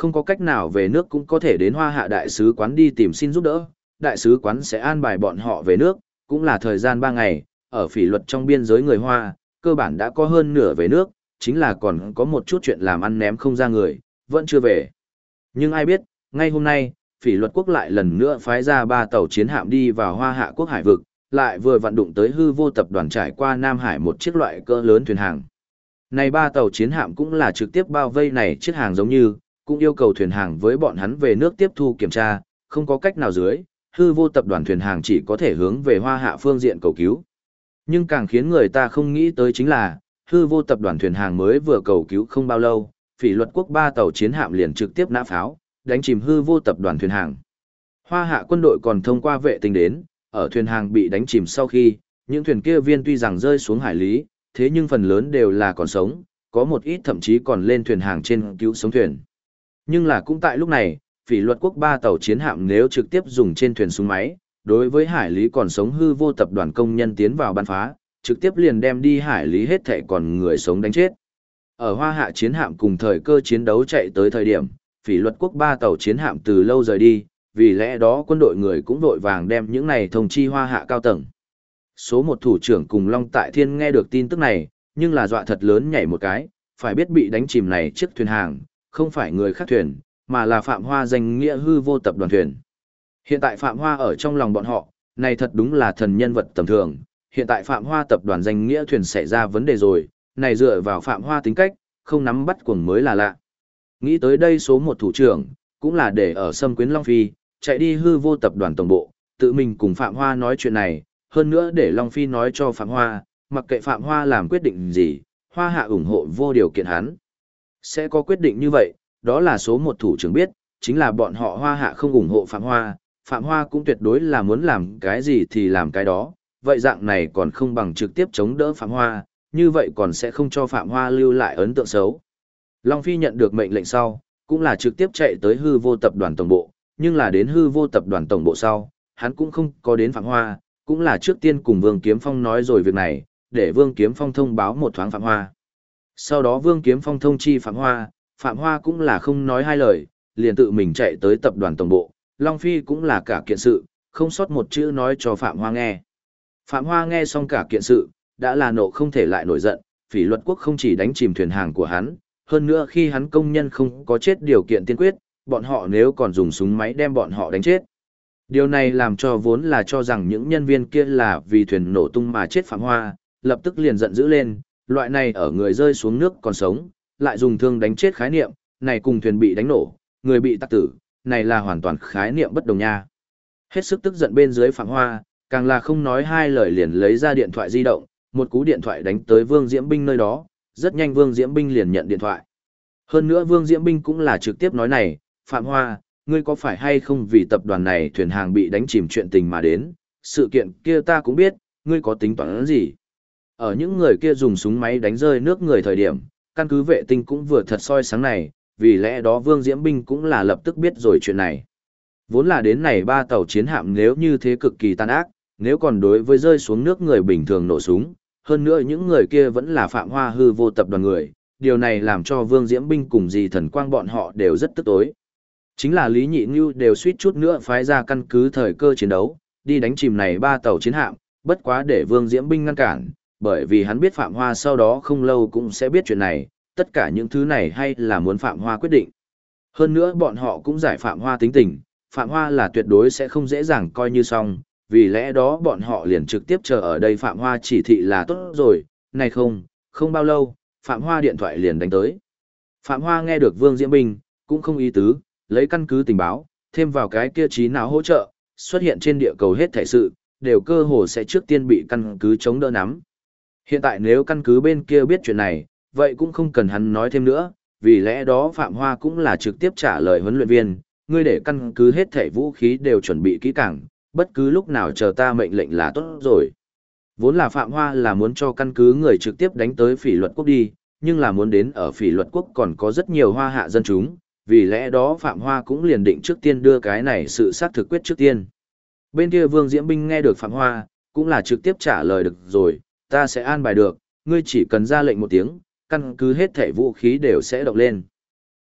không có cách nào về nước cũng có thể đến Hoa Hạ đại sứ quán đi tìm xin giúp đỡ, đại sứ quán sẽ an bài bọn họ về nước, cũng là thời gian 3 ngày, ở phỉ luật trong biên giới người Hoa, cơ bản đã có hơn nửa về nước, chính là còn có một chút chuyện làm ăn ném không ra người, vẫn chưa về. Nhưng ai biết, ngay hôm nay, phỉ luật quốc lại lần nữa phái ra 3 tàu chiến hạm đi vào Hoa Hạ quốc hải vực, lại vừa vặn đụng tới hư vô tập đoàn trải qua Nam Hải một chiếc loại cỡ lớn thuyền hàng. Này 3 tàu chiến hạm cũng là trực tiếp bao vây này chiếc hàng giống như, cũng yêu cầu thuyền hàng với bọn hắn về nước tiếp thu kiểm tra, không có cách nào dưới, hư vô tập đoàn thuyền hàng chỉ có thể hướng về Hoa Hạ phương diện cầu cứu. Nhưng càng khiến người ta không nghĩ tới chính là, hư vô tập đoàn thuyền hàng mới vừa cầu cứu không bao lâu, phỉ luật quốc 3 tàu chiến hạm liền trực tiếp nã pháo, đánh chìm hư vô tập đoàn thuyền hàng. Hoa Hạ quân đội còn thông qua vệ tinh đến, ở thuyền hàng bị đánh chìm sau khi, những thuyền kia viên tuy rằng rơi xuống hải lý, thế nhưng phần lớn đều là còn sống, có một ít thậm chí còn lên thuyền hàng trên cứu sống thuyền. Nhưng là cũng tại lúc này, phỉ luật quốc 3 tàu chiến hạm nếu trực tiếp dùng trên thuyền súng máy, đối với hải lý còn sống hư vô tập đoàn công nhân tiến vào bắn phá, trực tiếp liền đem đi hải lý hết thảy còn người sống đánh chết. Ở Hoa Hạ chiến hạm cùng thời cơ chiến đấu chạy tới thời điểm, phỉ luật quốc 3 tàu chiến hạm từ lâu rời đi, vì lẽ đó quân đội người cũng vội vàng đem những này thông chi Hoa Hạ cao tầng. Số 1 thủ trưởng cùng Long Tại Thiên nghe được tin tức này, nhưng là dọa thật lớn nhảy một cái, phải biết bị đánh chìm này chiếc thuyền hàng, không phải người khác thuyền, mà là Phạm Hoa danh nghĩa hư vô tập đoàn thuyền. Hiện tại Phạm Hoa ở trong lòng bọn họ, này thật đúng là thần nhân vật tầm thường, hiện tại Phạm Hoa tập đoàn danh nghĩa thuyền xảy ra vấn đề rồi, này dựa vào Phạm Hoa tính cách, không nắm bắt cuồng mới là lạ. Nghĩ tới đây số 1 thủ trưởng, cũng là để ở Sâm Quyến Long Phi, chạy đi hư vô tập đoàn tổng bộ, tự mình cùng Phạm Hoa nói chuyện này, hơn nữa để Long Phi nói cho Phạm Hoa, mặc kệ Phạm Hoa làm quyết định gì, Hoa Hạ ủng hộ vô điều kiện hắn. Sẽ có quyết định như vậy, đó là số 1 thủ trưởng biết, chính là bọn họ Hoa Hạ không ủng hộ Phạm Hoa cũng tuyệt đối là muốn làm cái gì thì làm cái đó, vậy dạng này còn không bằng trực tiếp chống đỡ Phạm Hoa, như vậy còn sẽ không cho Phạm Hoa lưu lại ấn tượng xấu. Long Phi nhận được mệnh lệnh sau, cũng là trực tiếp chạy tới hư vô tập đoàn tổng bộ, nhưng là đến hư vô tập đoàn tổng bộ sau, hắn cũng không có đến Phạm Hoa, cũng là trước tiên cùng Vương Kiếm Phong nói rồi việc này, để Vương Kiếm Phong thông báo một thoáng Phạm Hoa. Sau đó Vương Kiếm Phong thông chi Phạm Hoa cũng là không nói hai lời, liền tự mình chạy tới tập đoàn tổng bộ, Long Phi cũng là cả kiện sự, không sót một chữ nói cho Phạm Hoa nghe. Phạm Hoa nghe xong cả kiện sự, đã là nộ không thể lại nổi giận, phỉ luật quốc không chỉ đánh chìm thuyền hàng của hắn, hơn nữa khi hắn công nhân không có chết điều kiện tiên quyết, bọn họ nếu còn dùng súng máy đem bọn họ đánh chết. Điều này làm cho vốn là cho rằng những nhân viên kia là vì thuyền nổ tung mà chết Phạm Hoa, lập tức liền giận dữ lên, loại này ở người rơi xuống nước còn sống, lại dùng thương đánh chết khái niệm, này cùng thuyền bị đánh nổ, người bị tắc tử, này là hoàn toàn khái niệm bất đồng nha. Hết sức tức giận bên dưới Phạm Hoa, càng là không nói hai lời liền lấy ra điện thoại di động, một cú điện thoại đánh tới Vương Diễm Binh nơi đó, rất nhanh Vương Diễm Binh liền nhận điện thoại. Hơn nữa Vương Diễm Binh cũng là trực tiếp nói này, Phạm Hoa, ngươi có phải hay không vì tập đoàn này thuyền hàng bị đánh chìm chuyện tình mà đến, sự kiện kia ta cũng biết, ngươi có tính toán gì. Ở những người kia dùng súng máy đánh rơi nước người thời điểm, căn cứ vệ tinh cũng vừa thật soi sáng này, vì lẽ đó Vương Diễm Binh cũng là lập tức biết rồi chuyện này. Vốn là đến này 3 tàu chiến hạm nếu như thế cực kỳ tàn ác, nếu còn đối với rơi xuống nước người bình thường nổ súng, hơn nữa những người kia vẫn là Phạm Hoa hư vô tập đoàn người, điều này làm cho Vương Diễm Binh cùng dì thần quang bọn họ đều rất tức tối. Chính là Lý Nhị Ngưu đều suýt chút nữa phái ra căn cứ thời cơ chiến đấu, đi đánh chìm này 3 tàu chiến hạm, bất quá để Vương Diễm Binh ngăn cản, bởi vì hắn biết Phạm Hoa sau đó không lâu cũng sẽ biết chuyện này, tất cả những thứ này hay là muốn Phạm Hoa quyết định. Hơn nữa bọn họ cũng giải Phạm Hoa tính tình, Phạm Hoa là tuyệt đối sẽ không dễ dàng coi như xong, vì lẽ đó bọn họ liền trực tiếp chờ ở đây Phạm Hoa chỉ thị là tốt rồi, này không bao lâu, Phạm Hoa điện thoại liền đánh tới. Phạm Hoa nghe được Vương Diễm Binh, cũng không ý tứ, lấy căn cứ tình báo, thêm vào cái kia trí não hỗ trợ, xuất hiện trên địa cầu hết thảy sự, đều cơ hồ sẽ trước tiên bị căn cứ chống đỡ nắm. Hiện tại nếu căn cứ bên kia biết chuyện này, vậy cũng không cần hắn nói thêm nữa, vì lẽ đó Phạm Hoa cũng là trực tiếp trả lời huấn luyện viên, ngươi để căn cứ hết thảy vũ khí đều chuẩn bị kỹ càng, bất cứ lúc nào chờ ta mệnh lệnh là tốt rồi. Vốn là Phạm Hoa là muốn cho căn cứ người trực tiếp đánh tới phỉ luật quốc đi, nhưng là muốn đến ở phỉ luật quốc còn có rất nhiều Hoa Hạ dân chúng, vì lẽ đó Phạm Hoa cũng liền định trước tiên đưa cái này sự xác thực quyết trước tiên. Bên kia Vương Diễm Binh nghe được Phạm Hoa, cũng là trực tiếp trả lời được rồi, ta sẽ an bài được, ngươi chỉ cần ra lệnh một tiếng, căn cứ hết thảy vũ khí đều sẽ động lên.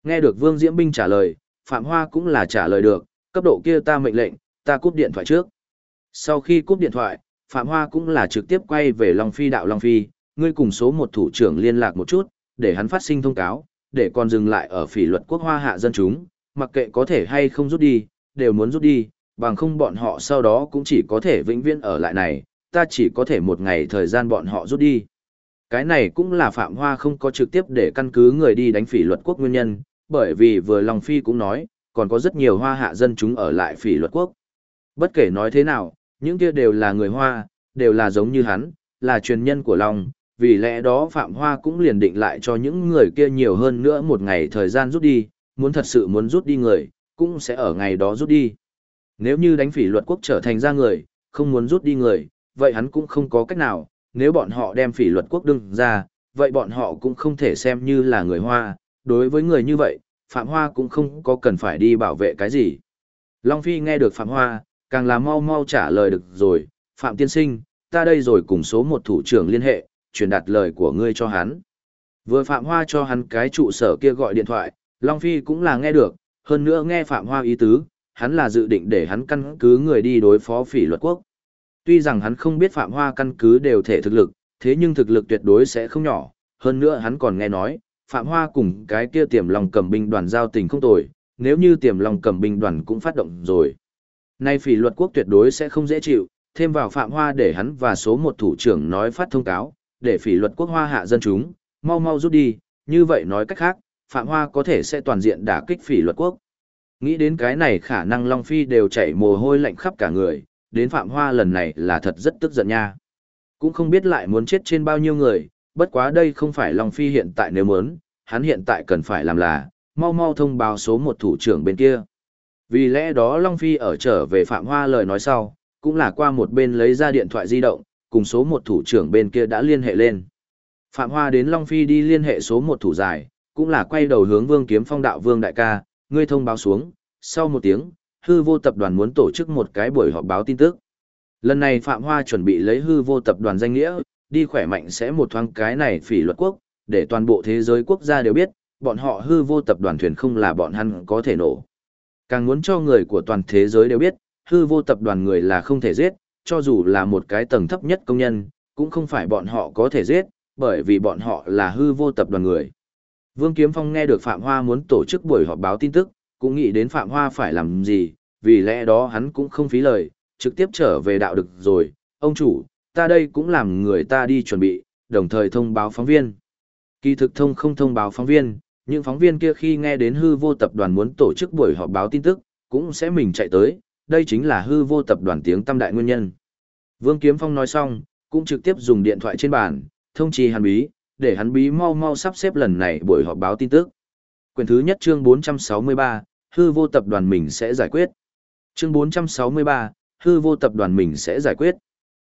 Nghe được Vương Diễm Binh trả lời, Phạm Hoa cũng là trả lời được, cấp độ kia ta mệnh lệnh, ta cúp điện thoại trước. Sau khi cúp điện thoại, Phạm Hoa cũng là trực tiếp quay về Long Phi đạo Long Phi, ngươi cùng số một thủ trưởng liên lạc một chút, để hắn phát sinh thông cáo, để còn dừng lại ở Phỉ Luật Quốc Hoa Hạ dân chúng, mặc kệ có thể hay không rút đi, đều muốn rút đi, bằng không bọn họ sau đó cũng chỉ có thể vĩnh viễn ở lại này, ta chỉ có thể một ngày thời gian bọn họ rút đi. Cái này cũng là Phạm Hoa không có trực tiếp để căn cứ người đi đánh Phỉ Luật Quốc nguyên nhân, bởi vì vừa Long Phi cũng nói, còn có rất nhiều Hoa Hạ dân chúng ở lại Phỉ Luật Quốc. Bất kể nói thế nào, những kia đều là người Hoa, đều là giống như hắn, là truyền nhân của Long, vì lẽ đó Phạm Hoa cũng liền định lại cho những người kia nhiều hơn nữa một ngày thời gian rút đi, muốn thật sự muốn rút đi người, cũng sẽ ở ngày đó rút đi. Nếu như đánh Phỉ Luật Quốc trở thành ra người, không muốn rút đi người, vậy hắn cũng không có cách nào, nếu bọn họ đem Phỉ Luật Quốc đương ra, vậy bọn họ cũng không thể xem như là người Hoa, đối với người như vậy, Phạm Hoa cũng không có cần phải đi bảo vệ cái gì. Long Phi nghe được Phạm Hoa, càng là mau mau trả lời được rồi, Phạm tiên sinh, ta đây rồi cùng số một thủ trưởng liên hệ, truyền đạt lời của ngươi cho hắn. Vừa Phạm Hoa cho hắn cái trụ sở kia gọi điện thoại, Long Phi cũng là nghe được, hơn nữa nghe Phạm Hoa ý tứ, hắn là dự định để hắn căn cứ người đi đối phó Phỉ Luật Quốc. Tuy rằng hắn không biết Phạm Hoa căn cứ đều thể thực lực, thế nhưng thực lực tuyệt đối sẽ không nhỏ, hơn nữa hắn còn nghe nói, Phạm Hoa cùng cái kia Tiềm Long Cầm binh đoàn giao tình không tồi, nếu như Tiềm Long Cầm binh đoàn cũng phát động rồi. Nay Phỉ Luật Quốc tuyệt đối sẽ không dễ chịu, thêm vào Phạm Hoa để hắn và số một thủ trưởng nói phát thông cáo, để Phỉ Luật Quốc Hoa Hạ dân chúng, mau mau rút đi, như vậy nói cách khác, Phạm Hoa có thể sẽ toàn diện đả kích Phỉ Luật Quốc. Nghĩ đến cái này khả năng Long Phi đều chảy mồ hôi lạnh khắp cả người, đến Phạm Hoa lần này là thật rất tức giận nha. Cũng không biết lại muốn chết trên bao nhiêu người, bất quá đây không phải Long Phi hiện tại nếu muốn, hắn hiện tại cần phải làm là, mau mau thông báo số một thủ trưởng bên kia. Vì lẽ đó Long Phi ở trở về Phạm Hoa lời nói sau, cũng là qua một bên lấy ra điện thoại di động, cùng số một thủ trưởng bên kia đã liên hệ lên. Phạm Hoa đến Long Phi đi liên hệ số một thủ giải, cũng là quay đầu hướng Vương Kiếm Phong đạo Vương đại ca, ngươi thông báo xuống, sau một tiếng, hư vô tập đoàn muốn tổ chức một cái buổi họp báo tin tức. Lần này Phạm Hoa chuẩn bị lấy hư vô tập đoàn danh nghĩa, đi khỏe mạnh sẽ một thoáng cái này Phỉ Luật Quốc, để toàn bộ thế giới quốc gia đều biết, bọn họ hư vô tập đoàn thuyền không là bọn hắn có thể nổ. Càng muốn cho người của toàn thế giới đều biết, hư vô tập đoàn người là không thể giết, cho dù là một cái tầng thấp nhất công nhân, cũng không phải bọn họ có thể giết, bởi vì bọn họ là hư vô tập đoàn người. Vương Kiếm Phong nghe được Phạm Hoa muốn tổ chức buổi họp báo tin tức, cũng nghĩ đến Phạm Hoa phải làm gì, vì lẽ đó hắn cũng không phí lời, trực tiếp trở về đạo được rồi, ông chủ, ta đây cũng làm người ta đi chuẩn bị, đồng thời thông báo phóng viên. Kỳ thực không thông báo phóng viên, những phóng viên kia khi nghe đến hư vô tập đoàn muốn tổ chức buổi họp báo tin tức, cũng sẽ mình chạy tới, đây chính là hư vô tập đoàn tiếng tăm đại nguyên nhân. Vương Kiếm Phong nói xong, cũng trực tiếp dùng điện thoại trên bàn, thông chi hắn bí, để hắn bí mau mau sắp xếp lần này buổi họp báo tin tức. Quyển thứ nhất chương 463, hư vô tập đoàn mình sẽ giải quyết. Chương 463, hư vô tập đoàn mình sẽ giải quyết.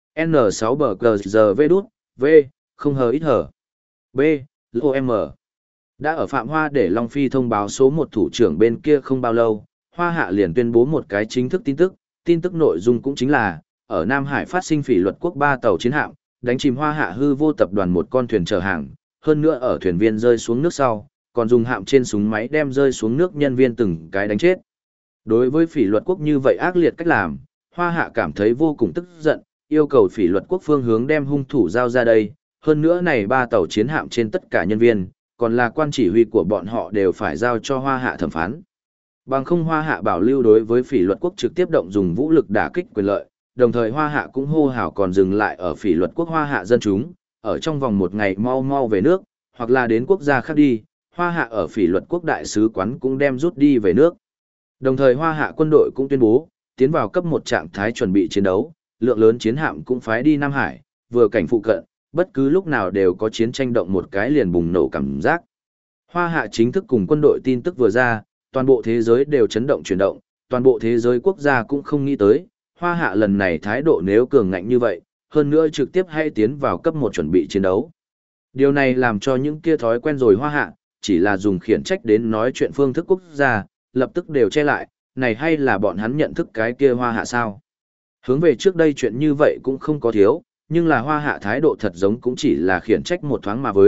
N6BGV đút, V, không hờ ít hở. B, LOM. Đã ở Phạm Hoa để Long Phi thông báo số một thủ trưởng bên kia không bao lâu, Hoa Hạ liền tuyên bố một cái chính thức tin tức nội dung cũng chính là, ở Nam Hải phát sinh Phỉ Luật Quốc 3 tàu chiến hạm, đánh chìm Hoa Hạ hư vô tập đoàn một con thuyền chở hàng, hơn nữa ở thuyền viên rơi xuống nước sau, còn dùng hạm trên súng máy đem rơi xuống nước nhân viên từng cái đánh chết. Đối với Phỉ Luật Quốc như vậy ác liệt cách làm, Hoa Hạ cảm thấy vô cùng tức giận, yêu cầu Phỉ Luật Quốc phương hướng đem hung thủ giao ra đây, hơn nữa này 3 tàu chiến hạm trên tất cả nhân viên, còn là quan chỉ huy của bọn họ đều phải giao cho Hoa Hạ thẩm phán. Bằng không Hoa Hạ bảo lưu đối với Phỉ Luật Quốc trực tiếp động dùng vũ lực đả kích quyền lợi, đồng thời Hoa Hạ cũng hô hào còn dừng lại ở Phỉ Luật Quốc Hoa Hạ dân chúng, ở trong vòng một ngày mau mau về nước, hoặc là đến quốc gia khác đi, Hoa Hạ ở Phỉ Luật Quốc đại sứ quán cũng đem rút đi về nước. Đồng thời Hoa Hạ quân đội cũng tuyên bố, tiến vào cấp 1 trạng thái chuẩn bị chiến đấu, lượng lớn chiến hạm cũng phái đi Nam Hải, vừa cảnh phụ cận, bất cứ lúc nào đều có chiến tranh động một cái liền bùng nổ cảm giác. Hoa Hạ chính thức cùng quân đội tin tức vừa ra, toàn bộ thế giới đều chấn động chuyển động, toàn bộ thế giới quốc gia cũng không nghĩ tới, Hoa Hạ lần này thái độ nếu cường ngạnh như vậy, hơn nữa trực tiếp hay tiến vào cấp 1 chuẩn bị chiến đấu. Điều này làm cho những kia thói quen rồi Hoa Hạ, chỉ là dùng khiển trách đến nói chuyện phương thức quốc gia, lập tức đều che lại, này hay là bọn hắn nhận thức cái kia Hoa Hạ sao? Hướng về trước đây chuyện như vậy cũng không có thiếu, nhưng là Hoa Hạ thái độ thật giống cũng chỉ là khiển trách một thoáng mà với,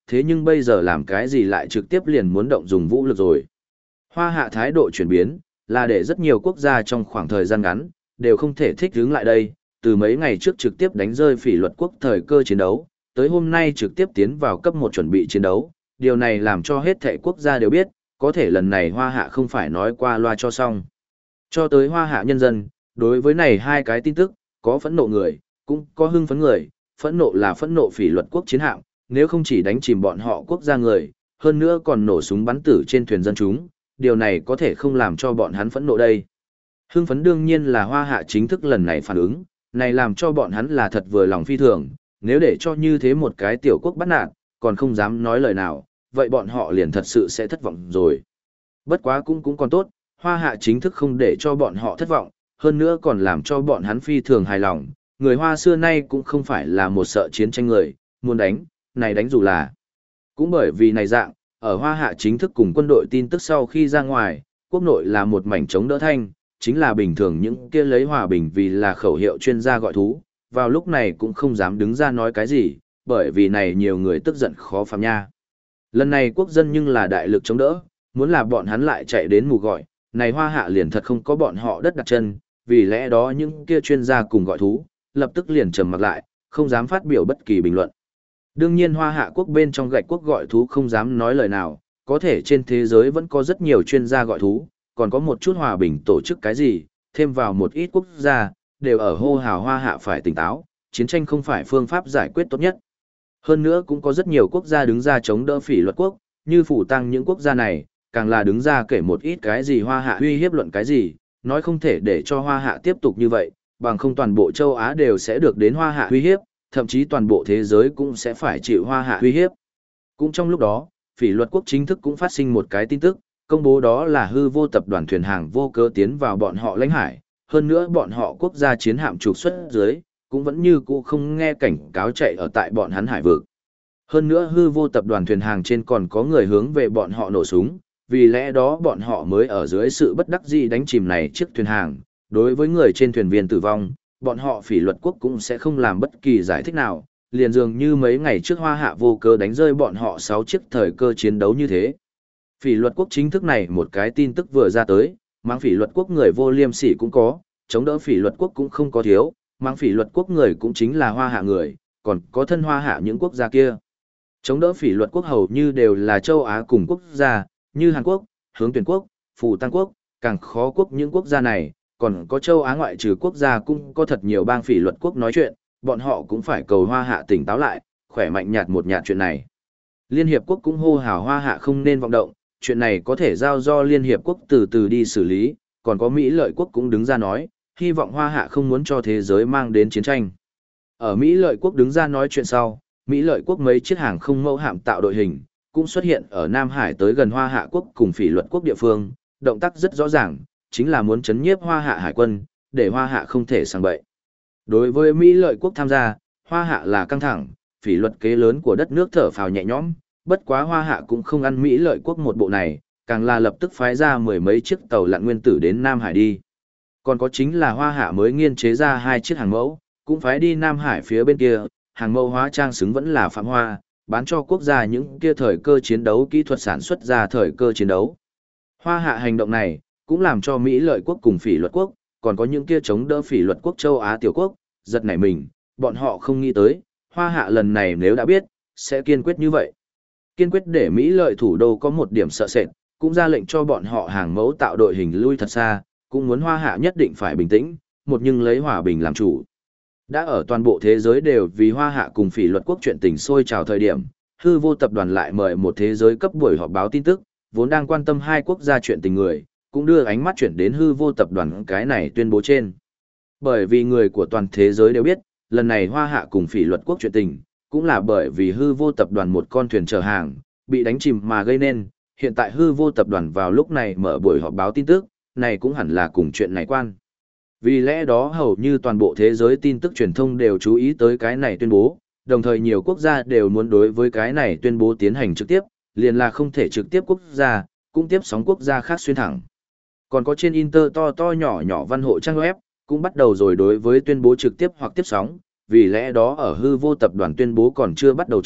thế nhưng bây giờ làm cái gì lại trực tiếp liền muốn động dùng vũ lực rồi. Hoa Hạ thái độ chuyển biến, là để rất nhiều quốc gia trong khoảng thời gian ngắn, đều không thể thích ứng lại đây, từ mấy ngày trước trực tiếp đánh rơi Phỉ Luật quốc thời cơ chiến đấu, tới hôm nay trực tiếp tiến vào cấp 1 chuẩn bị chiến đấu, điều này làm cho hết thảy quốc gia đều biết, có thể lần này Hoa Hạ không phải nói qua loa cho xong. Cho tới Hoa Hạ nhân dân, đối với này hai cái tin tức, có phẫn nộ người, cũng có hưng phấn người, phẫn nộ là phẫn nộ Phỉ Luật quốc chiến hạm, nếu không chỉ đánh chìm bọn họ quốc gia người, hơn nữa còn nổ súng bắn tử trên thuyền dân chúng, điều này có thể không làm cho bọn hắn phẫn nộ đây. Hưng phấn đương nhiên là Hoa Hạ chính thức lần này phản ứng, này làm cho bọn hắn là thật vừa lòng phi thường, nếu để cho như thế một cái tiểu quốc bắt nạt, còn không dám nói lời nào, vậy bọn họ liền thật sự sẽ thất vọng rồi. Bất quá cũng còn tốt, Hoa Hạ chính thức không để cho bọn họ thất vọng, hơn nữa còn làm cho bọn hắn phi thường hài lòng, người Hoa xưa nay cũng không phải là một sợ chiến tranh người, muốn đánh, này đánh dù là. Cũng bởi vì này dạng, ở Hoa Hạ chính thức cùng quân đội tin tức sau khi ra ngoài, quốc nội là một mảnh chống đỡ thanh, chính là bình thường những kia lấy hòa bình vì là khẩu hiệu chuyên gia gọi thú, vào lúc này cũng không dám đứng ra nói cái gì, bởi vì này nhiều người tức giận khó phàm nha. Lần này quốc dân nhưng là đại lực chống đỡ, muốn là bọn hắn lại chạy đến mù gọi, này Hoa Hạ liền thật không có bọn họ đất đặt chân, vì lẽ đó những kia chuyên gia cùng gọi thú, lập tức liền trầm mặc lại, không dám phát biểu bất kỳ bình luận. Đương nhiên Hoa Hạ quốc bên trong gạch quốc gọi thú không dám nói lời nào, có thể trên thế giới vẫn có rất nhiều chuyên gia gọi thú, còn có một chút hòa bình tổ chức cái gì, thêm vào một ít quốc gia, đều ở hô hào Hoa Hạ phải tỉnh táo, chiến tranh không phải phương pháp giải quyết tốt nhất. Hơn nữa cũng có rất nhiều quốc gia đứng ra chống đỡ Phỉ Luật quốc, như phủ tăng những quốc gia này, càng là đứng ra kể một ít cái gì Hoa Hạ uy hiếp luận cái gì, nói không thể để cho Hoa Hạ tiếp tục như vậy, bằng không toàn bộ châu Á đều sẽ được đến Hoa Hạ uy hiếp, thậm chí toàn bộ thế giới cũng sẽ phải chịu Hoa Hạ uy hiếp. Cũng trong lúc đó, Phỉ Luật quốc chính thức cũng phát sinh một cái tin tức, công bố đó là hư vô tập đoàn thuyền hàng vô cớ tiến vào bọn họ lãnh hải, hơn nữa bọn họ quốc gia chiến hạm trục xuất dưới, cũng vẫn như cũ không nghe cảnh cáo chạy ở tại bọn hắn hải vực. Hơn nữa hư vô tập đoàn thuyền hàng trên còn có người hướng về bọn họ nổ súng, vì lẽ đó bọn họ mới ở dưới sự bất đắc dĩ đánh chìm này chiếc thuyền hàng. Đối với người trên thuyền viên tử vong, bọn họ Phỉ Luật quốc cũng sẽ không làm bất kỳ giải thích nào, liền dường như mấy ngày trước Hoa Hạ vô cớ đánh rơi bọn họ 6 chiếc thời cơ chiến đấu như thế. Phỉ Luật quốc chính thức này một cái tin tức vừa ra tới, mang Phỉ Luật quốc người vô liêm sỉ cũng có, chống đỡ Phỉ Luật quốc cũng không có thiếu, mang Phỉ Luật quốc người cũng chính là Hoa Hạ người, còn có thân Hoa Hạ những quốc gia kia. Chống đỡ Phỉ Luật quốc hầu như đều là châu Á cùng quốc gia, như Hàn Quốc, Hướng Tuyển quốc, Phù Tăng quốc, càng khó quốc những quốc gia này, còn có châu Á ngoại trừ quốc gia cũng có thật nhiều bang Phỉ Luật quốc nói chuyện, bọn họ cũng phải cầu Hoa Hạ tỉnh táo lại, khỏe mạnh nhạt một nhạt chuyện này. Liên Hiệp quốc cũng hô hào Hoa Hạ không nên vọng động, chuyện này có thể giao do Liên Hiệp quốc từ từ đi xử lý, còn có Mỹ Lợi quốc cũng đứng ra nói, hy vọng Hoa Hạ không muốn cho thế giới mang đến chiến tranh. Ở Mỹ Lợi quốc đứng ra nói chuyện sau, Mỹ Lợi quốc mấy chiếc hàng không mẫu hạm tạo đội hình, cũng xuất hiện ở Nam Hải tới gần Hoa Hạ quốc cùng Phỉ Luật quốc địa phương, động tác rất rõ ràng, chính là muốn chấn nhiếp Hoa Hạ hải quân, để Hoa Hạ không thể sang bậy. Đối với Mỹ Lợi quốc tham gia, Hoa Hạ là căng thẳng, Phỉ Luật kế lớn của đất nước thở phào nhẹ nhõm, bất quá Hoa Hạ cũng không ăn Mỹ Lợi quốc một bộ này, càng là lập tức phái ra mười mấy chiếc tàu lặn nguyên tử đến Nam Hải đi. Còn có chính là Hoa Hạ mới nghiên chế ra 2 chiếc hàng mẫu, cũng phái đi Nam Hải phía bên kia, hàng mẫu hóa trang xứng vẫn là Phạm Hoa, bán cho quốc gia những kia thời cơ chiến đấu kỹ thuật sản xuất ra thời cơ chiến đấu. Hoa Hạ hành động này, cũng làm cho Mỹ Lợi quốc cùng Phỉ Luật quốc, còn có những kia chống đỡ Phỉ Luật quốc châu Á tiểu quốc, giật nảy mình, bọn họ không nghĩ tới, Hoa Hạ lần này nếu đã biết, sẽ kiên quyết như vậy. Kiên quyết để Mỹ Lợi thủ đô có một điểm sợ sệt, cũng ra lệnh cho bọn họ hàng mẫu tạo đội hình lui thật xa, cũng muốn Hoa Hạ nhất định phải bình tĩnh, một nhưng lấy hòa bình làm chủ. Đã ở toàn bộ thế giới đều vì Hoa Hạ cùng Phỉ Luật quốc chuyện tình sôi trào thời điểm, hư vô tập đoàn lại mời một thế giới cấp buổi họp báo tin tức, vốn đang quan tâm hai quốc gia chuyện tình người, cũng đưa ánh mắt chuyển đến hư vô tập đoàn cái này tuyên bố trên. Bởi vì người của toàn thế giới đều biết, lần này Hoa Hạ cùng Phỉ Luật quốc chuyện tình, cũng là bởi vì hư vô tập đoàn một con thuyền chở hàng, bị đánh chìm mà gây nên, hiện tại hư vô tập đoàn vào lúc này mở buổi họp báo tin tức, này cũng hẳn là cùng chuyện này quan. Vì lẽ đó hầu như toàn bộ thế giới tin tức truyền thông đều chú ý tới cái này tuyên bố, đồng thời nhiều quốc gia đều muốn đối với cái này tuyên bố tiến hành trực tiếp, liền là không thể trực tiếp quốc gia, cũng tiếp sóng quốc gia khác xuyên thẳng. Còn có trên Inter to to nhỏ nhỏ văn hộ trang web, cũng bắt đầu rồi đối với tuyên bố trực tiếp hoặc tiếp sóng, vì lẽ đó ở hư vô tập đoàn tuyên bố còn chưa bắt đầu trước,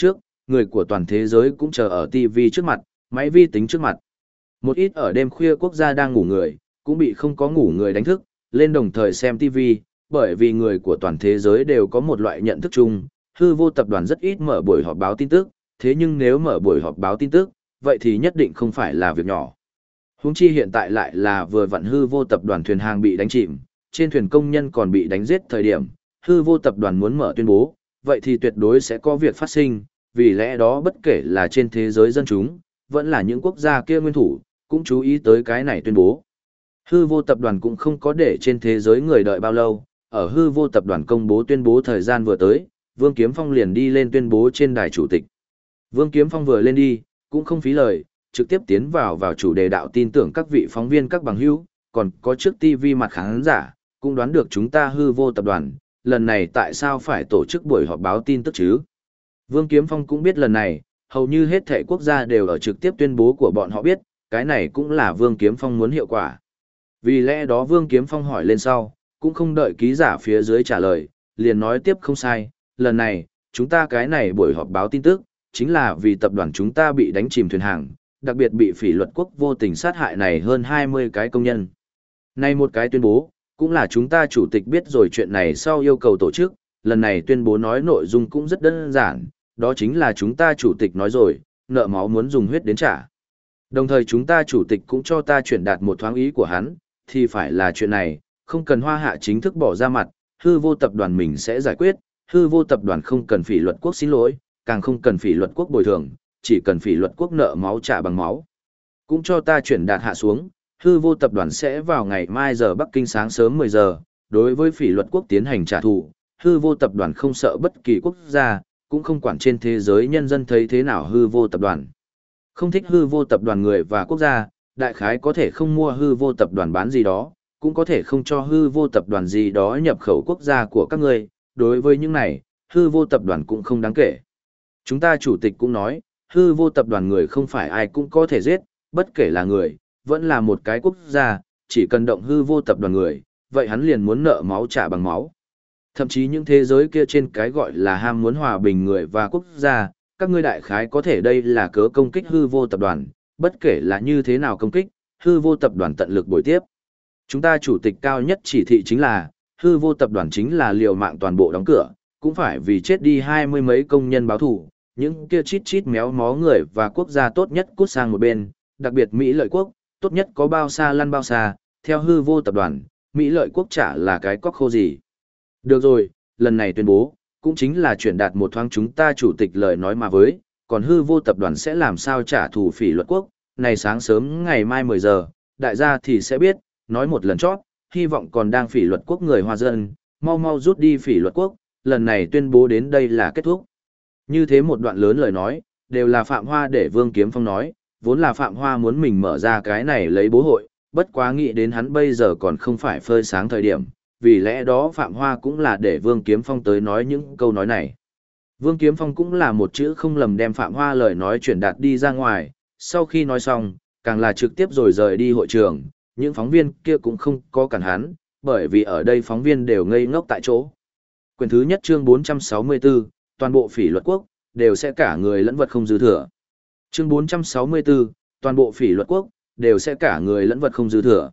người của toàn thế giới cũng chờ ở TV trước mặt, máy vi tính trước mặt. Một ít ở đêm khuya quốc gia đang ngủ người, cũng bị không có ngủ người đánh thức, lên đồng thời xem TV, bởi vì người của toàn thế giới đều có một loại nhận thức chung, hư vô tập đoàn rất ít mở buổi họp báo tin tức, thế nhưng nếu mở buổi họp báo tin tức, vậy thì nhất định không phải là việc nhỏ. Huống chi hiện tại lại là vừa vặn hư vô tập đoàn thuyền hàng bị đánh chìm, trên thuyền công nhân còn bị đánh giết thời điểm, hư vô tập đoàn muốn mở tuyên bố, vậy thì tuyệt đối sẽ có việc phát sinh, vì lẽ đó bất kể là trên thế giới dân chúng, vẫn là những quốc gia kia nguyên thủ, cũng chú ý tới cái này tuyên bố. Hư vô tập đoàn cũng không có để trên thế giới người đợi bao lâu, ở hư vô tập đoàn công bố tuyên bố thời gian vừa tới, Vương Kiếm Phong liền đi lên tuyên bố trên đài chủ tịch. Vương Kiếm Phong vừa lên đi, cũng không phí lời, trực tiếp tiến vào chủ đề đạo tin tưởng các vị phóng viên các bằng hữu, còn có trước TV mặt khán giả, cũng đoán được chúng ta hư vô tập đoàn, lần này tại sao phải tổ chức buổi họp báo tin tức chứ? Vương Kiếm Phong cũng biết lần này, hầu như hết thảy quốc gia đều ở trực tiếp tuyên bố của bọn họ biết, cái này cũng là Vương Kiếm Phong muốn hiệu quả. Vì lẽ đó Vương Kiếm Phong hỏi lên sau, cũng không đợi ký giả phía dưới trả lời, liền nói tiếp không sai, lần này, chúng ta cái này buổi họp báo tin tức, chính là vì tập đoàn chúng ta bị đánh chìm thuyền hàng, đặc biệt bị phỉ luật quốc vô tình sát hại này hơn 20 cái công nhân. Nay một cái tuyên bố, cũng là chúng ta chủ tịch biết rồi chuyện này sau yêu cầu tổ chức, lần này tuyên bố nói nội dung cũng rất đơn giản, đó chính là chúng ta chủ tịch nói rồi, nợ máu muốn dùng huyết đến trả. Đồng thời chúng ta chủ tịch cũng cho ta chuyển đạt một thoáng ý của hắn, thì phải là chuyện này, không cần Hoa Hạ chính thức bỏ ra mặt, hư vô tập đoàn mình sẽ giải quyết, hư vô tập đoàn không cần phỉ luật quốc xin lỗi, càng không cần phỉ luật quốc bồi thường, chỉ cần phỉ luật quốc nợ máu trả bằng máu. Cũng cho ta chuyển đạt hạ xuống, hư vô tập đoàn sẽ vào ngày mai giờ Bắc Kinh sáng sớm 10 giờ, đối với phỉ luật quốc tiến hành trả thù, hư vô tập đoàn không sợ bất kỳ quốc gia, cũng không quản trên thế giới nhân dân thấy thế nào hư vô tập đoàn. Không thích hư vô tập đoàn người và quốc gia, đại khái có thể không mua hư vô tập đoàn bán gì đó, cũng có thể không cho hư vô tập đoàn gì đó nhập khẩu quốc gia của các ngươi, đối với những này, hư vô tập đoàn cũng không đáng kể. Chúng ta chủ tịch cũng nói, hư vô tập đoàn người không phải ai cũng có thể giết, bất kể là người, vẫn là một cái quốc gia, chỉ cần động hư vô tập đoàn người, vậy hắn liền muốn nợ máu trả bằng máu. Thậm chí những thế giới kia trên cái gọi là ham muốn hòa bình người và quốc gia, các ngươi đại khái có thể đây là cớ công kích hư vô tập đoàn, bất kể là như thế nào công kích, hư vô tập đoàn tận lực bồi tiếp. Chúng ta chủ tịch cao nhất chỉ thị chính là, hư vô tập đoàn chính là liều mạng toàn bộ đóng cửa, cũng phải vì chết đi 20 mấy công nhân báo thù, những kia chít chít méo mó người và quốc gia tốt nhất cút sang một bên, đặc biệt Mỹ lợi quốc, tốt nhất có bao xa lăn bao xa, theo hư vô tập đoàn, Mỹ lợi quốc chả là cái cóc khô gì. Được rồi, lần này tuyên bố, cũng chính là chuyển đạt một thoáng chúng ta chủ tịch lời nói mà với, còn hư vô tập đoàn sẽ làm sao trả thù phỉ luật quốc, này sáng sớm ngày mai 10 giờ, đại gia thì sẽ biết, nói một lần chót, hy vọng còn đang phỉ luật quốc người hoa dân, mau mau rút đi phỉ luật quốc, lần này tuyên bố đến đây là kết thúc. Như thế một đoạn lớn lời nói, đều là Phạm Hoa để Vương Kiếm Phong nói, vốn là Phạm Hoa muốn mình mở ra cái này lấy bố hội, bất quá nghĩ đến hắn bây giờ còn không phải phơi sáng thời điểm, vì lẽ đó Phạm Hoa cũng là để Vương Kiếm Phong tới nói những câu nói này. Vương Kiếm Phong cũng là một chữ không lầm đem Phạm Hoa lời nói chuyển đạt đi ra ngoài, sau khi nói xong, càng là trực tiếp rồi rời đi hội trường, những phóng viên kia cũng không có cản hắn, bởi vì ở đây phóng viên đều ngây ngốc tại chỗ. Quyển thứ nhất chương 464, toàn bộ phỉ luật quốc, đều sẽ cả người lẫn vật không dư thừa. Chương 464, toàn bộ phỉ luật quốc, đều sẽ cả người lẫn vật không dư thừa.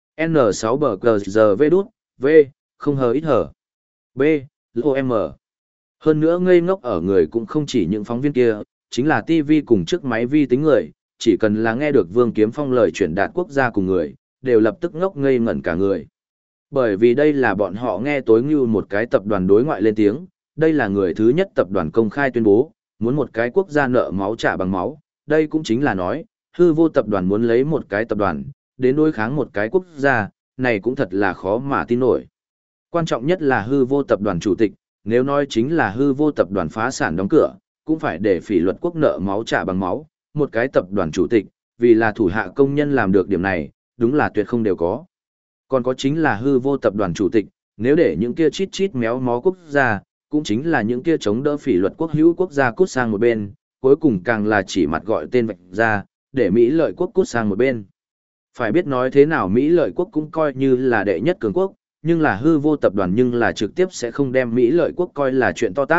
N6 bờ cờ giờ V đút, V, không hờ ít hở. B, LOM. Hơn nữa ngây ngốc ở người cũng không chỉ những phóng viên kia, chính là TV cùng chiếc máy vi tính người, chỉ cần là nghe được Vương Kiếm Phong lời chuyển đạt quốc gia cùng người, đều lập tức ngốc ngây ngẩn cả người. Bởi vì đây là bọn họ nghe tối như một cái tập đoàn đối ngoại lên tiếng, đây là người thứ nhất tập đoàn công khai tuyên bố, muốn một cái quốc gia nợ máu trả bằng máu, đây cũng chính là nói, hư vô tập đoàn muốn lấy một cái tập đoàn, đến đối kháng một cái quốc gia, này cũng thật là khó mà tin nổi. Quan trọng nhất là hư vô tập đoàn chủ tịch, nếu nói chính là hư vô tập đoàn phá sản đóng cửa, cũng phải để phỉ luật quốc nợ máu trả bằng máu, một cái tập đoàn chủ tịch, vì là thủ hạ công nhân làm được điểm này, đúng là tuyệt không đều có. Còn có chính là hư vô tập đoàn chủ tịch, nếu để những kia chít chít méo mó quốc gia, cũng chính là những kia chống đỡ phỉ luật quốc hữu quốc gia cút sang một bên, cuối cùng càng là chỉ mặt gọi tên vạch ra, để Mỹ lợi quốc cút sang một bên. Phải biết nói thế nào Mỹ lợi quốc cũng coi như là đệ nhất cường quốc, nhưng là hư vô tập đoàn nhưng là trực tiếp sẽ không đem Mỹ lợi quốc coi là chuyện to tát,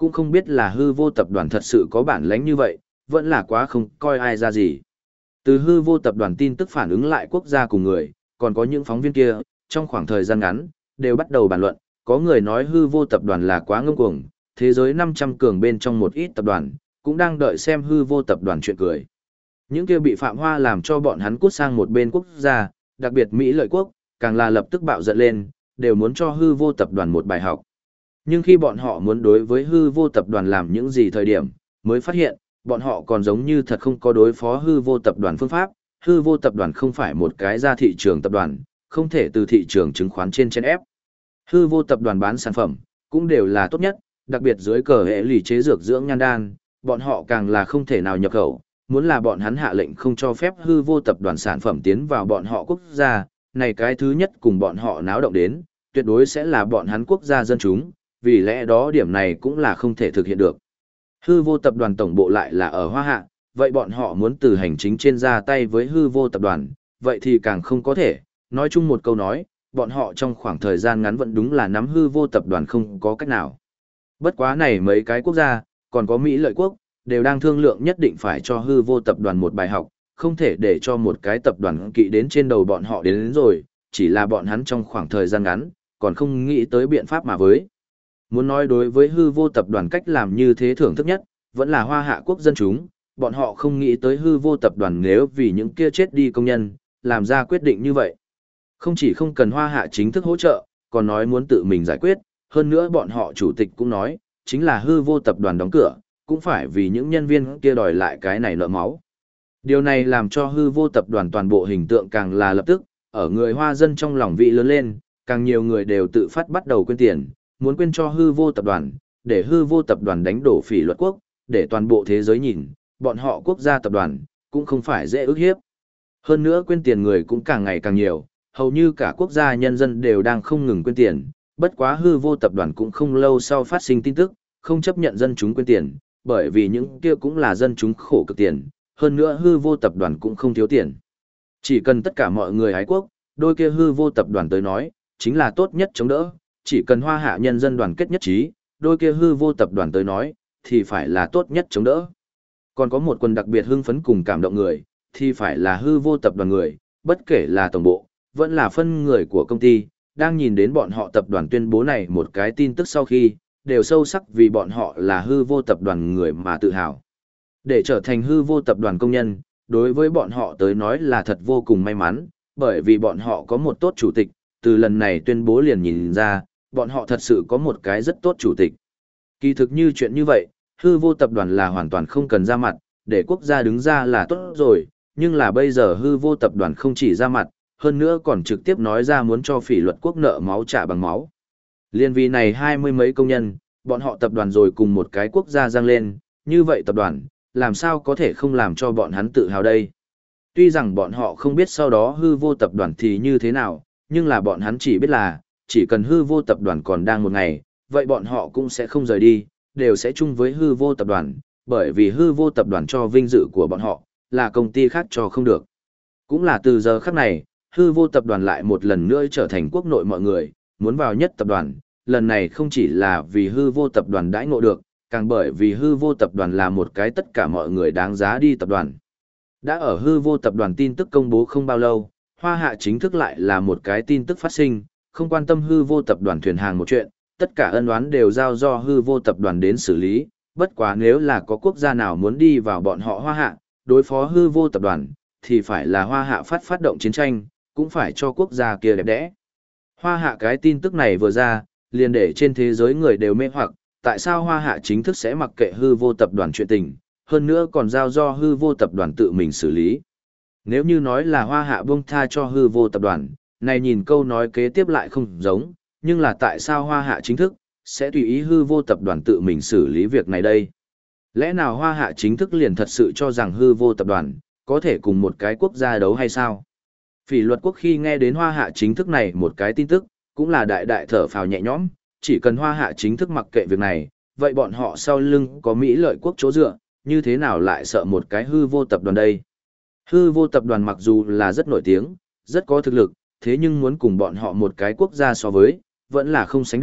cũng không biết là hư vô tập đoàn thật sự có bản lãnh như vậy, vẫn là quá không coi ai ra gì. Từ hư vô tập đoàn tin tức phản ứng lại quốc gia cùng người, còn có những phóng viên kia, trong khoảng thời gian ngắn, đều bắt đầu bàn luận, có người nói hư vô tập đoàn là quá ngông cuồng, thế giới 500 cường bên trong một ít tập đoàn, cũng đang đợi xem hư vô tập đoàn chuyện cười. Những kia bị Phạm Hoa làm cho bọn hắn cút sang một bên quốc gia, đặc biệt Mỹ lợi quốc, càng là lập tức bạo giận lên, đều muốn cho hư vô tập đoàn một bài học. Nhưng khi bọn họ muốn đối với hư vô tập đoàn làm những gì thời điểm, mới phát hiện, bọn họ còn giống như thật không có đối phó hư vô tập đoàn phương pháp, hư vô tập đoàn không phải một cái ra thị trường tập đoàn, không thể từ thị trường chứng khoán trên ép. Hư vô tập đoàn bán sản phẩm, cũng đều là tốt nhất, đặc biệt dưới cờ hệ lì chế dược dưỡng nhan đan, bọn họ càng là không thể nào nhập khẩu, muốn là bọn hắn hạ lệnh không cho phép hư vô tập đoàn sản phẩm tiến vào bọn họ quốc gia, này cái thứ nhất cùng bọn họ náo động đến, tuyệt đối sẽ là bọn hắn quốc gia dân chúng, vì lẽ đó điểm này cũng là không thể thực hiện được. Hư vô tập đoàn tổng bộ lại là ở Hoa Hạ, vậy bọn họ muốn từ hành chính trên ra tay với hư vô tập đoàn, vậy thì càng không có thể, nói chung một câu nói, bọn họ trong khoảng thời gian ngắn vẫn đúng là nắm hư vô tập đoàn không có cách nào. Bất quá này mấy cái quốc gia, còn có Mỹ lợi quốc, đều đang thương lượng nhất định phải cho hư vô tập đoàn một bài học, không thể để cho một cái tập đoàn kỵ đến trên đầu bọn họ đến rồi, chỉ là bọn hắn trong khoảng thời gian ngắn, còn không nghĩ tới biện pháp mà với. Muốn nói đối với hư vô tập đoàn cách làm như thế thưởng thức nhất, vẫn là Hoa Hạ quốc dân chúng, bọn họ không nghĩ tới hư vô tập đoàn nếu vì những kia chết đi công nhân, làm ra quyết định như vậy. Không chỉ không cần Hoa Hạ chính thức hỗ trợ, còn nói muốn tự mình giải quyết, hơn nữa bọn họ chủ tịch cũng nói, chính là hư vô tập đoàn đóng cửa, cũng phải vì những nhân viên kia đòi lại cái này nợ máu. Điều này làm cho hư vô tập đoàn toàn bộ hình tượng càng là lập tức, ở người Hoa dân trong lòng vị lớn lên, càng nhiều người đều tự phát bắt đầu quyên tiền, muốn quyên cho hư vô tập đoàn, để hư vô tập đoàn đánh đổ phỉ luật quốc, để toàn bộ thế giới nhìn, bọn họ quốc gia tập đoàn, cũng không phải dễ ức hiếp. Hơn nữa quyên tiền người cũng càng ngày càng nhiều, hầu như cả quốc gia nhân dân đều đang không ngừng quyên tiền, bất quá hư vô tập đoàn cũng không lâu sau phát sinh tin tức, không chấp nhận dân chúng quyên tiền, bởi vì những kia cũng là dân chúng khổ cực tiền, hơn nữa hư vô tập đoàn cũng không thiếu tiền. Chỉ cần tất cả mọi người ái quốc, đôi kia hư vô tập đoàn tới nói, chính là tốt nhất chống đỡ, chỉ cần Hoa Hạ nhân dân đoàn kết nhất trí, đôi kia hư vô tập đoàn tới nói, thì phải là tốt nhất chống đỡ. Còn có một quần đặc biệt hưng phấn cùng cảm động người, thì phải là hư vô tập đoàn người, bất kể là tổng bộ, vẫn là phân người của công ty, đang nhìn đến bọn họ tập đoàn tuyên bố này một cái tin tức sau khi, đều sâu sắc vì bọn họ là hư vô tập đoàn người mà tự hào. Để trở thành hư vô tập đoàn công nhân, đối với bọn họ tới nói là thật vô cùng may mắn, bởi vì bọn họ có một tốt chủ tịch, từ lần này tuyên bố liền nhìn ra, bọn họ thật sự có một cái rất tốt chủ tịch. Kỳ thực như chuyện như vậy, hư vô tập đoàn là hoàn toàn không cần ra mặt, để quốc gia đứng ra là tốt rồi, nhưng là bây giờ hư vô tập đoàn không chỉ ra mặt, hơn nữa còn trực tiếp nói ra muốn cho phỉ luật quốc nợ máu trả bằng máu. Liên vì này 20 mấy công nhân, bọn họ tập đoàn rồi cùng một cái quốc gia giang lên, như vậy tập đoàn, làm sao có thể không làm cho bọn hắn tự hào đây. Tuy rằng bọn họ không biết sau đó hư vô tập đoàn thì như thế nào, nhưng là bọn hắn chỉ biết là, chỉ cần hư vô tập đoàn còn đang một ngày, vậy bọn họ cũng sẽ không rời đi, đều sẽ chung với hư vô tập đoàn, bởi vì hư vô tập đoàn cho vinh dự của bọn họ, là công ty khác cho không được. Cũng là từ giờ khắc này, hư vô tập đoàn lại một lần nữa trở thành quốc nội mọi người, muốn vào nhất tập đoàn, lần này không chỉ là vì hư vô tập đoàn đãi ngộ được, càng bởi vì hư vô tập đoàn là một cái tất cả mọi người đáng giá đi tập đoàn. Đã ở hư vô tập đoàn tin tức công bố không bao lâu, Hoa Hạ chính thức lại là một cái tin tức phát sinh, không quan tâm hư vô tập đoàn thuyền hàng một chuyện, tất cả ân oán đều giao do hư vô tập đoàn đến xử lý, bất quá nếu là có quốc gia nào muốn đi vào bọn họ Hoa Hạ, đối phó hư vô tập đoàn, thì phải là Hoa Hạ phát động chiến tranh, cũng phải cho quốc gia kia đẹp đẽ. Hoa Hạ cái tin tức này vừa ra, liền để trên thế giới người đều mê hoặc, tại sao Hoa Hạ chính thức sẽ mặc kệ hư vô tập đoàn chuyện tình, hơn nữa còn giao do hư vô tập đoàn tự mình xử lý. Nếu như nói là Hoa Hạ buông tha cho hư vô tập đoàn, này nhìn câu nói kế tiếp lại không giống, nhưng là tại sao Hoa Hạ chính thức sẽ tùy ý hư vô tập đoàn tự mình xử lý việc này đây? Lẽ nào Hoa Hạ chính thức liền thật sự cho rằng hư vô tập đoàn có thể cùng một cái quốc gia đấu hay sao? Phỉ luật quốc khi nghe đến Hoa Hạ chính thức này một cái tin tức, cũng là đại đại thở phào nhẹ nhõm, chỉ cần Hoa Hạ chính thức mặc kệ việc này, vậy bọn họ sau lưng có Mỹ lợi quốc chỗ dựa, như thế nào lại sợ một cái hư vô tập đoàn đây? Hư vô tập đoàn mặc dù là rất nổi tiếng, rất có thực lực, thế nhưng muốn cùng bọn họ một cái quốc gia so với, vẫn là không sánh được,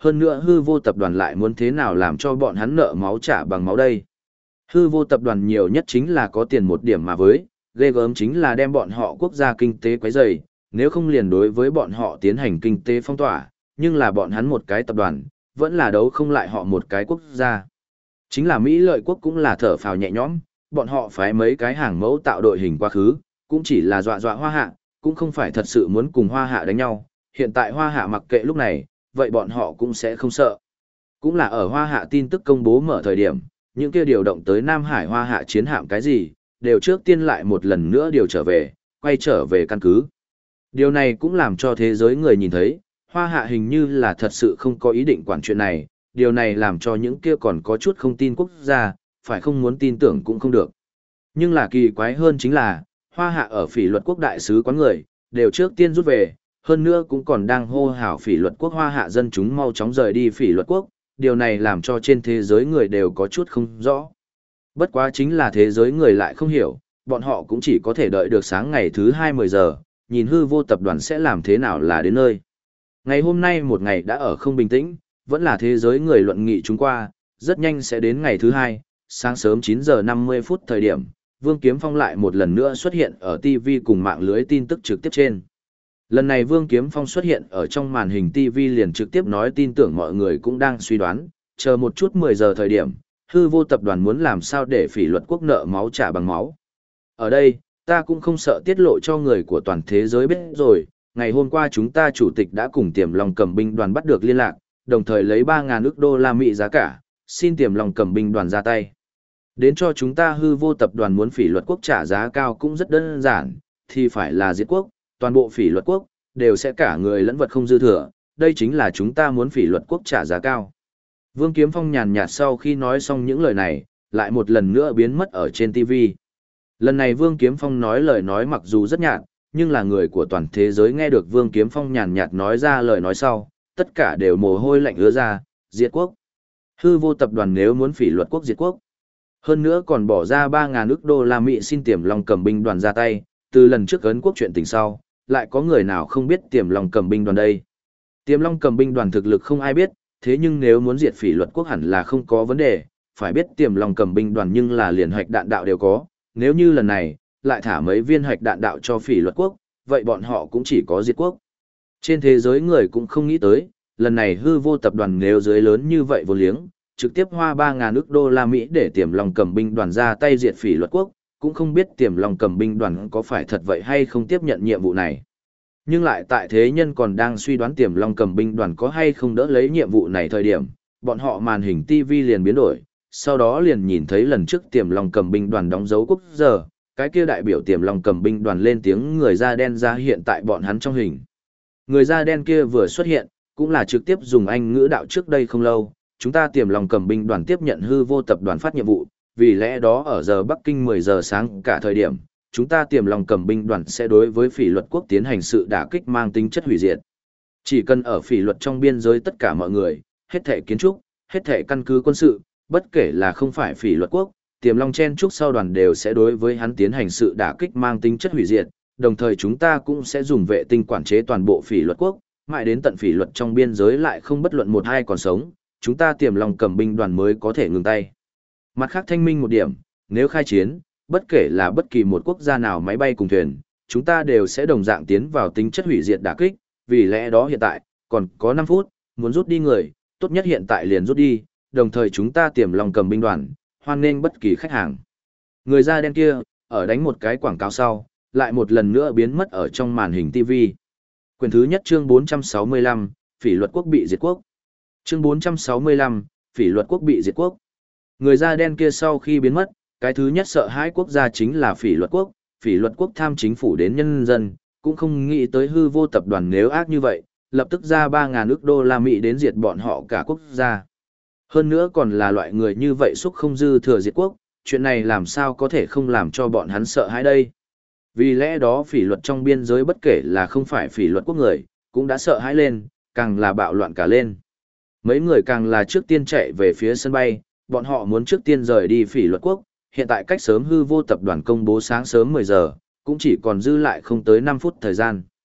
hơn nữa hư vô tập đoàn lại muốn thế nào làm cho bọn hắn nợ máu trả bằng máu đây. Hư vô tập đoàn nhiều nhất chính là có tiền một điểm mà với, ghê gớm chính là đem bọn họ quốc gia kinh tế quấy rầy, nếu không liền đối với bọn họ tiến hành kinh tế phong tỏa, nhưng là bọn hắn một cái tập đoàn, vẫn là đấu không lại họ một cái quốc gia. Chính là Mỹ lợi quốc cũng là thở phào nhẹ nhõm, bọn họ phái mấy cái hàng mẫu tạo đội hình quá khứ, cũng chỉ là dọa dọa Hoa Hạ, cũng không phải thật sự muốn cùng Hoa Hạ đánh nhau, hiện tại Hoa Hạ mặc kệ lúc này, vậy bọn họ cũng sẽ không sợ. Cũng là ở Hoa Hạ tin tức công bố mở thời điểm, những kia điều động tới Nam Hải Hoa Hạ chiến hạm cái gì, đều trước tiên lại một lần nữa điều trở về, quay trở về căn cứ. Điều này cũng làm cho thế giới người nhìn thấy, Hoa Hạ hình như là thật sự không có ý định quản chuyện này, điều này làm cho những kia còn có chút không tin quốc gia, phải không muốn tin tưởng cũng không được. Nhưng là kỳ quái hơn chính là, Hoa Hạ ở Phỉ Luật Quốc đại sứ quán người, đều trước tiên rút về, hơn nữa cũng còn đang hô hào Phỉ Luật Quốc Hoa Hạ dân chúng mau chóng rời đi Phỉ Luật Quốc, điều này làm cho trên thế giới người đều có chút không rõ. Bất quá chính là thế giới người lại không hiểu, bọn họ cũng chỉ có thể đợi được sáng ngày thứ 20 giờ, nhìn hư vô tập đoàn sẽ làm thế nào là đến nơi. Ngày hôm nay một ngày đã ở không bình tĩnh, vẫn là thế giới người luận nghị chúng qua, rất nhanh sẽ đến ngày thứ 2, sáng sớm 9 giờ 50 phút thời điểm, Vương Kiếm Phong lại một lần nữa xuất hiện ở TV cùng mạng lưới tin tức trực tiếp trên. Lần này Vương Kiếm Phong xuất hiện ở trong màn hình TV liền trực tiếp nói tin tưởng mọi người cũng đang suy đoán, chờ một chút 10 giờ thời điểm, hư vô tập đoàn muốn làm sao để Phỉ Luật Quốc nợ máu trả bằng máu. Ở đây, ta cũng không sợ tiết lộ cho người của toàn thế giới biết rồi, ngày hôm qua chúng ta chủ tịch đã cùng Tiềm Long Cầm binh đoàn bắt được liên lạc, đồng thời lấy 3.000 ức đô la Mỹ giá cả, xin Tiềm Long Cầm binh đoàn ra tay. Đến cho chúng ta hư vô tập đoàn muốn Phỉ Luật Quốc trả giá cao cũng rất đơn giản, thì phải là diệt quốc, toàn bộ Phỉ Luật Quốc đều sẽ cả người lẫn vật không dư thừa, đây chính là chúng ta muốn Phỉ Luật Quốc trả giá cao. Vương Kiếm Phong nhàn nhạt sau khi nói xong những lời này, lại một lần nữa biến mất ở trên TV. Lần này Vương Kiếm Phong nói lời nói mặc dù rất nhạt, nhưng là người của toàn thế giới nghe được Vương Kiếm Phong nhàn nhạt nói ra lời nói sau, tất cả đều mồ hôi lạnh ứa ra, diệt quốc. Hư vô tập đoàn nếu muốn Phỉ Luật Quốc diệt quốc. Hơn nữa còn bỏ ra 3.000 ức đô la Mỹ xin Tiềm Long Cầm binh đoàn ra tay, từ lần trước ấn quốc chuyện tình sau, lại có người nào không biết Tiềm Long Cầm binh đoàn đây. Tiềm Long Cầm binh đoàn thực lực không ai biết, thế nhưng nếu muốn diệt Phỉ Luật Quốc hẳn là không có vấn đề, phải biết Tiềm Long Cầm binh đoàn nhưng là liền hạch đạn đạo đều có, nếu như lần này, lại thả mấy viên hạch đạn đạo cho Phỉ Luật Quốc, vậy bọn họ cũng chỉ có diệt quốc. Trên thế giới người cũng không nghĩ tới, lần này hư vô tập đoàn nếu dưới lớn như vậy vô liếng, trực tiếp hoa 3.000 ức đô la Mỹ để Tiềm Long Cầm binh đoàn ra tay diệt Phỉ Luật Quốc, cũng không biết Tiềm Long Cầm binh đoàn có phải thật vậy hay không tiếp nhận nhiệm vụ này. Nhưng lại tại thế nhân còn đang suy đoán Tiềm Long Cầm binh đoàn có hay không đỡ lấy nhiệm vụ này thời điểm, bọn họ màn hình TV liền biến đổi, sau đó liền nhìn thấy lần trước Tiềm Long Cầm binh đoàn đóng dấu quốc giờ, cái kia đại biểu Tiềm Long Cầm binh đoàn lên tiếng người da đen ra hiện tại bọn hắn trong hình. Người da đen kia vừa xuất hiện, cũng là trực tiếp dùng Anh ngữ đạo trước đây không lâu, chúng ta Tiềm Long Cầm binh đoàn tiếp nhận hư vô tập đoàn phát nhiệm vụ, vì lẽ đó ở giờ Bắc Kinh 10 giờ sáng cả thời điểm, chúng ta Tiềm Long Cầm binh đoàn sẽ đối với Phỉ Luật Quốc tiến hành sự đả kích mang tính chất hủy diệt. Chỉ cần ở Phỉ Luật trong biên giới tất cả mọi người, hết thể kiến trúc, hết thể căn cứ quân sự, bất kể là không phải Phỉ Luật Quốc, Tiềm Long chen trúc sau đoàn đều sẽ đối với hắn tiến hành sự đả kích mang tính chất hủy diệt, đồng thời chúng ta cũng sẽ dùng vệ tinh quản chế toàn bộ Phỉ Luật Quốc, mãi đến tận Phỉ Luật trong biên giới lại không bất luận một hai còn sống, chúng ta Tiềm Long Cầm binh đoàn mới có thể ngừng tay. Mặt khác thanh minh một điểm, nếu khai chiến, bất kể là bất kỳ một quốc gia nào máy bay cùng thuyền, chúng ta đều sẽ đồng dạng tiến vào tính chất hủy diệt đả kích, vì lẽ đó hiện tại, còn có 5 phút, muốn rút đi người, tốt nhất hiện tại liền rút đi, đồng thời chúng ta Tiềm Long Cầm binh đoàn, hoan nghênh bất kỳ khách hàng. Người da đen kia, ở đánh một cái quảng cáo sau, lại một lần nữa biến mất ở trong màn hình TV. Quyền thứ nhất chương 465, Phỉ Luật Quốc bị diệt quốc. Chương 465, Phỉ Luật Quốc bị diệt quốc. Người da đen kia sau khi biến mất, cái thứ nhất sợ hãi quốc gia chính là Phỉ Luật Quốc. Phỉ Luật Quốc tham chính phủ đến nhân dân, cũng không nghĩ tới hư vô tập đoàn nếu ác như vậy, lập tức ra 3.000 ức đô la Mỹ đến diệt bọn họ cả quốc gia. Hơn nữa còn là loại người như vậy xúc không dư thừa diệt quốc, chuyện này làm sao có thể không làm cho bọn hắn sợ hãi đây. Vì lẽ đó Phỉ Luật trong biên giới bất kể là không phải Phỉ Luật Quốc người, cũng đã sợ hãi lên, càng là bạo loạn cả lên. Mấy người càng là trước tiên chạy về phía sân bay, bọn họ muốn trước tiên rời đi Phỉ Luật Quốc, hiện tại cách sớm hư vô tập đoàn công bố sáng sớm 10 giờ, cũng chỉ còn dư lại không tới 5 phút thời gian.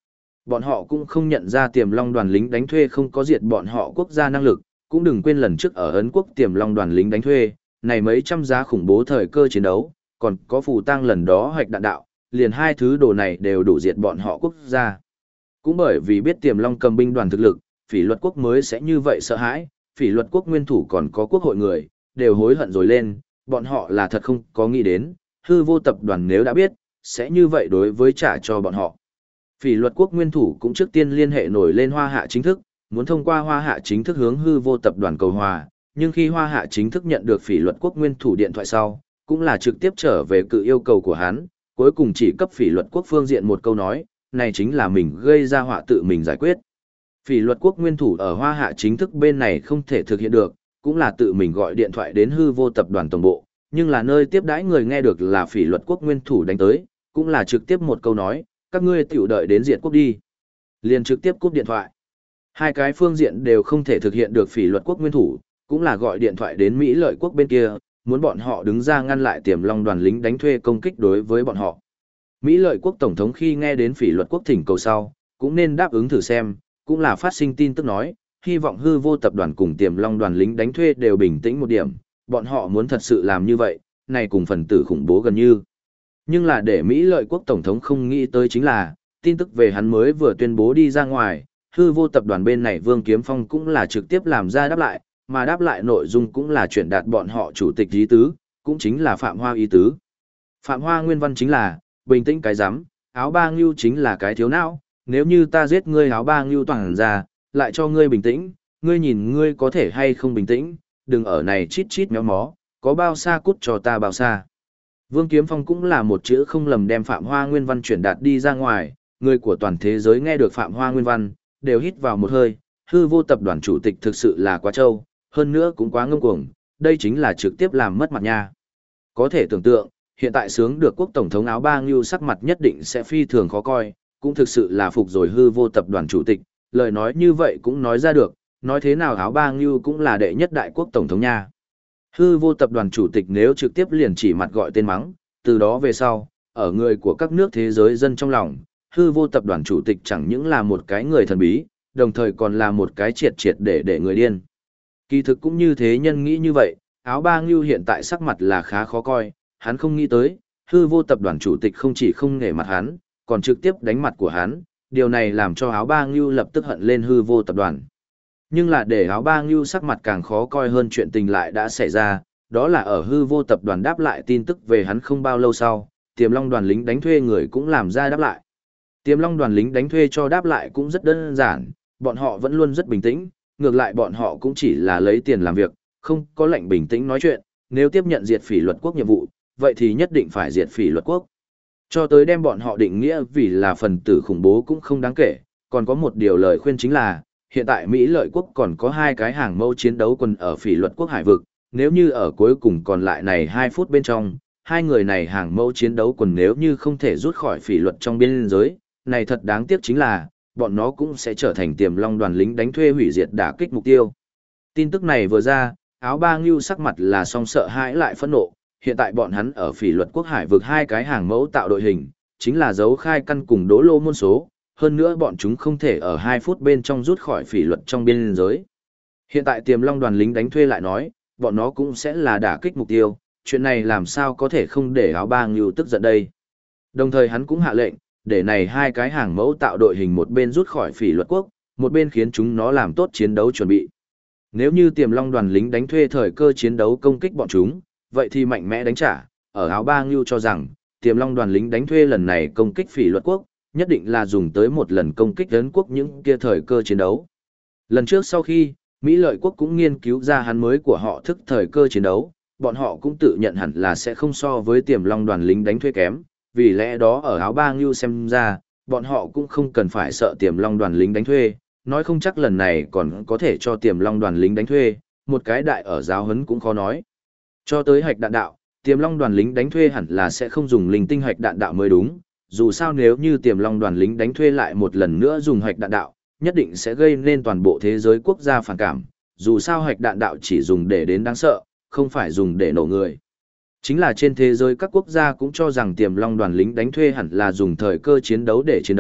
Bọn họ cũng không nhận ra Tiềm Long đoàn lính đánh thuê không có diệt bọn họ quốc gia năng lực, cũng đừng quên lần trước ở Ấn Quốc Tiềm Long đoàn lính đánh thuê, này mấy trăm giá khủng bố thời cơ chiến đấu, còn có phù tang lần đó hoạch đạn đạo, liền hai thứ đồ này đều đủ diệt bọn họ quốc gia. Cũng bởi vì biết Tiềm Long cầm binh đoàn thực lực, Phỉ Luật quốc mới sẽ như vậy sợ hãi, Phỉ Luật quốc nguyên thủ còn có quốc hội người, đều hối hận rồi lên, bọn họ là thật không có nghĩ đến, hư vô tập đoàn nếu đã biết, sẽ như vậy đối với trả cho bọn họ. Phỉ Luật quốc nguyên thủ cũng trước tiên liên hệ nổi lên Hoa Hạ chính thức, muốn thông qua Hoa Hạ chính thức hướng hư vô tập đoàn cầu hòa, nhưng khi Hoa Hạ chính thức nhận được Phỉ Luật quốc nguyên thủ điện thoại sau, cũng là trực tiếp trở về cự yêu cầu của hắn, cuối cùng chỉ cấp Phỉ Luật quốc phương diện một câu nói, này chính là mình gây ra họa tự mình giải quyết. Phỉ Luật quốc nguyên thủ ở Hoa Hạ chính thức bên này không thể thực hiện được, cũng là tự mình gọi điện thoại đến hư vô tập đoàn tổng bộ, nhưng là nơi tiếp đãi người nghe được là Phỉ Luật quốc nguyên thủ đánh tới, cũng là trực tiếp một câu nói, các ngươi tiểu đợi đến diệt quốc đi. Liền trực tiếp cúp điện thoại. Hai cái phương diện đều không thể thực hiện được Phỉ Luật quốc nguyên thủ, cũng là gọi điện thoại đến Mỹ Lợi quốc bên kia, muốn bọn họ đứng ra ngăn lại Tiềm Long đoàn lính đánh thuê công kích đối với bọn họ. Mỹ Lợi quốc tổng thống khi nghe đến Phỉ Luật quốc thỉnh cầu sau, cũng nên đáp ứng thử xem, cũng là phát sinh tin tức nói, hy vọng hư vô tập đoàn cùng Tiềm Long đoàn lính đánh thuê đều bình tĩnh một điểm, bọn họ muốn thật sự làm như vậy, này cùng phần tử khủng bố gần như. Nhưng là để Mỹ Lợi quốc tổng thống không nghĩ tới chính là, tin tức về hắn mới vừa tuyên bố đi ra ngoài, hư vô tập đoàn bên này Vương Kiếm Phong cũng là trực tiếp làm ra đáp lại, mà đáp lại nội dung cũng là chuyển đạt bọn họ chủ tịch ý tứ, cũng chính là Phạm Hoa ý tứ. Phạm Hoa nguyên văn chính là, bình tĩnh cái rắm, áo ba ngưu chính là cái thiếu não, nếu như ta giết ngươi áo ba ngưu toàn ra, lại cho ngươi bình tĩnh, ngươi nhìn ngươi có thể hay không bình tĩnh, đừng ở này chít chít méo mó, có bao xa cút cho ta bao xa. Vương Kiếm Phong cũng là một chữ không lầm đem Phạm Hoa nguyên văn chuyển đạt đi ra ngoài, người của toàn thế giới nghe được Phạm Hoa nguyên văn, đều hít vào một hơi, hư vô tập đoàn chủ tịch thực sự là quá trâu, hơn nữa cũng quá ngông cuồng, đây chính là trực tiếp làm mất mặt nha. Có thể tưởng tượng, hiện tại sướng được quốc tổng thống áo ba ngưu sắc mặt nhất định sẽ phi thường khó coi, cũng thực sự là phục rồi hư vô tập đoàn chủ tịch, lời nói như vậy cũng nói ra được, nói thế nào áo ba ngưu cũng là đệ nhất đại quốc tổng thống nha. Hư vô tập đoàn chủ tịch nếu trực tiếp liền chỉ mặt gọi tên mắng, từ đó về sau, ở người của các nước thế giới dân trong lòng, hư vô tập đoàn chủ tịch chẳng những là một cái người thần bí, đồng thời còn là một cái triệt triệt để người điên. Kỳ thực cũng như thế nhân nghĩ như vậy, áo ba ngưu hiện tại sắc mặt là khá khó coi, hắn không nghĩ tới, hư vô tập đoàn chủ tịch không chỉ không nể mặt hắn, còn trực tiếp đánh mặt của hắn, điều này làm cho áo ba ngưu lập tức hận lên hư vô tập đoàn. Nhưng là để áo ba ngưu sắc mặt càng khó coi hơn chuyện tình lại đã xảy ra, đó là ở hư vô tập đoàn đáp lại tin tức về hắn không bao lâu sau, Tiềm Long đoàn lính đánh thuê người cũng làm ra đáp lại. Tiềm Long đoàn lính đánh thuê cho đáp lại cũng rất đơn giản, bọn họ vẫn luôn rất bình tĩnh, ngược lại bọn họ cũng chỉ là lấy tiền làm việc, không có lệnh bình tĩnh nói chuyện, nếu tiếp nhận diệt Phỉ Luật quốc nhiệm vụ, vậy thì nhất định phải diệt Phỉ Luật quốc. Cho tới đem bọn họ định nghĩa vì là phần tử khủng bố cũng không đáng kể, còn có một điều lời khuyên chính là, hiện tại Mỹ Lợi quốc còn có hai cái hàng mẫu chiến đấu quân ở Phỉ Luật quốc hải vực, nếu như ở cuối cùng còn lại này 2 phút bên trong, hai người này hàng mẫu chiến đấu quân nếu như không thể rút khỏi Phỉ Luật trong biên giới, này thật đáng tiếc chính là, bọn nó cũng sẽ trở thành Tiềm Long đoàn lính đánh thuê hủy diệt đả kích mục tiêu. Tin tức này vừa ra, áo ba ngưu sắc mặt là song sợ hãi lại phẫn nộ, hiện tại bọn hắn ở Phỉ Luật quốc hải vực hai cái hàng mẫu tạo đội hình, chính là dấu khai căn cùng đố lô môn số, hơn nữa bọn chúng không thể ở 2 phút bên trong rút khỏi Phỉ Luật trong biên giới. Hiện tại Tiềm Long đoàn lính đánh thuê lại nói, bọn nó cũng sẽ là đả kích mục tiêu, chuyện này làm sao có thể không để áo ba ngưu tức giận đây. Đồng thời hắn cũng hạ lệnh, để này hai cái hàng mẫu tạo đội hình một bên rút khỏi Phỉ Luật quốc, một bên khiến chúng nó làm tốt chiến đấu chuẩn bị. Nếu như Tiềm Long đoàn lính đánh thuê thời cơ chiến đấu công kích bọn chúng, vậy thì mạnh mẽ đánh trả, ở áo ba ngưu cho rằng, Tiềm Long đoàn lính đánh thuê lần này công kích Phỉ Luật quốc, nhất định là dùng tới một lần công kích Ấn quốc những kia thời cơ chiến đấu. Lần trước sau khi, Mỹ Lợi quốc cũng nghiên cứu ra hắn mới của họ thức thời cơ chiến đấu, bọn họ cũng tự nhận hẳn là sẽ không so với Tiềm Long đoàn lính đánh thuê kém, vì lẽ đó ở áo ba ngưu xem ra, bọn họ cũng không cần phải sợ Tiềm Long đoàn lính đánh thuê, nói không chắc lần này còn có thể cho Tiềm Long đoàn lính đánh thuê, một cái đại ở giáo huấn cũng khó nói. Cho tới hạch đạn đạo, Tiềm Long đoàn lính đánh thuê hẳn là sẽ không dùng linh tinh hạch đạn đạo mới đúng, dù sao nếu như Tiềm Long đoàn lính đánh thuê lại một lần nữa dùng hạch đạn đạo, nhất định sẽ gây nên toàn bộ thế giới quốc gia phản cảm, dù sao hạch đạn đạo chỉ dùng để đến đáng sợ, không phải dùng để nổ người. Chính là trên thế giới các quốc gia cũng cho rằng Tiềm Long đoàn lính đánh thuê hẳn là dùng thời cơ chiến đấu để chiến đấu,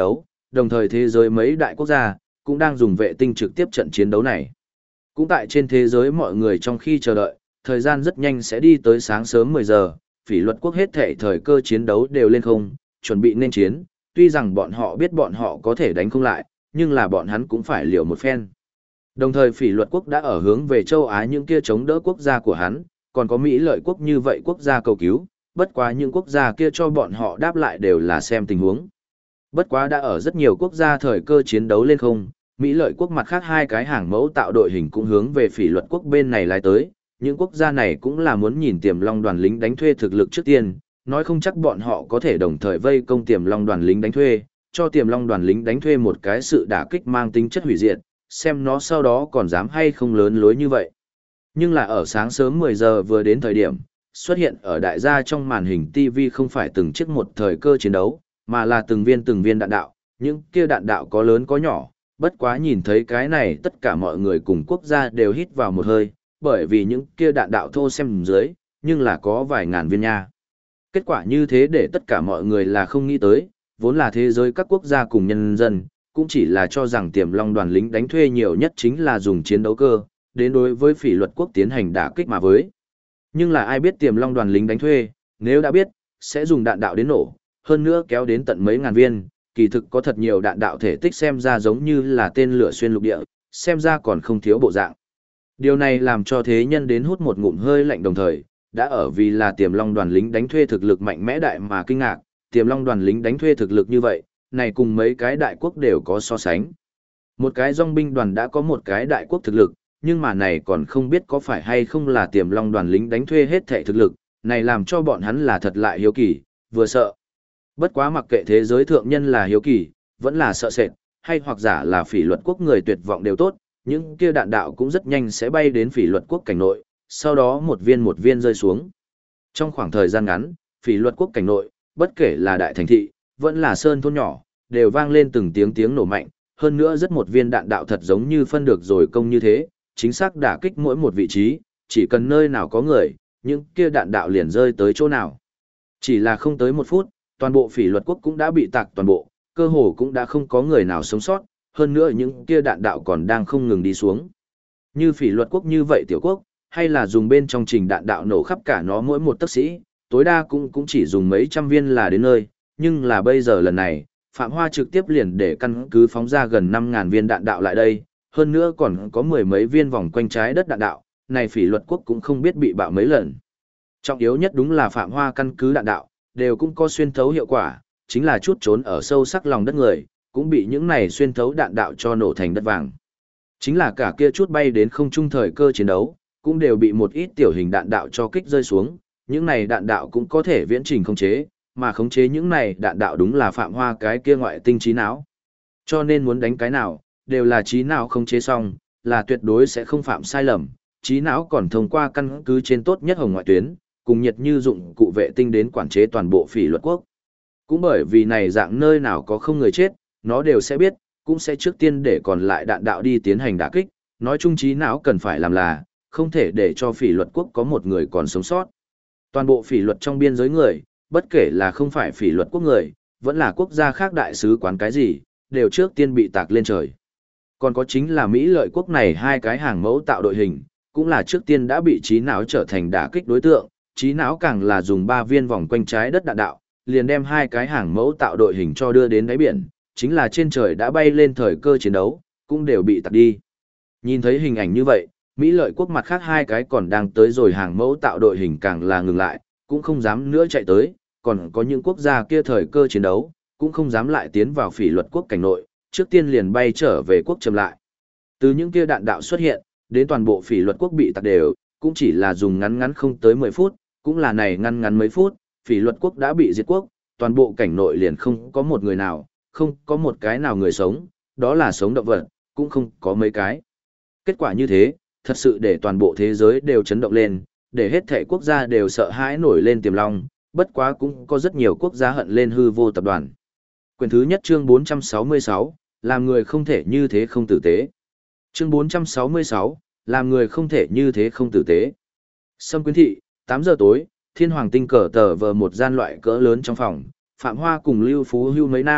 đồng thời thế giới mấy đại quốc gia cũng đang dùng vệ tinh trực tiếp trận chiến đấu này. Cũng tại trên thế giới mọi người trong khi chờ đợi, thời gian rất nhanh sẽ đi tới sáng sớm 10 giờ, Phỉ Luật quốc hết thảy thời cơ chiến đấu đều lên không, chuẩn bị nên chiến, tuy rằng bọn họ biết bọn họ có thể đánh không lại, nhưng là bọn hắn cũng phải liều một phen. Đồng thời Phỉ Luật quốc đã ở hướng về châu Á những kia chống đỡ quốc gia của hắn, còn có Mỹ lợi quốc như vậy quốc gia cầu cứu, bất quá những quốc gia kia cho bọn họ đáp lại đều là xem tình huống. Bất quá đã ở rất nhiều quốc gia thời cơ chiến đấu lên không, Mỹ lợi quốc mặt khác hai cái hàng mẫu tạo đội hình cũng hướng về Phỉ Luật quốc bên này lái tới, những quốc gia này cũng là muốn nhìn Tiềm Long đoàn lính đánh thuê thực lực trước tiên, nói không chắc bọn họ có thể đồng thời vây công Tiềm Long đoàn lính đánh thuê, cho Tiềm Long đoàn lính đánh thuê một cái sự đả kích mang tính chất hủy diệt, xem nó sau đó còn dám hay không lớn lối như vậy. Nhưng là ở sáng sớm 10 giờ vừa đến thời điểm, xuất hiện ở đại gia trong màn hình TV không phải từng chiếc một thời cơ chiến đấu, mà là từng viên đạn đạo, những kia đạn đạo có lớn có nhỏ, bất quá nhìn thấy cái này tất cả mọi người cùng quốc gia đều hít vào một hơi, bởi vì những kia đạn đạo thô xem dưới, nhưng là có vài ngàn viên nha. Kết quả như thế để tất cả mọi người là không nghĩ tới, vốn là thế giới các quốc gia cùng nhân dân, cũng chỉ là cho rằng Tiềm Long đoàn lính đánh thuê nhiều nhất chính là dùng chiến đấu cơ, đến đối với Phỉ Luật quốc tiến hành đả kích mà với. Nhưng là ai biết Tiềm Long đoàn lính đánh thuê, nếu đã biết, sẽ dùng đạn đạo đến nổ, hơn nữa kéo đến tận mấy ngàn viên, kỳ thực có thật nhiều đạn đạo thể tích xem ra giống như là tên lửa xuyên lục địa, xem ra còn không thiếu bộ dạng. Điều này làm cho thế nhân đến hút một ngụm hơi lạnh đồng thời, đã ở vì là Tiềm Long đoàn lính đánh thuê thực lực mạnh mẽ đại mà kinh ngạc, Tiềm Long đoàn lính đánh thuê thực lực như vậy, này cùng mấy cái đại quốc đều có so sánh. Một cái dòng binh đoàn đã có một cái đại quốc thực lực, nhưng mà này còn không biết có phải hay không là Tiềm Long đoàn lính đánh thuê hết thảy thực lực, này làm cho bọn hắn là thật lại hiếu kỳ, vừa sợ. Bất quá mặc kệ thế giới thượng nhân là hiếu kỳ, vẫn là sợ sệt, hay hoặc giả là Phỉ Luật quốc người tuyệt vọng đều tốt, những kia đạn đạo cũng rất nhanh sẽ bay đến Phỉ Luật quốc cảnh nội, sau đó một viên rơi xuống. Trong khoảng thời gian ngắn, Phỉ Luật quốc cảnh nội, bất kể là đại thành thị, vẫn là sơn thôn nhỏ, đều vang lên từng tiếng nổ mạnh, hơn nữa rất một viên đạn đạo thật giống như phân được rồi công như thế, chính xác đả kích mỗi một vị trí, chỉ cần nơi nào có người, những kia đạn đạo liền rơi tới chỗ nào. Chỉ là không tới một phút, toàn bộ Phỉ Luật quốc cũng đã bị tạc toàn bộ, cơ hồ cũng đã không có người nào sống sót, hơn nữa những kia đạn đạo còn đang không ngừng đi xuống. Như Phỉ Luật quốc như vậy tiểu quốc, hay là dùng bên trong trình đạn đạo nổ khắp cả nó mỗi một tấc sĩ, tối đa cũng chỉ dùng mấy trăm viên là đến nơi, nhưng là bây giờ lần này, Phạm Hoa trực tiếp liền để căn cứ phóng ra gần 5.000 viên đạn đạo lại đây, hơn nữa còn có mười mấy viên vòng quanh trái đất đạn đạo, này Phỉ Luật quốc cũng không biết bị bạo mấy lần. Trọng yếu nhất đúng là Phạm Hoa căn cứ đạn đạo, đều cũng có xuyên thấu hiệu quả, chính là chút trốn ở sâu sắc lòng đất người, cũng bị những này xuyên thấu đạn đạo cho nổ thành đất vàng. Chính là cả kia chút bay đến không trung thời cơ chiến đấu, cũng đều bị một ít tiểu hình đạn đạo cho kích rơi xuống, những này đạn đạo cũng có thể viễn trình khống chế, mà khống chế những này đạn đạo đúng là Phạm Hoa cái kia ngoại tinh trí não. Cho nên muốn đánh cái nào, đều là trí não khống chế xong, là tuyệt đối sẽ không phạm sai lầm, trí não còn thông qua căn cứ trên tốt nhất hồng ngoại tuyến, cùng nhiệt như dụng cụ vệ tinh đến quản chế toàn bộ Phỉ Luật quốc. Cũng bởi vì này dạng nơi nào có không người chết, nó đều sẽ biết, cũng sẽ trước tiên để còn lại đạn đạo đi tiến hành đả kích, nói chung trí não cần phải làm là, không thể để cho Phỉ Luật quốc có một người còn sống sót. Toàn bộ Phỉ Luật trong biên giới người, bất kể là không phải Phỉ Luật quốc người, vẫn là quốc gia khác đại sứ quán cái gì, đều trước tiên bị tạc lên trời. Còn có chính là Mỹ lợi quốc này hai cái hàng mẫu tạo đội hình, cũng là trước tiên đã bị trí não trở thành đả kích đối tượng, trí não càng là dùng 3 viên vòng quanh trái đất đạn đạo, liền đem hai cái hàng mẫu tạo đội hình cho đưa đến đáy biển, chính là trên trời đã bay lên thời cơ chiến đấu, cũng đều bị tạc đi. Nhìn thấy hình ảnh như vậy, Mỹ lợi quốc mặt khác hai cái còn đang tới rồi hàng mẫu tạo đội hình càng là ngừng lại, cũng không dám nữa chạy tới, còn có những quốc gia kia thời cơ chiến đấu, cũng không dám lại tiến vào Phỉ Luật quốc cảnh nội, trước tiên liền bay trở về quốc chậm lại. Từ những kia đạn đạo xuất hiện, đến toàn bộ Phỉ Luật quốc bị tạc đều, cũng chỉ là dùng ngắn không tới 10 phút, cũng là này ngắn mấy phút, Phỉ Luật quốc đã bị diệt quốc, toàn bộ cảnh nội liền không có một người nào, không có một cái nào người sống, đó là sống động vật, cũng không có mấy cái. Kết quả như thế, thật sự để toàn bộ thế giới đều chấn động lên, để hết thảy quốc gia đều sợ hãi nổi lên Tiềm Long, bất quá cũng có rất nhiều quốc gia hận lên hư vô tập đoàn. Quyển thứ nhất chương 466, làm người không thể như thế không tử tế. Chương 466, làm người không thể như thế không tử tế. Sâm Quyến thị, 8 giờ tối, Thiên Hoàng tinh cờ tờ vờ một gian loại cỡ lớn trong phòng, Phạm Hoa cùng Lưu Phú Hưu mấy nam,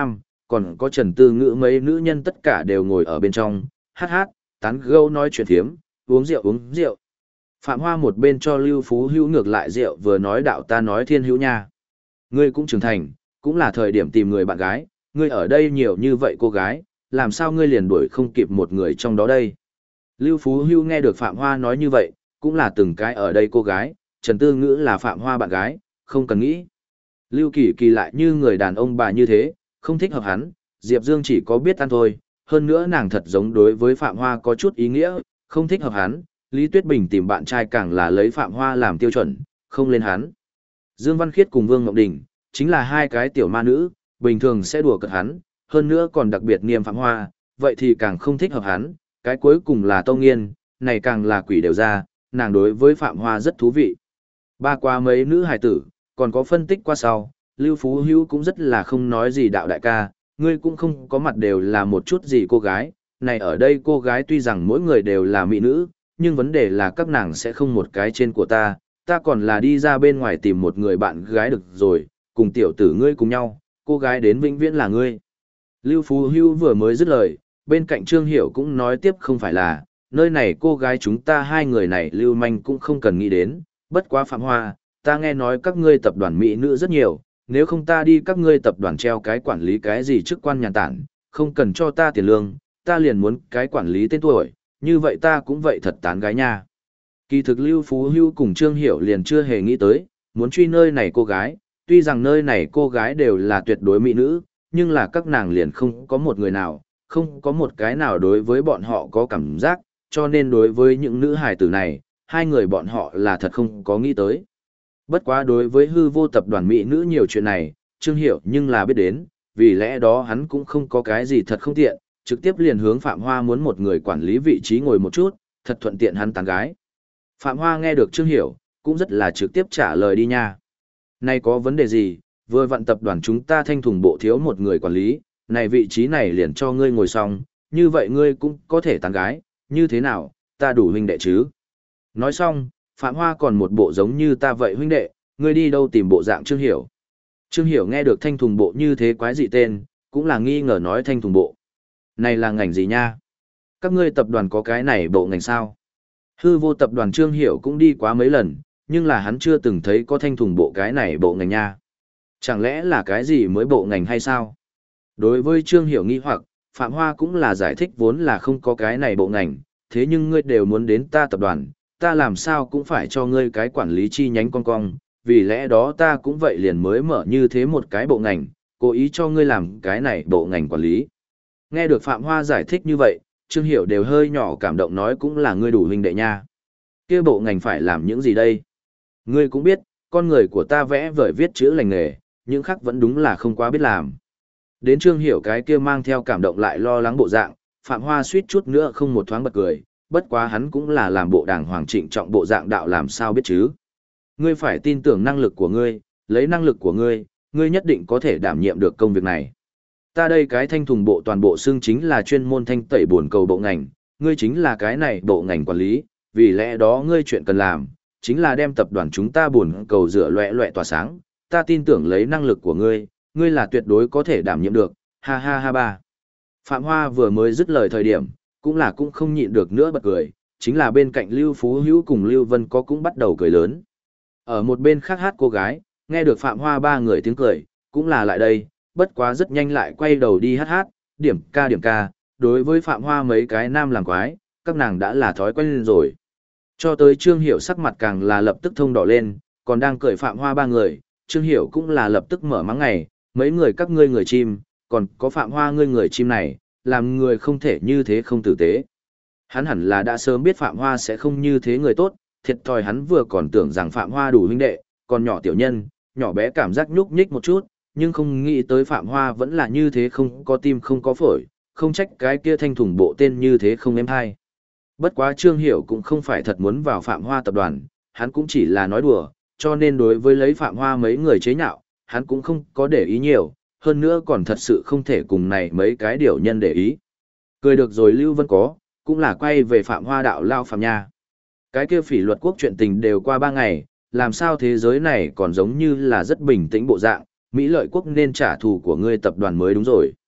còn có Trần Tư Ngữ mấy nữ nhân tất cả đều ngồi ở bên trong, hát hát, tán gẫu nói chuyện thiếm, uống rượu. Phạm Hoa một bên cho Lưu Phú Hữu ngược lại rượu vừa nói đạo ta nói thiên hữu nha. Ngươi cũng trưởng thành, cũng là thời điểm tìm người bạn gái, ngươi ở đây nhiều như vậy cô gái, làm sao ngươi liền đuổi không kịp một người trong đó đây. Lưu Phú Hữu nghe được Phạm Hoa nói như vậy, cũng là từng cái ở đây cô gái, Trần Tư Ngữ là Phạm Hoa bạn gái, không cần nghĩ. Lưu Kỳ Kỳ lại như người đàn ông bà như thế, không thích hợp hắn, Diệp Dương chỉ có biết ăn thôi, hơn nữa nàng thật giống đối với Phạm Hoa có chút ý nghĩa, không thích hợp hắn, Lý Tuyết Bình tìm bạn trai càng là lấy Phạm Hoa làm tiêu chuẩn, không lên hắn. Dương Văn Khiết cùng Vương Ngọc Đình, chính là hai cái tiểu ma nữ, bình thường sẽ đùa cợt hắn, hơn nữa còn đặc biệt niệm Phạm Hoa, vậy thì càng không thích hợp hắn, cái cuối cùng là Tâu Nghiên, này càng là quỷ đều ra, nàng đối với Phạm Hoa rất thú vị. Ba qua mấy nữ hài tử, còn có phân tích qua sau, Lưu Phú Hữu cũng rất là không nói gì đạo đại ca, ngươi cũng không có mặt đều là một chút gì cô gái, này ở đây cô gái tuy rằng mỗi người đều là mỹ nữ, nhưng vấn đề là các nàng sẽ không một cái trên của ta còn là đi ra bên ngoài tìm một người bạn gái được rồi, cùng tiểu tử ngươi cùng nhau, cô gái đến vĩnh viễn là ngươi. Lưu Phú Hữu vừa mới dứt lời, bên cạnh Trương Hiểu cũng nói tiếp không phải là, nơi này cô gái chúng ta hai người này lưu manh cũng không cần nghĩ đến, bất quá Phạm Hoa, ta nghe nói các ngươi tập đoàn mỹ nữ rất nhiều, nếu không ta đi các ngươi tập đoàn treo cái quản lý cái gì chức quan nhàn tản, không cần cho ta tiền lương, ta liền muốn cái quản lý tên tuổi, như vậy ta cũng vậy thật tán gái nha. Kỳ thực Lưu Phú Hữu cùng Trương Hiểu liền chưa hề nghĩ tới, muốn truy nơi này cô gái, tuy rằng nơi này cô gái đều là tuyệt đối mỹ nữ, nhưng là các nàng liền không có một người nào, không có một cái nào đối với bọn họ có cảm giác, cho nên đối với những nữ hài tử này, hai người bọn họ là thật không có nghĩ tới. Bất quá đối với hư vô tập đoàn mỹ nữ nhiều chuyện này, Trương Hiểu nhưng là biết đến, vì lẽ đó hắn cũng không có cái gì thật không tiện, trực tiếp liền hướng Phạm Hoa muốn một người quản lý vị trí ngồi một chút, thật thuận tiện hắn tán gái. Phạm Hoa nghe được Trương Hiểu, cũng rất là trực tiếp trả lời đi nha. Này có vấn đề gì, vừa vặn tập đoàn chúng ta Thanh Thùng bộ thiếu một người quản lý, này vị trí này liền cho ngươi ngồi xong, như vậy ngươi cũng có thể tán gái, như thế nào, ta đủ huynh đệ chứ. Nói xong, Phạm Hoa còn một bộ giống như ta vậy huynh đệ, ngươi đi đâu tìm bộ dạng Trương Hiểu. Trương Hiểu nghe được Thanh Thùng bộ như thế quái dị tên, cũng là nghi ngờ nói Thanh Thùng bộ. Này là ngành gì nha? Các ngươi tập đoàn có cái này bộ ngành sao? Hư vô tập đoàn Trương Hiểu cũng đi quá mấy lần, nhưng là hắn chưa từng thấy có Thanh Thùng bộ cái này bộ ngành nha. Chẳng lẽ là cái gì mới bộ ngành hay sao? Đối với Trương Hiểu nghi hoặc, Phạm Hoa cũng là giải thích vốn là không có cái này bộ ngành, thế nhưng ngươi đều muốn đến ta tập đoàn, ta làm sao cũng phải cho ngươi cái quản lý chi nhánh con cong, vì lẽ đó ta cũng vậy liền mới mở như thế một cái bộ ngành, cố ý cho ngươi làm cái này bộ ngành quản lý. Nghe được Phạm Hoa giải thích như vậy, Trương Hiểu đều hơi nhỏ cảm động nói cũng là ngươi đủ huynh đệ nha. Kia bộ ngành phải làm những gì đây? Ngươi cũng biết, con người của ta vẽ vời viết chữ lành nghề, những khác vẫn đúng là không quá biết làm. Đến Trương Hiểu cái kia mang theo cảm động lại lo lắng bộ dạng, Phạm Hoa suýt chút nữa không một thoáng bật cười, bất quá hắn cũng là làm bộ đàng hoàng trịnh trọng bộ dạng đạo làm sao biết chứ. Ngươi phải tin tưởng năng lực của ngươi, lấy năng lực của ngươi, ngươi nhất định có thể đảm nhiệm được công việc này. Ta đây cái Thanh Thùng bộ toàn bộ xương chính là chuyên môn thanh tẩy buồn cầu bộ ngành, ngươi chính là cái này bộ ngành quản lý, vì lẽ đó ngươi chuyện cần làm, chính là đem tập đoàn chúng ta buồn cầu rửa loẹ loẹ tỏa sáng, ta tin tưởng lấy năng lực của ngươi, ngươi là tuyệt đối có thể đảm nhiệm được, ha ha ha ba. Phạm Hoa vừa mới dứt lời thời điểm, cũng không nhịn được nữa bật cười, chính là bên cạnh Lưu Phú Hữu cùng Lưu Vân có cũng bắt đầu cười lớn. Ở một bên khác hát cô gái, nghe được Phạm Hoa ba người tiếng cười, cũng là lại đây, bất quá rất nhanh lại quay đầu đi hát hát, điểm ca, đối với Phạm Hoa mấy cái nam làm quái, các nàng đã là thói quen lên rồi. Cho tới Trương Hiểu sắc mặt càng là lập tức thông đỏ lên, còn đang cười Phạm Hoa ba người, Trương Hiểu cũng là lập tức mở mắng ngày, mấy người các ngươi người chim, còn có Phạm Hoa ngươi người chim này, làm người không thể như thế không tử tế. Hắn hẳn là đã sớm biết Phạm Hoa sẽ không như thế người tốt, thiệt thòi hắn vừa còn tưởng rằng Phạm Hoa đủ huynh đệ, còn nhỏ tiểu nhân, nhỏ bé cảm giác nhúc nhích một chút, nhưng không nghĩ tới Phạm Hoa vẫn là như thế không có tim không có phổi, không trách cái kia Thanh Thùng bộ tên như thế không êm hay. Bất quá Trương Hiểu cũng không phải thật muốn vào Phạm Hoa tập đoàn, hắn cũng chỉ là nói đùa, cho nên đối với lấy Phạm Hoa mấy người chế nhạo, hắn cũng không có để ý nhiều, hơn nữa còn thật sự không thể cùng này mấy cái điều nhân để ý. Cười được rồi Lưu Vân có, cũng là quay về Phạm Hoa đạo lao Phạm nha. Cái kia Phỉ Luật Quốc chuyện tình đều qua 3 ngày, làm sao thế giới này còn giống như là rất bình tĩnh bộ dạng, Mỹ Lợi Quốc nên trả thù của ngươi tập đoàn mới đúng rồi.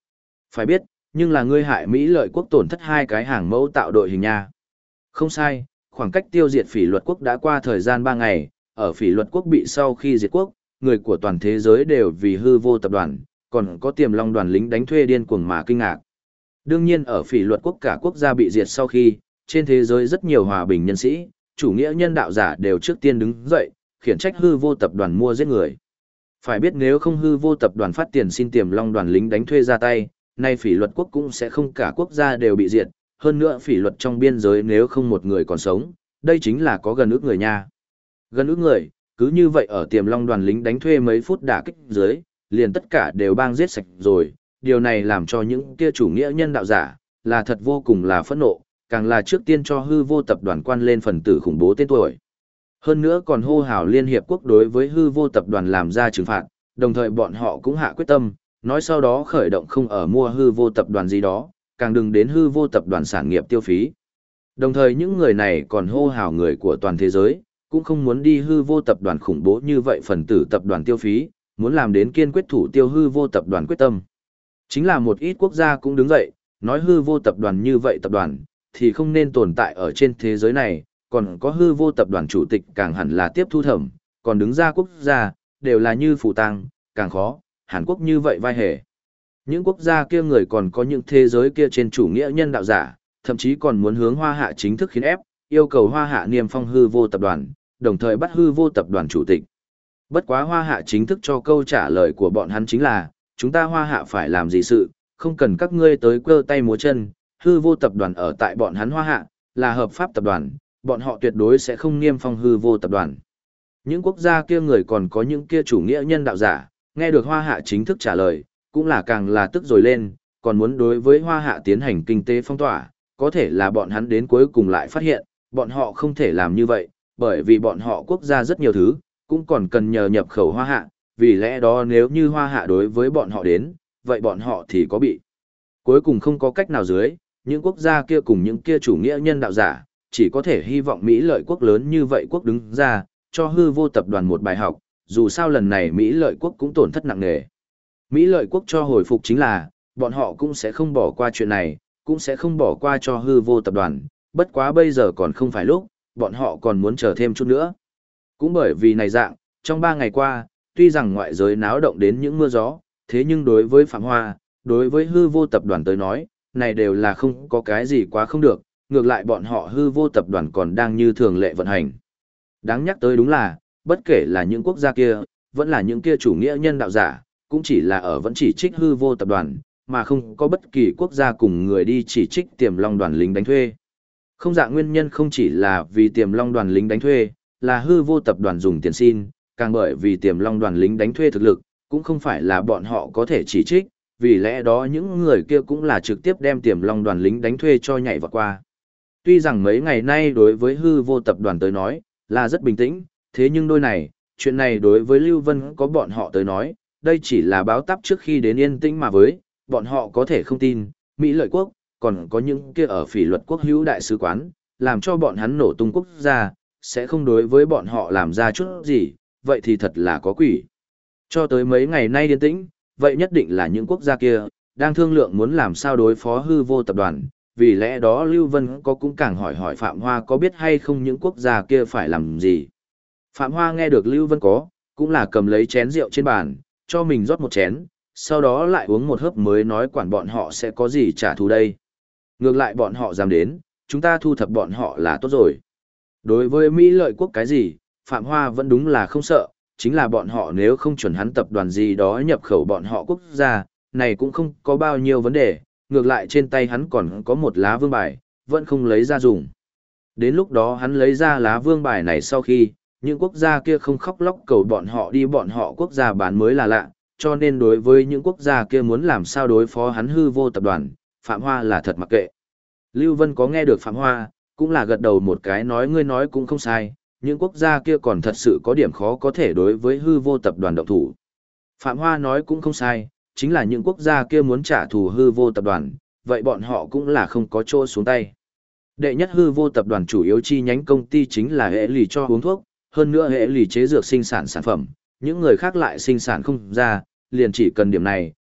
Phải biết, nhưng là ngươi hại Mỹ lợi quốc tổn thất 2 cái hàng mẫu tạo đội hình nha. Không sai, khoảng cách tiêu diệt phỉ luật quốc đã qua thời gian 3 ngày, ở phỉ luật quốc bị sau khi diệt quốc, người của toàn thế giới đều vì hư vô tập đoàn, còn có tiềm long đoàn lính đánh thuê điên cuồng mà kinh ngạc. Đương nhiên ở phỉ luật quốc cả quốc gia bị diệt sau khi, trên thế giới rất nhiều hòa bình nhân sĩ, chủ nghĩa nhân đạo giả đều trước tiên đứng dậy, khiển trách hư vô tập đoàn mua giết người. Phải biết nếu không hư vô tập đoàn phát tiền xin tiềm long đoàn lính đánh thuê ra tay, nay phỉ luật quốc cũng sẽ không cả quốc gia đều bị diệt, hơn nữa phỉ luật trong biên giới nếu không một người còn sống, đây chính là có gần ước người nha. Gần ước người, cứ như vậy ở tiềm long đoàn lính đánh thuê mấy phút đả kích dưới, liền tất cả đều bang giết sạch rồi, điều này làm cho những kia chủ nghĩa nhân đạo giả, là thật vô cùng là phẫn nộ, càng là trước tiên cho hư vô tập đoàn quan lên phần tử khủng bố tên tuổi. Hơn nữa còn hô hào Liên Hiệp Quốc đối với hư vô tập đoàn làm ra trừng phạt, đồng thời bọn họ cũng hạ quyết tâm, nói sau đó khởi động không ở mua hư vô tập đoàn gì đó, càng đừng đến hư vô tập đoàn sản nghiệp tiêu phí. Đồng thời những người này còn hô hào người của toàn thế giới, cũng không muốn đi hư vô tập đoàn khủng bố như vậy phần tử tập đoàn tiêu phí, muốn làm đến kiên quyết thủ tiêu hư vô tập đoàn quyết tâm. Chính là một ít quốc gia cũng đứng dậy, nói hư vô tập đoàn như vậy tập đoàn, thì không nên tồn tại ở trên thế giới này, còn có hư vô tập đoàn chủ tịch càng hẳn là tiếp thu thẩm, còn đứng ra quốc gia, đều là như phù tăng, càng khó, Hàn Quốc như vậy vai hề. Những quốc gia kia người còn có những thế giới kia trên chủ nghĩa nhân đạo giả, thậm chí còn muốn hướng Hoa Hạ chính thức khiến ép, yêu cầu Hoa Hạ niêm phong hư vô tập đoàn, đồng thời bắt hư vô tập đoàn chủ tịch. Bất quá Hoa Hạ chính thức cho câu trả lời của bọn hắn chính là, chúng ta Hoa Hạ phải làm gì sự, không cần các ngươi tới cơ tay múa chân, hư vô tập đoàn ở tại bọn hắn Hoa Hạ, là hợp pháp tập đoàn, bọn họ tuyệt đối sẽ không niêm phong hư vô tập đoàn. Những quốc gia kia người còn có những kia chủ nghĩa nhân đạo giả, nghe được Hoa Hạ chính thức trả lời, cũng là càng là tức rồi lên, còn muốn đối với Hoa Hạ tiến hành kinh tế phong tỏa, có thể là bọn hắn đến cuối cùng lại phát hiện, bọn họ không thể làm như vậy, bởi vì bọn họ quốc gia rất nhiều thứ, cũng còn cần nhờ nhập khẩu Hoa Hạ, vì lẽ đó nếu như Hoa Hạ đối với bọn họ đến, vậy bọn họ thì có bị. Cuối cùng không có cách nào dưới, những quốc gia kia cùng những kia chủ nghĩa nhân đạo giả, chỉ có thể hy vọng Mỹ lợi quốc lớn như vậy quốc đứng ra, cho hư vô tập đoàn một bài học, dù sao lần này Mỹ lợi quốc cũng tổn thất nặng nề. Mỹ lợi quốc cho hồi phục chính là, bọn họ cũng sẽ không bỏ qua chuyện này, cũng sẽ không bỏ qua cho hư vô tập đoàn, bất quá bây giờ còn không phải lúc, bọn họ còn muốn chờ thêm chút nữa. Cũng bởi vì này dạng, trong 3 ngày qua, tuy rằng ngoại giới náo động đến những mưa gió, thế nhưng đối với Phạm Hoa, đối với hư vô tập đoàn tới nói, này đều là không có cái gì quá không được, ngược lại bọn họ hư vô tập đoàn còn đang như thường lệ vận hành. Đáng nhắc tới đúng là, bất kể là những quốc gia kia, vẫn là những kia chủ nghĩa nhân đạo giả, cũng chỉ là ở vẫn chỉ trích hư vô tập đoàn, mà không có bất kỳ quốc gia cùng người đi chỉ trích tiềm long đoàn lính đánh thuê. Không dạng nguyên nhân không chỉ là vì tiềm long đoàn lính đánh thuê, là hư vô tập đoàn dùng tiền xin, càng bởi vì tiềm long đoàn lính đánh thuê thực lực, cũng không phải là bọn họ có thể chỉ trích, vì lẽ đó những người kia cũng là trực tiếp đem tiềm long đoàn lính đánh thuê cho nhảy vào qua. Tuy rằng mấy ngày nay đối với hư vô tập đoàn tới nói, là rất bình tĩnh, thế nhưng đôi này, chuyện này đối với Lưu Vân có bọn họ tới nói, đây chỉ là báo táp trước khi đến yên tĩnh mà với, bọn họ có thể không tin, Mỹ lợi quốc, còn có những kia ở phỉ luật quốc hữu đại sứ quán, làm cho bọn hắn nổ tung quốc gia, sẽ không đối với bọn họ làm ra chút gì, vậy thì thật là có quỷ. Cho tới mấy ngày nay yên tĩnh, vậy nhất định là những quốc gia kia, đang thương lượng muốn làm sao đối phó hư vô tập đoàn, vì lẽ đó Lưu Vân có cũng càng hỏi Phạm Hoa có biết hay không những quốc gia kia phải làm gì. Phạm Hoa nghe được Lưu Vân có, cũng là cầm lấy chén rượu trên bàn, cho mình rót một chén, sau đó lại uống một hớp mới nói quản bọn họ sẽ có gì trả thù đây. Ngược lại bọn họ dám đến, chúng ta thu thập bọn họ là tốt rồi. Đối với Mỹ lợi quốc cái gì, Phạm Hoa vẫn đúng là không sợ, chính là bọn họ nếu không chuẩn hắn tập đoàn gì đó nhập khẩu bọn họ quốc gia, này cũng không có bao nhiêu vấn đề, ngược lại trên tay hắn còn có một lá vương bài, vẫn không lấy ra dùng. Đến lúc đó hắn lấy ra lá vương bài này sau khi, những quốc gia kia không khóc lóc cầu bọn họ đi bọn họ quốc gia bán mới là lạ, cho nên đối với những quốc gia kia muốn làm sao đối phó hắn hư vô tập đoàn, Phạm Hoa là thật mặc kệ. Lưu Vân có nghe được Phạm Hoa, cũng là gật đầu một cái nói ngươi nói cũng không sai, những quốc gia kia còn thật sự có điểm khó có thể đối với hư vô tập đoàn động thủ. Phạm Hoa nói cũng không sai, chính là những quốc gia kia muốn trả thù hư vô tập đoàn, vậy bọn họ cũng là không có chỗ xuống tay. Đệ nhất hư vô tập đoàn chủ yếu chi nhánh công ty chính là hệ lì cho uống thuốc, hơn nữa hệ lì chế dược sinh sản sản phẩm, những người khác lại sinh sản không ra, liền chỉ cần điểm này,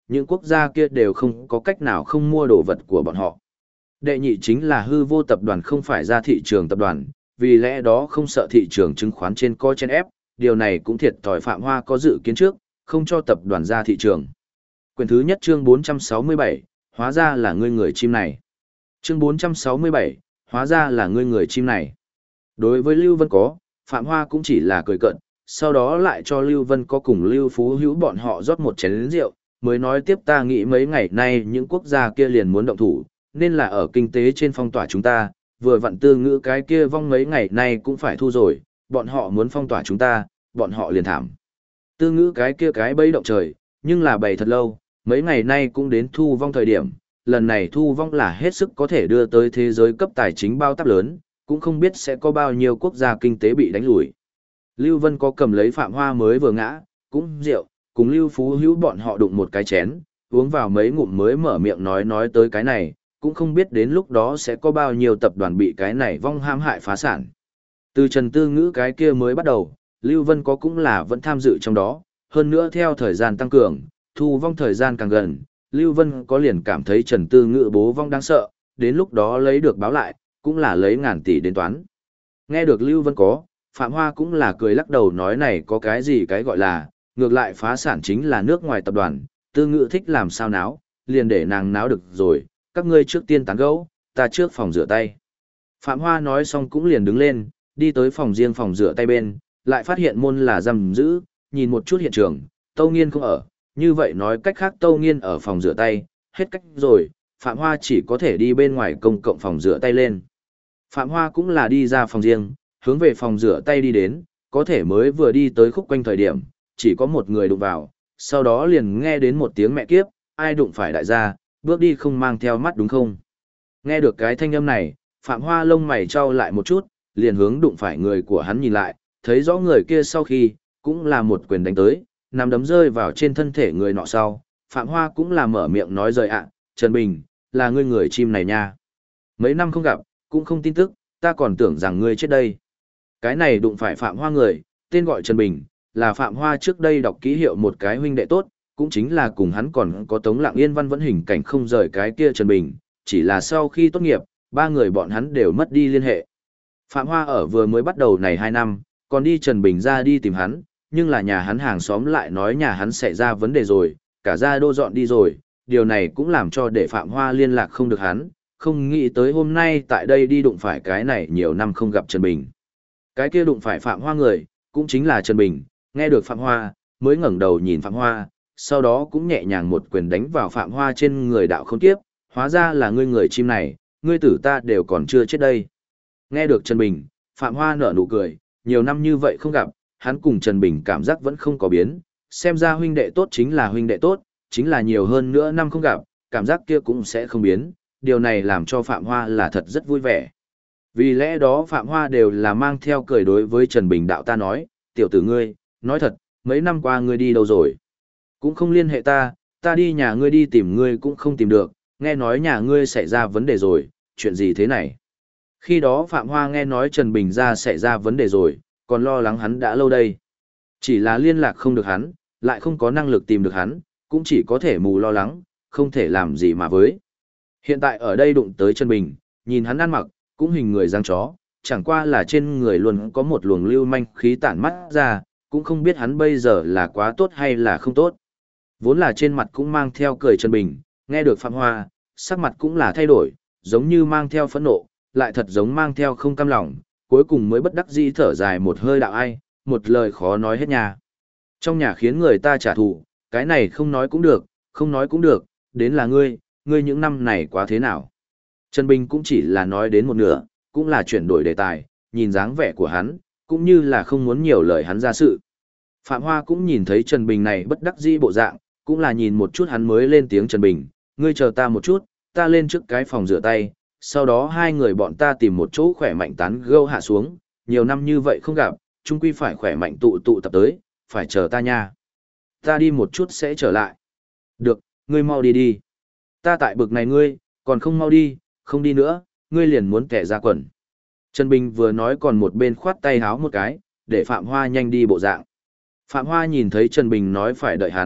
những quốc gia kia đều không có cách nào không mua đồ vật của bọn họ. Đệ nhị chính là hư vô tập đoàn không phải ra thị trường tập đoàn, vì lẽ đó không sợ thị trường chứng khoán trên co chen ép, điều này cũng thiệt thòi Phạm Hoa có dự kiến trước, không cho tập đoàn ra thị trường. Quyển thứ nhất chương 467, hóa ra là ngươi người chim này. Chương 467, hóa ra là ngươi người chim này. Đối với Lưu Vân Có, Phạm Hoa cũng chỉ là cười cợt, sau đó lại cho Lưu Vân Có cùng Lưu Phú Hữu bọn họ rót một chén rượu, mới nói tiếp ta nghĩ mấy ngày nay những quốc gia kia liền muốn động thủ, nên là ở kinh tế trên phong tỏa chúng ta, vừa vặn Tư Ngữ cái kia vong mấy ngày nay cũng phải thu rồi, bọn họ muốn phong tỏa chúng ta, bọn họ liền thảm. Tư Ngữ cái kia cái bẫy động trời, nhưng là bày thật lâu, mấy ngày nay cũng đến thu vong thời điểm, lần này thu vong là hết sức có thể đưa tới thế giới cấp tài chính bao táp lớn, cũng không biết sẽ có bao nhiêu quốc gia kinh tế bị đánh lùi. Lưu Vân Có cầm lấy Phạm Hoa mới vừa ngã, cũng rượu, cùng Lưu Phú Hữu bọn họ đụng một cái chén, uống vào mấy ngụm mới mở miệng nói tới cái này, cũng không biết đến lúc đó sẽ có bao nhiêu tập đoàn bị cái này vong hãm hại phá sản. Từ Trần Tư Ngữ cái kia mới bắt đầu, Lưu Vân Có cũng là vẫn tham dự trong đó, hơn nữa theo thời gian tăng cường, thu vong thời gian càng gần, Lưu Vân Có liền cảm thấy Trần Tư Ngữ bố vong đáng sợ, đến lúc đó lấy được báo lại, cũng là lấy ngàn tỷ đến toán. Nghe được Lưu Vân Có, Phạm Hoa cũng là cười lắc đầu nói này có cái gì cái gọi là, ngược lại phá sản chính là nước ngoài tập đoàn, Tư Ngữ thích làm sao náo, liền để nàng náo được rồi, các ngươi trước tiên tán gẫu, ta trước phòng rửa tay. Phạm Hoa nói xong cũng liền đứng lên, đi tới phòng riêng phòng rửa tay bên, lại phát hiện môn là giam giữ, nhìn một chút hiện trường, Tâu Nghiên không ở, như vậy nói cách khác Tâu Nghiên ở phòng rửa tay, hết cách rồi, Phạm Hoa chỉ có thể đi bên ngoài công cộng phòng rửa tay lên. Phạm Hoa cũng là đi ra phòng riêng, hướng về phòng rửa tay đi đến, có thể mới vừa đi tới khúc quanh thời điểm, chỉ có một người đụng vào, sau đó liền nghe đến một tiếng mẹ kiếp, ai đụng phải đại gia, bước đi không mang theo mắt đúng không? Nghe được cái thanh âm này, Phạm Hoa lông mày trao lại một chút, liền hướng đụng phải người của hắn nhìn lại, thấy rõ người kia sau khi, cũng là một quyền đánh tới, nắm đấm rơi vào trên thân thể người nọ sau, Phạm Hoa cũng là mở miệng nói rời ạ, Trần Bình, là ngươi người chim này nha. Mấy năm không gặp, cũng không tin tức, ta còn tưởng rằng ngươi chết đây. Cái này đụng phải Phạm Hoa người, tên gọi Trần Bình, là Phạm Hoa trước đây đọc ký hiệu một cái huynh đệ tốt, cũng chính là cùng hắn còn có Tống Lặng Yên Văn vẫn hình cảnh không rời cái kia Trần Bình, chỉ là sau khi tốt nghiệp, ba người bọn hắn đều mất đi liên hệ. Phạm Hoa ở vừa mới bắt đầu này 2 năm, còn đi Trần Bình ra đi tìm hắn, nhưng là nhà hắn hàng xóm lại nói nhà hắn xảy ra vấn đề rồi, cả gia đô dọn đi rồi, điều này cũng làm cho để Phạm Hoa liên lạc không được hắn, không nghĩ tới hôm nay tại đây đi đụng phải cái này nhiều năm không gặp Trần Bình. Cái kia đụng phải Phạm Hoa người, cũng chính là Trần Bình, nghe được Phạm Hoa, mới ngẩng đầu nhìn Phạm Hoa, sau đó cũng nhẹ nhàng một quyền đánh vào Phạm Hoa trên người đạo khốn kiếp, hóa ra là ngươi người chim này, ngươi tử ta đều còn chưa chết đây. Nghe được Trần Bình, Phạm Hoa nở nụ cười, nhiều năm như vậy không gặp, hắn cùng Trần Bình cảm giác vẫn không có biến, xem ra huynh đệ tốt chính là huynh đệ tốt, chính là nhiều hơn nữa năm không gặp, cảm giác kia cũng sẽ không biến, điều này làm cho Phạm Hoa là thật rất vui vẻ. Vì lẽ đó Phạm Hoa đều là mang theo cười đối với Trần Bình đạo ta nói, tiểu tử ngươi, nói thật, mấy năm qua ngươi đi đâu rồi? Cũng không liên hệ ta, ta đi nhà ngươi đi tìm ngươi cũng không tìm được, nghe nói nhà ngươi xảy ra vấn đề rồi, chuyện gì thế này? Khi đó Phạm Hoa nghe nói Trần Bình ra xảy ra vấn đề rồi, còn lo lắng hắn đã lâu đây. Chỉ là liên lạc không được hắn, lại không có năng lực tìm được hắn, cũng chỉ có thể mù lo lắng, không thể làm gì mà với. Hiện tại ở đây đụng tới Trần Bình, nhìn hắn ăn mặc, cũng hình người giang chó, chẳng qua là trên người luôn có một luồng lưu manh khí tản mắt ra, cũng không biết hắn bây giờ là quá tốt hay là không tốt. Vốn là trên mặt cũng mang theo cười Trần Bình, nghe được Phạm Hoa, sắc mặt cũng là thay đổi, giống như mang theo phẫn nộ, lại thật giống mang theo không cam lòng, cuối cùng mới bất đắc dĩ thở dài một hơi đạo ai, một lời khó nói hết nhà. Trong nhà khiến người ta trả thù, cái này không nói cũng được, không nói cũng được, đến là ngươi những năm này quá thế nào. Trần Bình cũng chỉ là nói đến một nửa, cũng là chuyển đổi đề tài, nhìn dáng vẻ của hắn, cũng như là không muốn nhiều lời hắn ra sự. Phạm Hoa cũng nhìn thấy Trần Bình này bất đắc dĩ bộ dạng, cũng là nhìn một chút hắn mới lên tiếng Trần Bình, ngươi chờ ta một chút, ta lên trước cái phòng rửa tay, sau đó hai người bọn ta tìm một chỗ khỏe mạnh tán gẫu hạ xuống, nhiều năm như vậy không gặp, chung quy phải khỏe mạnh tụ tập tới, phải chờ ta nha. Ta đi một chút sẽ trở lại. Được, ngươi mau đi đi. Ta tại bực này ngươi, còn không mau đi, không đi nữa, ngươi liền muốn kẻ ra quần. Trần Bình vừa nói còn một bên khoát tay háo một cái, để Phạm Hoa nhanh đi bộ dạng. Phạm Hoa nhìn thấy Trần Bình nói phải đợi hắn,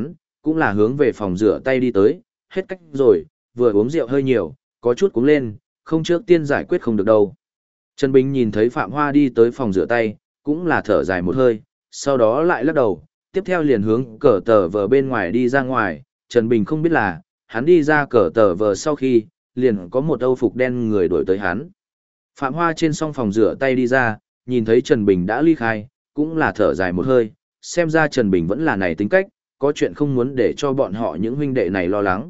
cũng là hướng về phòng rửa tay đi tới, hết cách rồi, vừa uống rượu hơi nhiều, có chút cuống lên, không trước tiên giải quyết không được đâu. Trần Bình nhìn thấy Phạm Hoa đi tới phòng rửa tay, cũng là thở dài một hơi, sau đó lại lắc đầu, tiếp theo liền hướng cờ tờ vờ bên ngoài đi ra ngoài. Trần Bình không biết là, hắn đi ra cờ tờ vờ sau khi, liền có một âu phục đen người đuổi tới hắn. Phạm Hoa trên song phòng rửa tay đi ra, nhìn thấy Trần Bình đã ly khai, cũng là thở dài một hơi, xem ra Trần Bình vẫn là này tính cách, có chuyện không muốn để cho bọn họ những huynh đệ này lo lắng.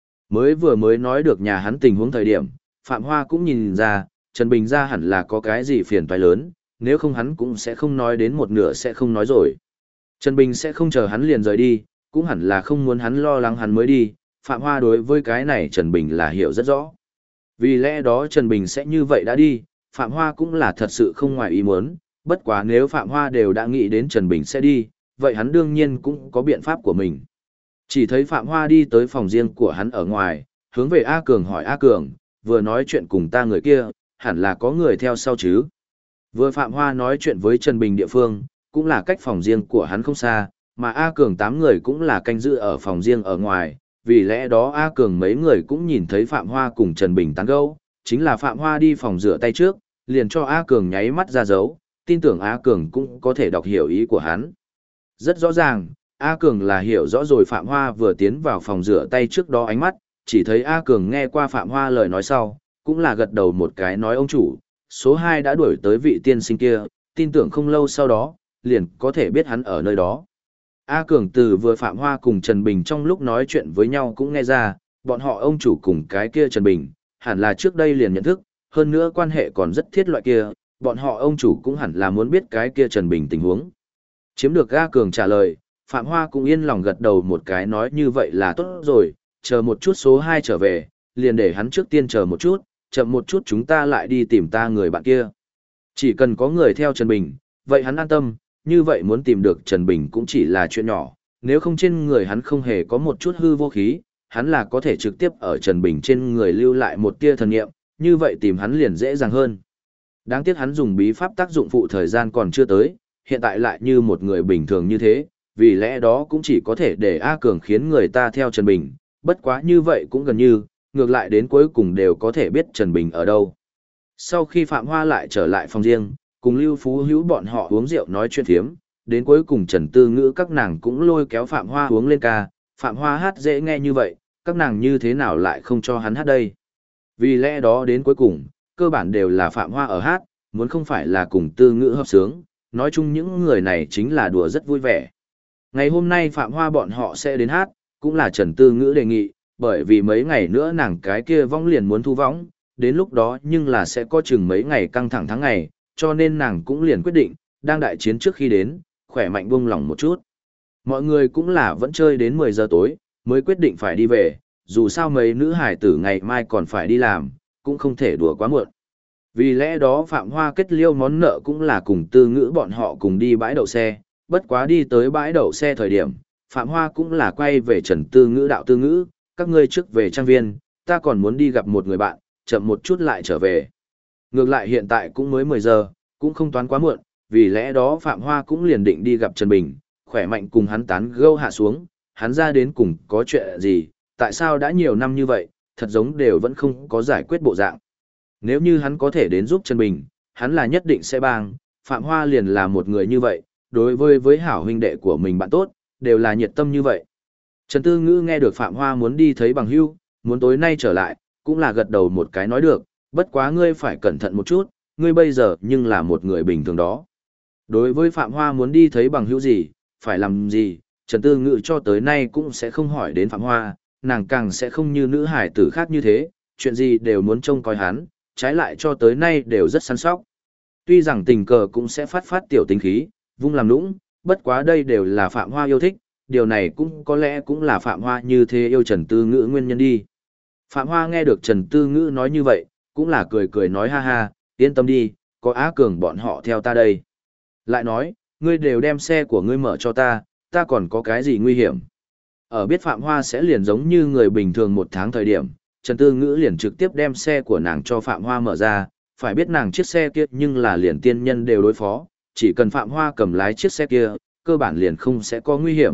Mới nói được nhà hắn tình huống thời điểm, Phạm Hoa cũng nhìn ra, Trần Bình ra hẳn là có cái gì phiền toái lớn, nếu không hắn cũng sẽ không nói đến một nửa sẽ không nói rồi. Trần Bình sẽ không chờ hắn liền rời đi, cũng hẳn là không muốn hắn lo lắng hắn mới đi, Phạm Hoa đối với cái này Trần Bình là hiểu rất rõ. Vì lẽ đó Trần Bình sẽ như vậy đã đi, Phạm Hoa cũng là thật sự không ngoài ý muốn, bất quá nếu Phạm Hoa đều đã nghĩ đến Trần Bình sẽ đi, vậy hắn đương nhiên cũng có biện pháp của mình. Chỉ thấy Phạm Hoa đi tới phòng riêng của hắn ở ngoài, hướng về A Cường hỏi A Cường, vừa nói chuyện cùng ta người kia, hẳn là có người theo sau chứ. Vừa Phạm Hoa nói chuyện với Trần Bình địa phương, cũng là cách phòng riêng của hắn không xa, mà A Cường 8 người cũng là canh giữ ở phòng riêng ở ngoài, vì lẽ đó A Cường mấy người cũng nhìn thấy Phạm Hoa cùng Trần Bình tán gẫu, chính là Phạm Hoa đi phòng rửa tay trước, liền cho A Cường nháy mắt ra dấu, tin tưởng A Cường cũng có thể đọc hiểu ý của hắn. Rất rõ ràng, A Cường là hiểu rõ rồi Phạm Hoa vừa tiến vào phòng rửa tay trước đó ánh mắt, chỉ thấy A Cường nghe qua Phạm Hoa lời nói sau, cũng là gật đầu một cái nói ông chủ, số 2 đã đuổi tới vị tiên sinh kia, tin tưởng không lâu sau đó, liền có thể biết hắn ở nơi đó. A Cường từ vừa Phạm Hoa cùng Trần Bình trong lúc nói chuyện với nhau cũng nghe ra, bọn họ ông chủ cùng cái kia Trần Bình, hẳn là trước đây liền nhận thức, hơn nữa quan hệ còn rất thiết loại kia, bọn họ ông chủ cũng hẳn là muốn biết cái kia Trần Bình tình huống. Chiếm được A Cường trả lời, Phạm Hoa cũng yên lòng gật đầu một cái nói như vậy là tốt rồi, chờ một chút số 2 trở về, liền để hắn trước tiên chờ một chút, chậm một chút chúng ta lại đi tìm ta người bạn kia. Chỉ cần có người theo Trần Bình, vậy hắn an tâm, như vậy muốn tìm được Trần Bình cũng chỉ là chuyện nhỏ, nếu không trên người hắn không hề có một chút hư vô khí, hắn là có thể trực tiếp ở Trần Bình trên người lưu lại một tia thần nghiệm, như vậy tìm hắn liền dễ dàng hơn. Đáng tiếc hắn dùng bí pháp tác dụng phụ thời gian còn chưa tới, hiện tại lại như một người bình thường như thế, vì lẽ đó cũng chỉ có thể để A Cường khiến người ta theo Trần Bình, bất quá như vậy cũng gần như, ngược lại đến cuối cùng đều có thể biết Trần Bình ở đâu. Sau khi Phạm Hoa lại trở lại phòng riêng, cùng Lưu Phú Hữu bọn họ uống rượu nói chuyện thiếm, đến cuối cùng Trần Tư Ngữ các nàng cũng lôi kéo Phạm Hoa uống lên ca, Phạm Hoa hát dễ nghe như vậy, các nàng như thế nào lại không cho hắn hát đây. Vì lẽ đó đến cuối cùng, cơ bản đều là Phạm Hoa ở hát, muốn không phải là cùng Tư Ngữ hợp sướng, nói chung những người này chính là đùa rất vui vẻ. Ngày hôm nay Phạm Hoa bọn họ sẽ đến hát, cũng là Trần Tư Ngữ đề nghị, bởi vì mấy ngày nữa nàng cái kia vong liền muốn thu võng, đến lúc đó nhưng là sẽ có chừng mấy ngày căng thẳng tháng ngày, cho nên nàng cũng liền quyết định, đang đại chiến trước khi đến, khỏe mạnh buông lỏng một chút. Mọi người cũng là vẫn chơi đến 10 giờ tối, mới quyết định phải đi về, dù sao mấy nữ hải tử ngày mai còn phải đi làm, cũng không thể đùa quá muộn. Vì lẽ đó Phạm Hoa kết liêu món nợ cũng là cùng Tư Ngữ bọn họ cùng đi bãi đậu xe, bất quá đi tới bãi đậu xe thời điểm, Phạm Hoa cũng là quay về Trần Tư Ngữ đạo Tư Ngữ, các ngươi trước về trang viên, ta còn muốn đi gặp một người bạn, chậm một chút lại trở về. Ngược lại hiện tại cũng mới 10 giờ, cũng không toán quá muộn, vì lẽ đó Phạm Hoa cũng liền định đi gặp Trần Bình, khỏe mạnh cùng hắn tán gẫu hạ xuống, hắn ra đến cùng có chuyện gì, tại sao đã nhiều năm như vậy, thật giống đều vẫn không có giải quyết bộ dạng. Nếu như hắn có thể đến giúp Trần Bình, hắn là nhất định sẽ bang, Phạm Hoa liền là một người như vậy, đối với hảo huynh đệ của mình bạn tốt, đều là nhiệt tâm như vậy. Trần Tư Ngữ nghe được Phạm Hoa muốn đi thấy bằng hữu, muốn tối nay trở lại, cũng là gật đầu một cái nói được, bất quá ngươi phải cẩn thận một chút, ngươi bây giờ nhưng là một người bình thường đó. Đối với Phạm Hoa muốn đi thấy bằng hữu gì, phải làm gì, Trần Tư Ngữ cho tới nay cũng sẽ không hỏi đến Phạm Hoa, nàng càng sẽ không như nữ hải tử khác như thế, chuyện gì đều muốn trông coi hắn, trái lại cho tới nay đều rất săn sóc. Tuy rằng tình cờ cũng sẽ phát tiểu tính khí, vung làm nũng, bất quá đây đều là Phạm Hoa yêu thích, điều này cũng có lẽ cũng là Phạm Hoa như thế yêu Trần Tư Ngữ nguyên nhân đi. Phạm Hoa nghe được Trần Tư Ngữ nói như vậy, cũng là cười cười nói ha ha, yên tâm đi, có Á Cường bọn họ theo ta đây. Lại nói, ngươi đều đem xe của ngươi mở cho ta, ta còn có cái gì nguy hiểm. Ở biết Phạm Hoa sẽ liền giống như người bình thường một tháng thời điểm, Trần Tư Ngữ liền trực tiếp đem xe của nàng cho Phạm Hoa mở ra, phải biết nàng chiếc xe kia nhưng là liền tiên nhân đều đối phó, chỉ cần Phạm Hoa cầm lái chiếc xe kia, cơ bản liền không sẽ có nguy hiểm,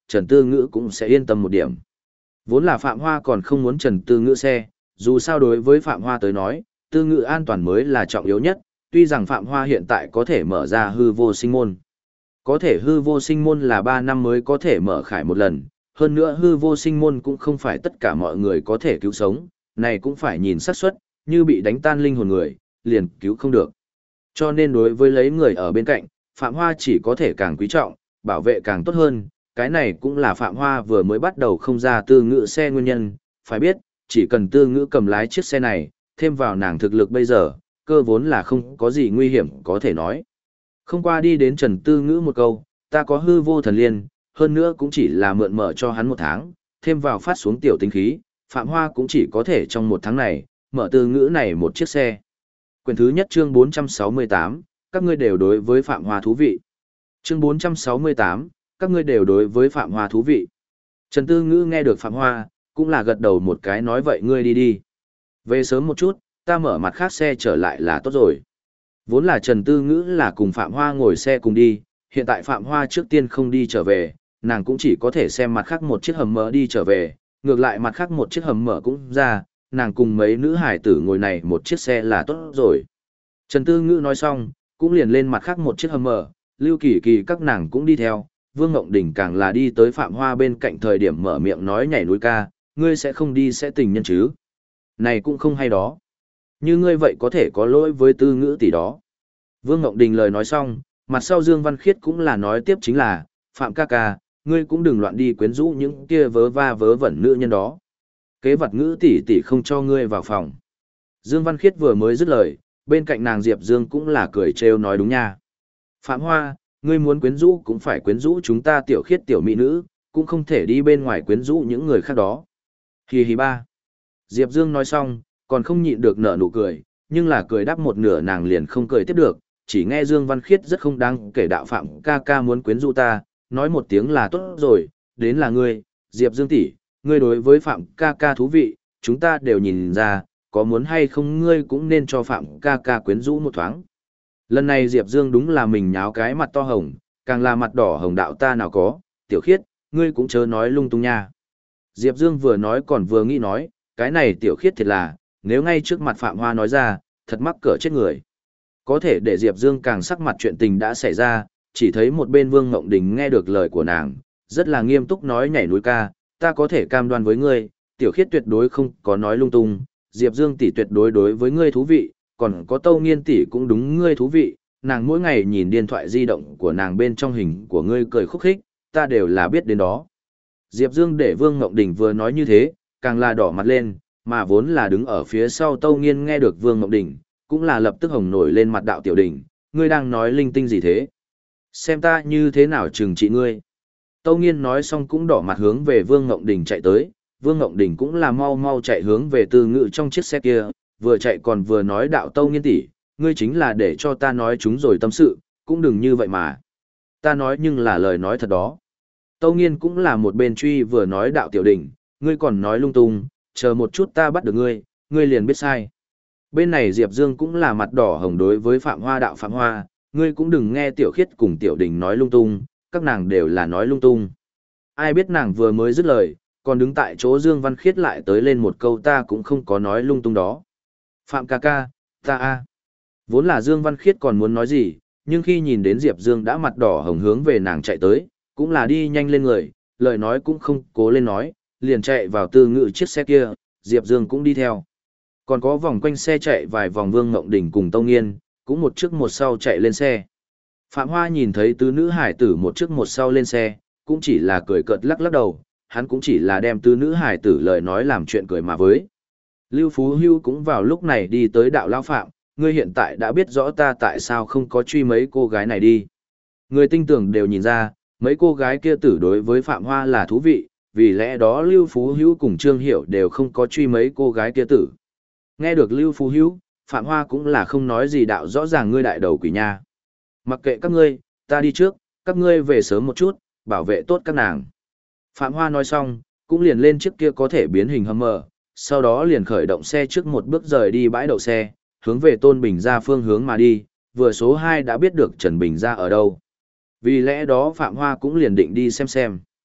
Trần Tư Ngữ cũng sẽ yên tâm một điểm. Vốn là Phạm Hoa còn không muốn Trần Tư Ngữ xe, dù sao đối với Phạm Hoa tới nói, Tư Ngữ an toàn mới là trọng yếu nhất, tuy rằng Phạm Hoa hiện tại có thể mở ra hư vô sinh môn. Có thể hư vô sinh môn là 3 năm mới có thể mở khải một lần, hơn nữa hư vô sinh môn cũng không phải tất cả mọi người có thể cứu sống, này cũng phải nhìn xác suất, như bị đánh tan linh hồn người, liền cứu không được. Cho nên đối với lấy người ở bên cạnh, Phạm Hoa chỉ có thể càng quý trọng, bảo vệ càng tốt hơn, cái này cũng là Phạm Hoa vừa mới bắt đầu không ra Tư Ngữ xe nguyên nhân, phải biết, chỉ cần Tư Ngữ cầm lái chiếc xe này, thêm vào nàng thực lực bây giờ, cơ vốn là không có gì nguy hiểm có thể nói. Không qua đi đến Trần Tư Ngữ một câu, ta có hư vô thần liên, hơn nữa cũng chỉ là mượn mở cho hắn 1 tháng, thêm vào phát xuống tiểu tinh khí, Phạm Hoa cũng chỉ có thể trong 1 tháng này, mở Tư Ngữ này một chiếc xe. Quyển thứ nhất chương 468, các ngươi đều đối với Phạm Hoa thú vị. Chương 468, các ngươi đều đối với Phạm Hoa thú vị. Trần Tư Ngữ nghe được Phạm Hoa, cũng là gật đầu một cái nói vậy ngươi đi đi. Về sớm một chút, ta mở mặt khác xe trở lại là tốt rồi. Vốn là Trần Tư Ngữ là cùng Phạm Hoa ngồi xe cùng đi, hiện tại Phạm Hoa trước tiên không đi trở về, nàng cũng chỉ có thể xem mặt khác một chiếc hầm mở đi trở về, ngược lại mặt khác một chiếc hầm mở cũng ra, nàng cùng mấy nữ hải tử ngồi này một chiếc xe là tốt rồi. Trần Tư Ngữ nói xong, cũng liền lên mặt khác một chiếc hầm mở, Lưu Kỳ Kỳ các nàng cũng đi theo, Vương Ngộng Đình càng là đi tới Phạm Hoa bên cạnh thời điểm mở miệng nói nhảy núi ca, ngươi sẽ không đi sẽ tình nhân chứ. Này cũng không hay đó. Như ngươi vậy có thể có lỗi với Tư Ngữ tỷ đó. Vương Ngộng Đình lời nói xong, mặt sau Dương Văn Khiết cũng là nói tiếp chính là, Phạm ca ca, ngươi cũng đừng loạn đi quyến rũ những kia vớ va vớ vẩn nữ nhân đó. Kế vật Ngữ tỷ tỷ không cho ngươi vào phòng. Dương Văn Khiết vừa mới dứt lời, bên cạnh nàng Diệp Dương cũng là cười trêu nói đúng nha. Phạm Hoa, ngươi muốn quyến rũ cũng phải quyến rũ chúng ta tiểu khiết tiểu mỹ nữ, cũng không thể đi bên ngoài quyến rũ những người khác đó. Hì hì ba. Diệp Dương nói xong, còn không nhịn được nở nụ cười, nhưng là cười đáp một nửa nàng liền không cười tiếp được, chỉ nghe Dương Văn Khiết rất không đáng kể đạo Phạm ca ca muốn quyến rũ ta, nói một tiếng là tốt rồi, đến là ngươi, Diệp Dương tỷ, ngươi đối với Phạm ca ca thú vị, chúng ta đều nhìn ra, có muốn hay không ngươi cũng nên cho Phạm ca ca quyến rũ một thoáng. Lần này Diệp Dương đúng là mình nháo cái mặt to hồng, càng là mặt đỏ hồng đạo ta nào có, tiểu khiết, ngươi cũng chớ nói lung tung nha. Diệp Dương vừa nói còn vừa nghĩ nói, cái này tiểu khiết thiệt là, nếu ngay trước mặt Phạm Hoa nói ra, thật mắc cỡ chết người. Có thể để Diệp Dương càng sắc mặt chuyện tình đã xảy ra, chỉ thấy một bên Vương Ngộng Đình nghe được lời của nàng, rất là nghiêm túc nói nhảy núi ca, ta có thể cam đoan với ngươi, tiểu khiết tuyệt đối không có nói lung tung, Diệp Dương tỷ tuyệt đối đối với ngươi thú vị, còn có Tâu Nghiên tỷ cũng đúng ngươi thú vị, nàng mỗi ngày nhìn điện thoại di động của nàng bên trong hình của ngươi cười khúc khích, ta đều là biết đến đó. Diệp Dương để Vương Ngộng Đình vừa nói như thế, càng là đỏ mặt lên, mà vốn là đứng ở phía sau Tâu Nghiên nghe được Vương Ngộng Đình, cũng là lập tức hồng nổi lên mặt đạo tiểu đình, ngươi đang nói linh tinh gì thế? Xem ta như thế nào trừng trị ngươi. Tâu Nghiên nói xong cũng đỏ mặt hướng về Vương Ngộng Đình chạy tới, Vương Ngộng Đình cũng là mau mau chạy hướng về Tư Ngữ trong chiếc xe kia, vừa chạy còn vừa nói đạo Tâu Nghiên tỷ, ngươi chính là để cho ta nói chúng rồi tâm sự, cũng đừng như vậy mà. Ta nói nhưng là lời nói thật đó. Tâu Nghiên cũng là một bên truy vừa nói đạo tiểu đình, ngươi còn nói lung tung, chờ một chút ta bắt được ngươi, ngươi liền biết sai. Bên này Diệp Dương cũng là mặt đỏ hồng đối với Phạm Hoa đạo Phạm Hoa, ngươi cũng đừng nghe tiểu khiết cùng tiểu đình nói lung tung, các nàng đều là nói lung tung. Ai biết nàng vừa mới dứt lời, còn đứng tại chỗ Dương Văn Khiết lại tới lên một câu ta cũng không có nói lung tung đó. Phạm ca ca, ta a. Vốn là Dương Văn Khiết còn muốn nói gì, nhưng khi nhìn đến Diệp Dương đã mặt đỏ hồng hướng về nàng chạy tới, cũng là đi nhanh lên người, lời nói cũng không cố lên nói, liền chạy vào Tư Ngữ chiếc xe kia, Diệp Dương cũng đi theo. Còn có vòng quanh xe chạy vài vòng Vương Ngộng Đình cùng Tâu Nghiên, cũng một trước một sau chạy lên xe. Phạm Hoa nhìn thấy tứ nữ hải tử một trước một sau lên xe, cũng chỉ là cười cợt lắc lắc đầu, hắn cũng chỉ là đem tứ nữ hải tử lời nói làm chuyện cười mà với. Lưu Phú Hưu cũng vào lúc này đi tới đạo lão Phạm, ngươi hiện tại đã biết rõ ta tại sao không có truy mấy cô gái này đi. Người tinh tưởng đều nhìn ra, mấy cô gái kia tử đối với Phạm Hoa là thú vị, vì lẽ đó Lưu Phú Hữu cùng Trương Hiểu đều không có truy mấy cô gái kia tử. Nghe được Lưu Phú Hữu, Phạm Hoa cũng là không nói gì đạo rõ ràng ngươi đại đầu quỷ nha. Mặc kệ các ngươi, ta đi trước, các ngươi về sớm một chút, bảo vệ tốt các nàng. Phạm Hoa nói xong, cũng liền lên chiếc kia có thể biến hình Hummer, sau đó liền khởi động xe trước một bước rời đi bãi đậu xe, hướng về Tôn Bình Gia phương hướng mà đi, vừa số 2 đã biết được Trần Bình Gia ở đâu. Vì lẽ đó Phạm Hoa cũng liền định đi xem.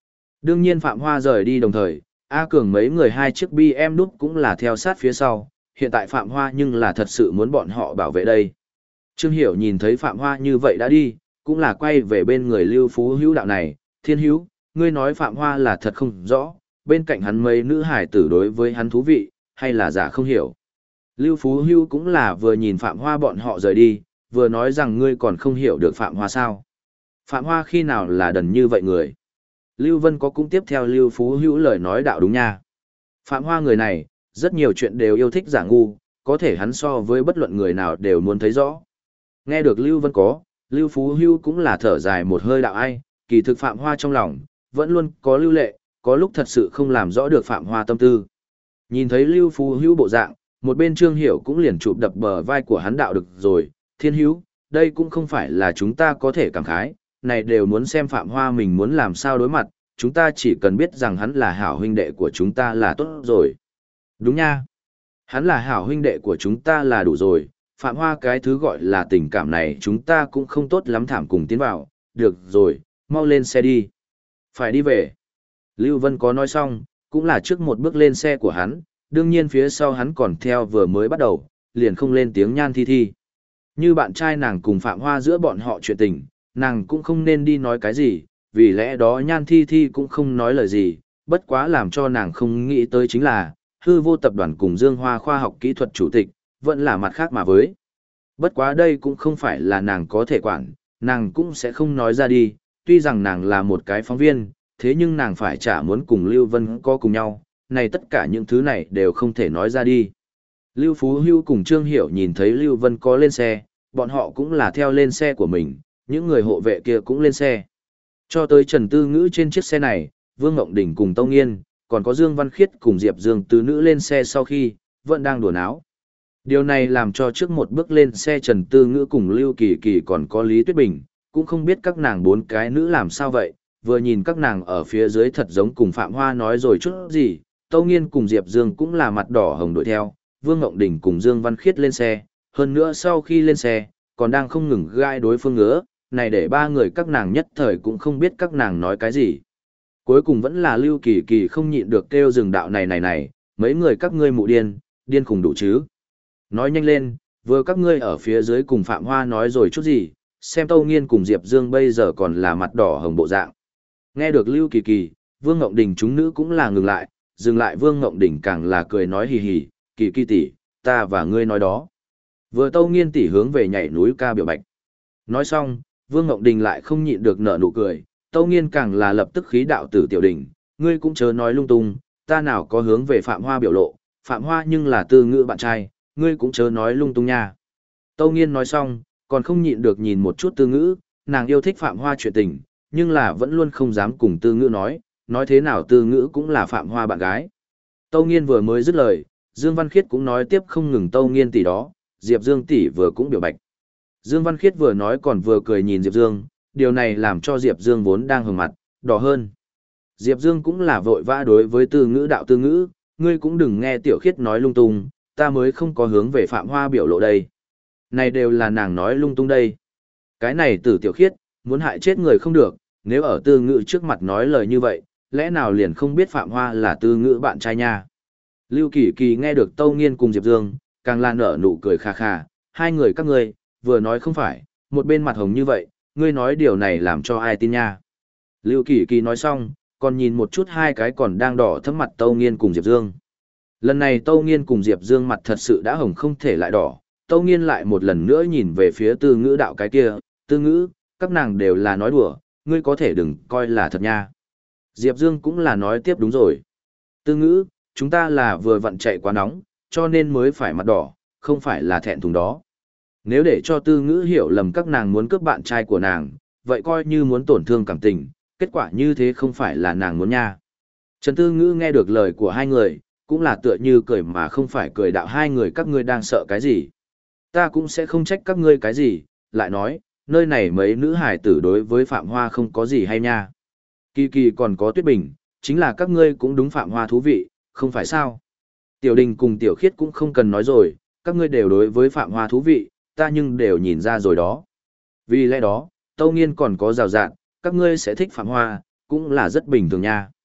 Đương nhiên Phạm Hoa rời đi đồng thời, A Cường mấy người hai chiếc BM đúc cũng là theo sát phía sau, hiện tại Phạm Hoa nhưng là thật sự muốn bọn họ bảo vệ đây. Trương Hiểu nhìn thấy Phạm Hoa như vậy đã đi, cũng là quay về bên người Lưu Phú Hữu đạo này, Thiên Hữu, ngươi nói Phạm Hoa là thật không rõ, bên cạnh hắn mấy nữ hải tử đối với hắn thú vị, hay là giả không hiểu. Lưu Phú Hữu cũng là vừa nhìn Phạm Hoa bọn họ rời đi, vừa nói rằng ngươi còn không hiểu được Phạm Hoa sao. Phạm Hoa khi nào là đần như vậy người. Lưu Vân có cũng tiếp theo Lưu Phú Hữu lời nói đạo đúng nha. Phạm Hoa người này, rất nhiều chuyện đều yêu thích giả ngu, có thể hắn so với bất luận người nào đều muốn thấy rõ. Nghe được Lưu Vân có, Lưu Phú Hữu cũng là thở dài một hơi đạo ai, kỳ thực Phạm Hoa trong lòng, vẫn luôn có lưu lệ, có lúc thật sự không làm rõ được Phạm Hoa tâm tư. Nhìn thấy Lưu Phú Hữu bộ dạng, một bên Trương Hiểu cũng liền chụp đập bờ vai của hắn đạo được rồi, Thiên Hữu, đây cũng không phải là chúng ta có thể cảm khái, này đều muốn xem Phạm Hoa mình muốn làm sao đối mặt, chúng ta chỉ cần biết rằng hắn là hảo huynh đệ của chúng ta là tốt rồi. Đúng nha. Hắn là hảo huynh đệ của chúng ta là đủ rồi, Phạm Hoa cái thứ gọi là tình cảm này chúng ta cũng không tốt lắm thảm cùng tiến vào, được rồi, mau lên xe đi. Phải đi về. Lưu Vân có nói xong, cũng là trước một bước lên xe của hắn, đương nhiên phía sau hắn còn theo vừa mới bắt đầu, liền không lên tiếng Nhan Thi Thi. Như bạn trai nàng cùng Phạm Hoa giữa bọn họ chuyện tình, nàng cũng không nên đi nói cái gì, vì lẽ đó Nhan Thi Thi cũng không nói lời gì, bất quá làm cho nàng không nghĩ tới chính là, hư vô tập đoàn cùng Dương Hoa khoa học kỹ thuật chủ tịch, vẫn là mặt khác mà với. Bất quá đây cũng không phải là nàng có thể quản, nàng cũng sẽ không nói ra đi, tuy rằng nàng là một cái phóng viên, thế nhưng nàng phải chả muốn cùng Lưu Vân có cùng nhau, này tất cả những thứ này đều không thể nói ra đi. Lưu Phú Hưu cùng Trương Hiểu nhìn thấy Lưu Vân có lên xe, bọn họ cũng là theo lên xe của mình, những người hộ vệ kia cũng lên xe. Cho tới Trần Tư Ngữ trên chiếc xe này, Vương Ngộng Đình cùng Tông Nghiên, còn có Dương Văn Khiết cùng Diệp Dương Tứ Nữ lên xe sau khi, vẫn đang đùa náo. Điều này làm cho trước một bước lên xe Trần Tư Ngữ cùng Lưu Kỳ Kỳ còn có Lý Tuyết Bình, cũng không biết các nàng bốn cái nữ làm sao vậy, vừa nhìn các nàng ở phía dưới thật giống cùng Phạm Hoa nói rồi chút gì, Tâu Nghiên cùng Diệp Dương cũng là mặt đỏ hồng đuổi theo, Vương Ngộng Đình cùng Dương Văn Khiết lên xe, hơn nữa sau khi lên xe, còn đang không ngừng gai đối phương ngứa, này để ba người các nàng nhất thời cũng không biết các nàng nói cái gì. Cuối cùng vẫn là Lưu Kỳ Kỳ không nhịn được kêu dừng đạo này, mấy người các ngươi mụ điên khùng đủ chứ. Nói nhanh lên, vừa các ngươi ở phía dưới cùng Phạm Hoa nói rồi chút gì, xem Tâu Nghiên cùng Diệp Dương bây giờ còn là mặt đỏ hồng bộ dạng. Nghe được Lưu Kỳ Kỳ, Vương Ngộng Đình chúng nữ cũng là ngừng lại Vương Ngộng Đình càng là cười nói hì hì, Kỳ Kỳ tỷ, ta và ngươi nói đó. Vừa Tâu Nghiên tỷ hướng về nhảy núi ca biểu bạch. Nói xong, Vương Ngộng Đình lại không nhịn được nở nụ cười, Tâu Nghiên càng là lập tức khí đạo tử tiểu đình, ngươi cũng chớ nói lung tung, ta nào có hướng về Phạm Hoa biểu lộ, Phạm Hoa nhưng là Tư Ngữ bạn trai, ngươi cũng chớ nói lung tung nha. Tâu Nghiên nói xong, còn không nhịn được nhìn một chút Tư Ngữ, nàng yêu thích Phạm Hoa chuyện tình, nhưng là vẫn luôn không dám cùng Tư Ngữ nói thế nào Tư Ngữ cũng là Phạm Hoa bạn gái. Tâu Nghiên vừa mới dứt lời, Dương Văn Khiết cũng nói tiếp không ngừng Tâu Nghiên tỷ đó, Diệp Dương tỷ vừa cũng biểu bạch. Dương Văn Khiết vừa nói còn vừa cười nhìn Diệp Dương, điều này làm cho Diệp Dương vốn đang hừng mặt, đỏ hơn. Diệp Dương cũng là vội vã đối với Tư Ngữ đạo Tư Ngữ, ngươi cũng đừng nghe Tiểu Khiết nói lung tung, ta mới không có hướng về Phạm Hoa biểu lộ đây. Này đều là nàng nói lung tung đây. Cái này Tử Tiểu Khiết, muốn hại chết người không được, nếu ở Tư Ngữ trước mặt nói lời như vậy, lẽ nào liền không biết Phạm Hoa là Tư Ngữ bạn trai nha. Lưu Kỳ Kỳ nghe được Tâu Nghiên cùng Diệp Dương, càng là nở nụ cười khà khà, hai người các ngươi, vừa nói không phải, một bên mặt hồng như vậy, ngươi nói điều này làm cho ai tin nha. Lưu Kỳ Kỳ nói xong, còn nhìn một chút hai cái còn đang đỏ thẫm mặt Tâu Nghiên cùng Diệp Dương. Lần này Tâu Nghiên cùng Diệp Dương mặt thật sự đã hồng không thể lại đỏ, Tâu Nghiên lại một lần nữa nhìn về phía Tư Ngữ đạo cái kia, Tư Ngữ, các nàng đều là nói đùa, ngươi có thể đừng coi là thật nha. Diệp Dương cũng là nói tiếp đúng rồi. Tư Ngữ, chúng ta là vừa vặn chạy quá nóng, cho nên mới phải mặt đỏ, không phải là thẹn thùng đó. Nếu để cho Tư Ngữ hiểu lầm các nàng muốn cướp bạn trai của nàng, vậy coi như muốn tổn thương cảm tình, kết quả như thế không phải là nàng muốn nha. Trần Tư Ngữ nghe được lời của hai người, cũng là tựa như cười mà không phải cười đạo hai người các ngươi đang sợ cái gì. Ta cũng sẽ không trách các ngươi cái gì, lại nói, nơi này mấy nữ hải tử đối với Phạm Hoa không có gì hay nha. Kỳ Kỳ còn có Tuyết Bình, chính là các ngươi cũng đúng Phạm Hoa thú vị, không phải sao. Tiểu Đình cùng Tiểu Khiết cũng không cần nói rồi, các ngươi đều đối với Phạm Hoa thú vị, ta nhưng đều nhìn ra rồi đó. Vì lẽ đó, Tâu Nghiên còn có rào rạn, các ngươi sẽ thích Phạm Hoa, cũng là rất bình thường nha.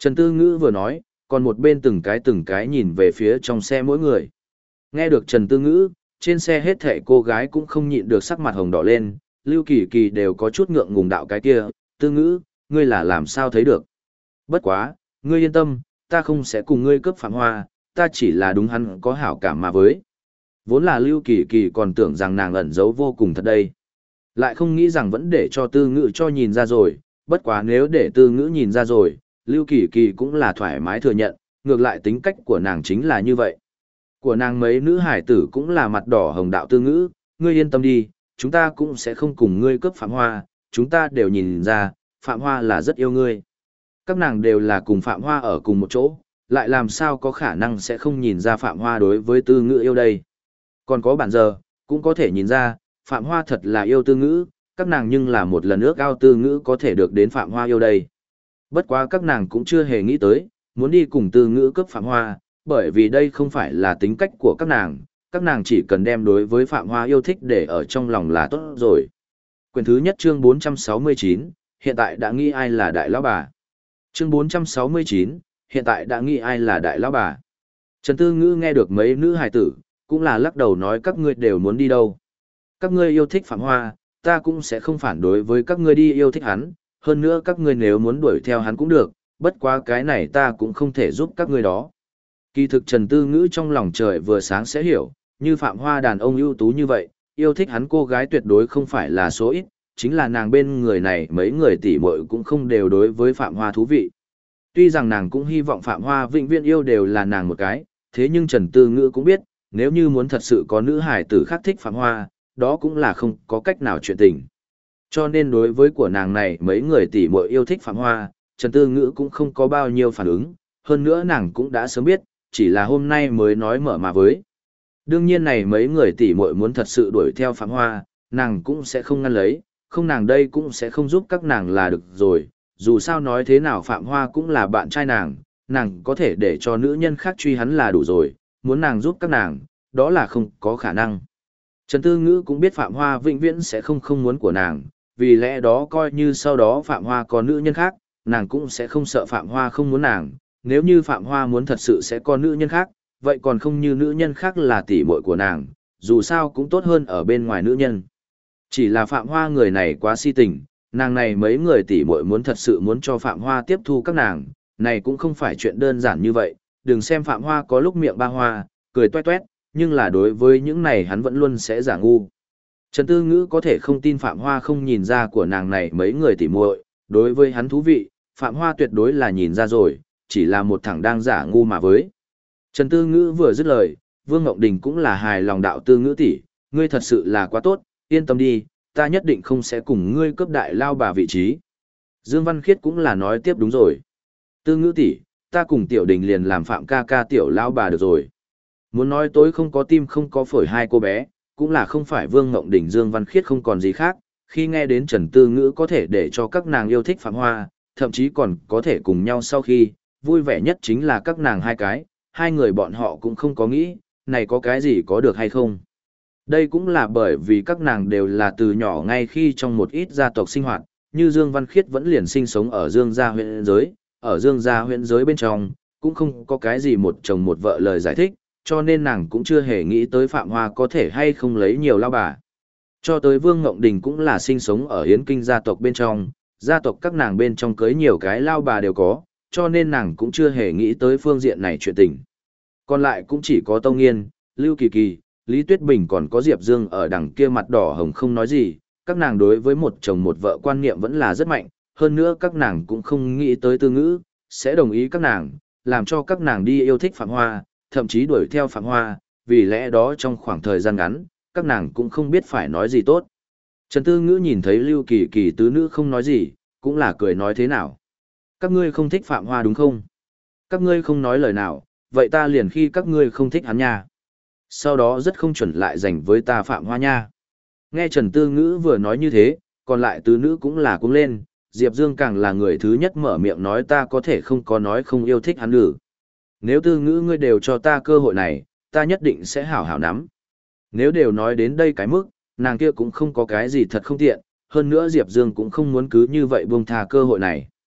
Trần Tư Ngữ vừa nói, còn một bên từng cái nhìn về phía trong xe mỗi người. Nghe được Trần Tư Ngữ, trên xe hết thảy cô gái cũng không nhịn được sắc mặt hồng đỏ lên, Lưu Kỳ Kỳ đều có chút ngượng ngùng đạo cái kia, Tư Ngữ, ngươi là làm sao thấy được. Bất quá, ngươi yên tâm, ta không sẽ cùng ngươi cướp Phạm Hoa, ta chỉ là đúng hắn có hảo cảm mà với. Vốn là Lưu Kỳ Kỳ còn tưởng rằng nàng ẩn giấu vô cùng thật đây. Lại không nghĩ rằng vẫn để cho Tư Ngữ cho nhìn ra rồi, bất quá nếu để Tư Ngữ nhìn ra rồi, Lưu Kỳ Kỳ cũng là thoải mái thừa nhận, ngược lại tính cách của nàng chính là như vậy. Của nàng mấy nữ hải tử cũng là mặt đỏ hồng đạo Tư Ngữ, ngươi yên tâm đi, chúng ta cũng sẽ không cùng ngươi cướp Phạm Hoa, chúng ta đều nhìn ra, Phạm Hoa là rất yêu ngươi. Các nàng đều là cùng Phạm Hoa ở cùng một chỗ, lại làm sao có khả năng sẽ không nhìn ra Phạm Hoa đối với Tư Ngữ yêu đây. Còn có bản giờ, cũng có thể nhìn ra, Phạm Hoa thật là yêu Tư Ngữ, các nàng nhưng là một lần ước ao Tư Ngữ có thể được đến Phạm Hoa yêu đây. Bất quá các nàng cũng chưa hề nghĩ tới, muốn đi cùng Tư Ngữ cướp Phạm Hoa, bởi vì đây không phải là tính cách của các nàng chỉ cần đem đối với Phạm Hoa yêu thích để ở trong lòng là tốt rồi. Quyển thứ nhất chương 469, hiện tại đã nghĩ ai là đại lão bà. Chương 469, hiện tại đã nghĩ ai là đại lão bà. Trần Tư Ngữ nghe được mấy nữ hài tử, cũng là lắc đầu nói các ngươi đều muốn đi đâu. Các ngươi yêu thích Phạm Hoa, ta cũng sẽ không phản đối với các ngươi đi yêu thích hắn, hơn nữa các ngươi nếu muốn đuổi theo hắn cũng được, bất quá cái này ta cũng không thể giúp các ngươi đó. Kỳ thực Trần Tư Ngữ trong lòng trời vừa sáng sẽ hiểu, như Phạm Hoa đàn ông ưu tú như vậy, yêu thích hắn cô gái tuyệt đối không phải là số ít, chính là nàng bên người này mấy người tỷ muội cũng không đều đối với Phạm Hoa thú vị. Tuy rằng nàng cũng hy vọng Phạm Hoa vĩnh viễn yêu đều là nàng một cái, thế nhưng Trần Tư Ngữ cũng biết, nếu như muốn thật sự có nữ hài tử khác thích Phạm Hoa, đó cũng là không có cách nào chuyện tình. Cho nên đối với của nàng này mấy người tỷ muội yêu thích Phạm Hoa, Trần Tư Ngữ cũng không có bao nhiêu phản ứng, hơn nữa nàng cũng đã sớm biết, chỉ là hôm nay mới nói mở mà với. Đương nhiên này mấy người tỷ muội muốn thật sự đuổi theo Phạm Hoa, nàng cũng sẽ không ngăn lấy, không nàng đây cũng sẽ không giúp các nàng là được rồi, dù sao nói thế nào Phạm Hoa cũng là bạn trai nàng có thể để cho nữ nhân khác truy hắn là đủ rồi, muốn nàng giúp các nàng, đó là không có khả năng. Trần Tư Ngữ cũng biết Phạm Hoa vĩnh viễn sẽ không muốn của nàng, vì lẽ đó coi như sau đó Phạm Hoa có nữ nhân khác, nàng cũng sẽ không sợ Phạm Hoa không muốn nàng, nếu như Phạm Hoa muốn thật sự sẽ có nữ nhân khác, vậy còn không như nữ nhân khác là tỷ muội của nàng, dù sao cũng tốt hơn ở bên ngoài nữ nhân. Chỉ là Phạm Hoa người này quá si tình, nàng này mấy người tỷ muội muốn thật sự muốn cho Phạm Hoa tiếp thu các nàng, này cũng không phải chuyện đơn giản như vậy, đừng xem Phạm Hoa có lúc miệng ba hoa, cười toét toét, nhưng là đối với những này hắn vẫn luôn sẽ giả ngu. Trần Tư Ngữ có thể không tin Phạm Hoa không nhìn ra của nàng này mấy người tỉ muội, đối với hắn thú vị, Phạm Hoa tuyệt đối là nhìn ra rồi, chỉ là một thằng đang giả ngu mà với. Trần Tư Ngữ vừa dứt lời, Vương Ngọc Đình cũng là hài lòng đạo Tư Ngữ tỷ, ngươi thật sự là quá tốt, yên tâm đi, ta nhất định không sẽ cùng ngươi cướp đại lao bà vị trí. Dương Văn Khiết cũng là nói tiếp đúng rồi. Tư Ngữ tỷ, ta cùng Tiểu Đình liền làm Phạm ca ca tiểu lao bà được rồi. Muốn nói tối không có tim không có phổi hai cô bé, cũng là không phải Vương Ngộng Đình Dương Văn Khiết không còn gì khác, khi nghe đến Trần Tư Ngữ có thể để cho các nàng yêu thích Phạm Hoa, thậm chí còn có thể cùng nhau sau khi, vui vẻ nhất chính là các nàng hai cái, hai người bọn họ cũng không có nghĩ, này có cái gì có được hay không. Đây cũng là bởi vì các nàng đều là từ nhỏ ngay khi trong một ít gia tộc sinh hoạt, như Dương Văn Khiết vẫn liền sinh sống ở Dương gia huyện giới, ở Dương gia huyện giới bên trong, cũng không có cái gì một chồng một vợ lời giải thích, cho nên nàng cũng chưa hề nghĩ tới Phạm Hoa có thể hay không lấy nhiều lao bà. Cho tới Vương Ngộng Đình cũng là sinh sống ở Yến Kinh gia tộc bên trong, gia tộc các nàng bên trong cưới nhiều cái lao bà đều có, cho nên nàng cũng chưa hề nghĩ tới phương diện này chuyện tình. Còn lại cũng chỉ có Tông Nghiên, Lưu Kỳ Kỳ, Lý Tuyết Bình còn có Diệp Dương ở đằng kia mặt đỏ hồng không nói gì, các nàng đối với một chồng một vợ quan niệm vẫn là rất mạnh, hơn nữa các nàng cũng không nghĩ tới Tư Ngữ, sẽ đồng ý các nàng, làm cho các nàng đi yêu thích Phạm Hoa, thậm chí đuổi theo Phạm Hoa, vì lẽ đó trong khoảng thời gian ngắn, các nàng cũng không biết phải nói gì tốt. Trần Tư Ngữ nhìn thấy Lưu Kỳ Kỳ tứ nữ không nói gì, cũng là cười nói thế nào. Các ngươi không thích Phạm Hoa đúng không? Các ngươi không nói lời nào, vậy ta liền khi các ngươi không thích hắn nha. Sau đó rất không chuẩn lại dành với ta Phạm Hoa nha. Nghe Trần Tư Ngữ vừa nói như thế, còn lại tứ nữ cũng là cuống lên, Diệp Dương càng là người thứ nhất mở miệng nói ta có thể không có nói không yêu thích hắn được. Nếu Tư Ngữ ngươi đều cho ta cơ hội này, ta nhất định sẽ hảo hảo nắm. Nếu đều nói đến đây cái mức, nàng kia cũng không có cái gì thật không tiện, hơn nữa Diệp Dương cũng không muốn cứ như vậy buông tha cơ hội này.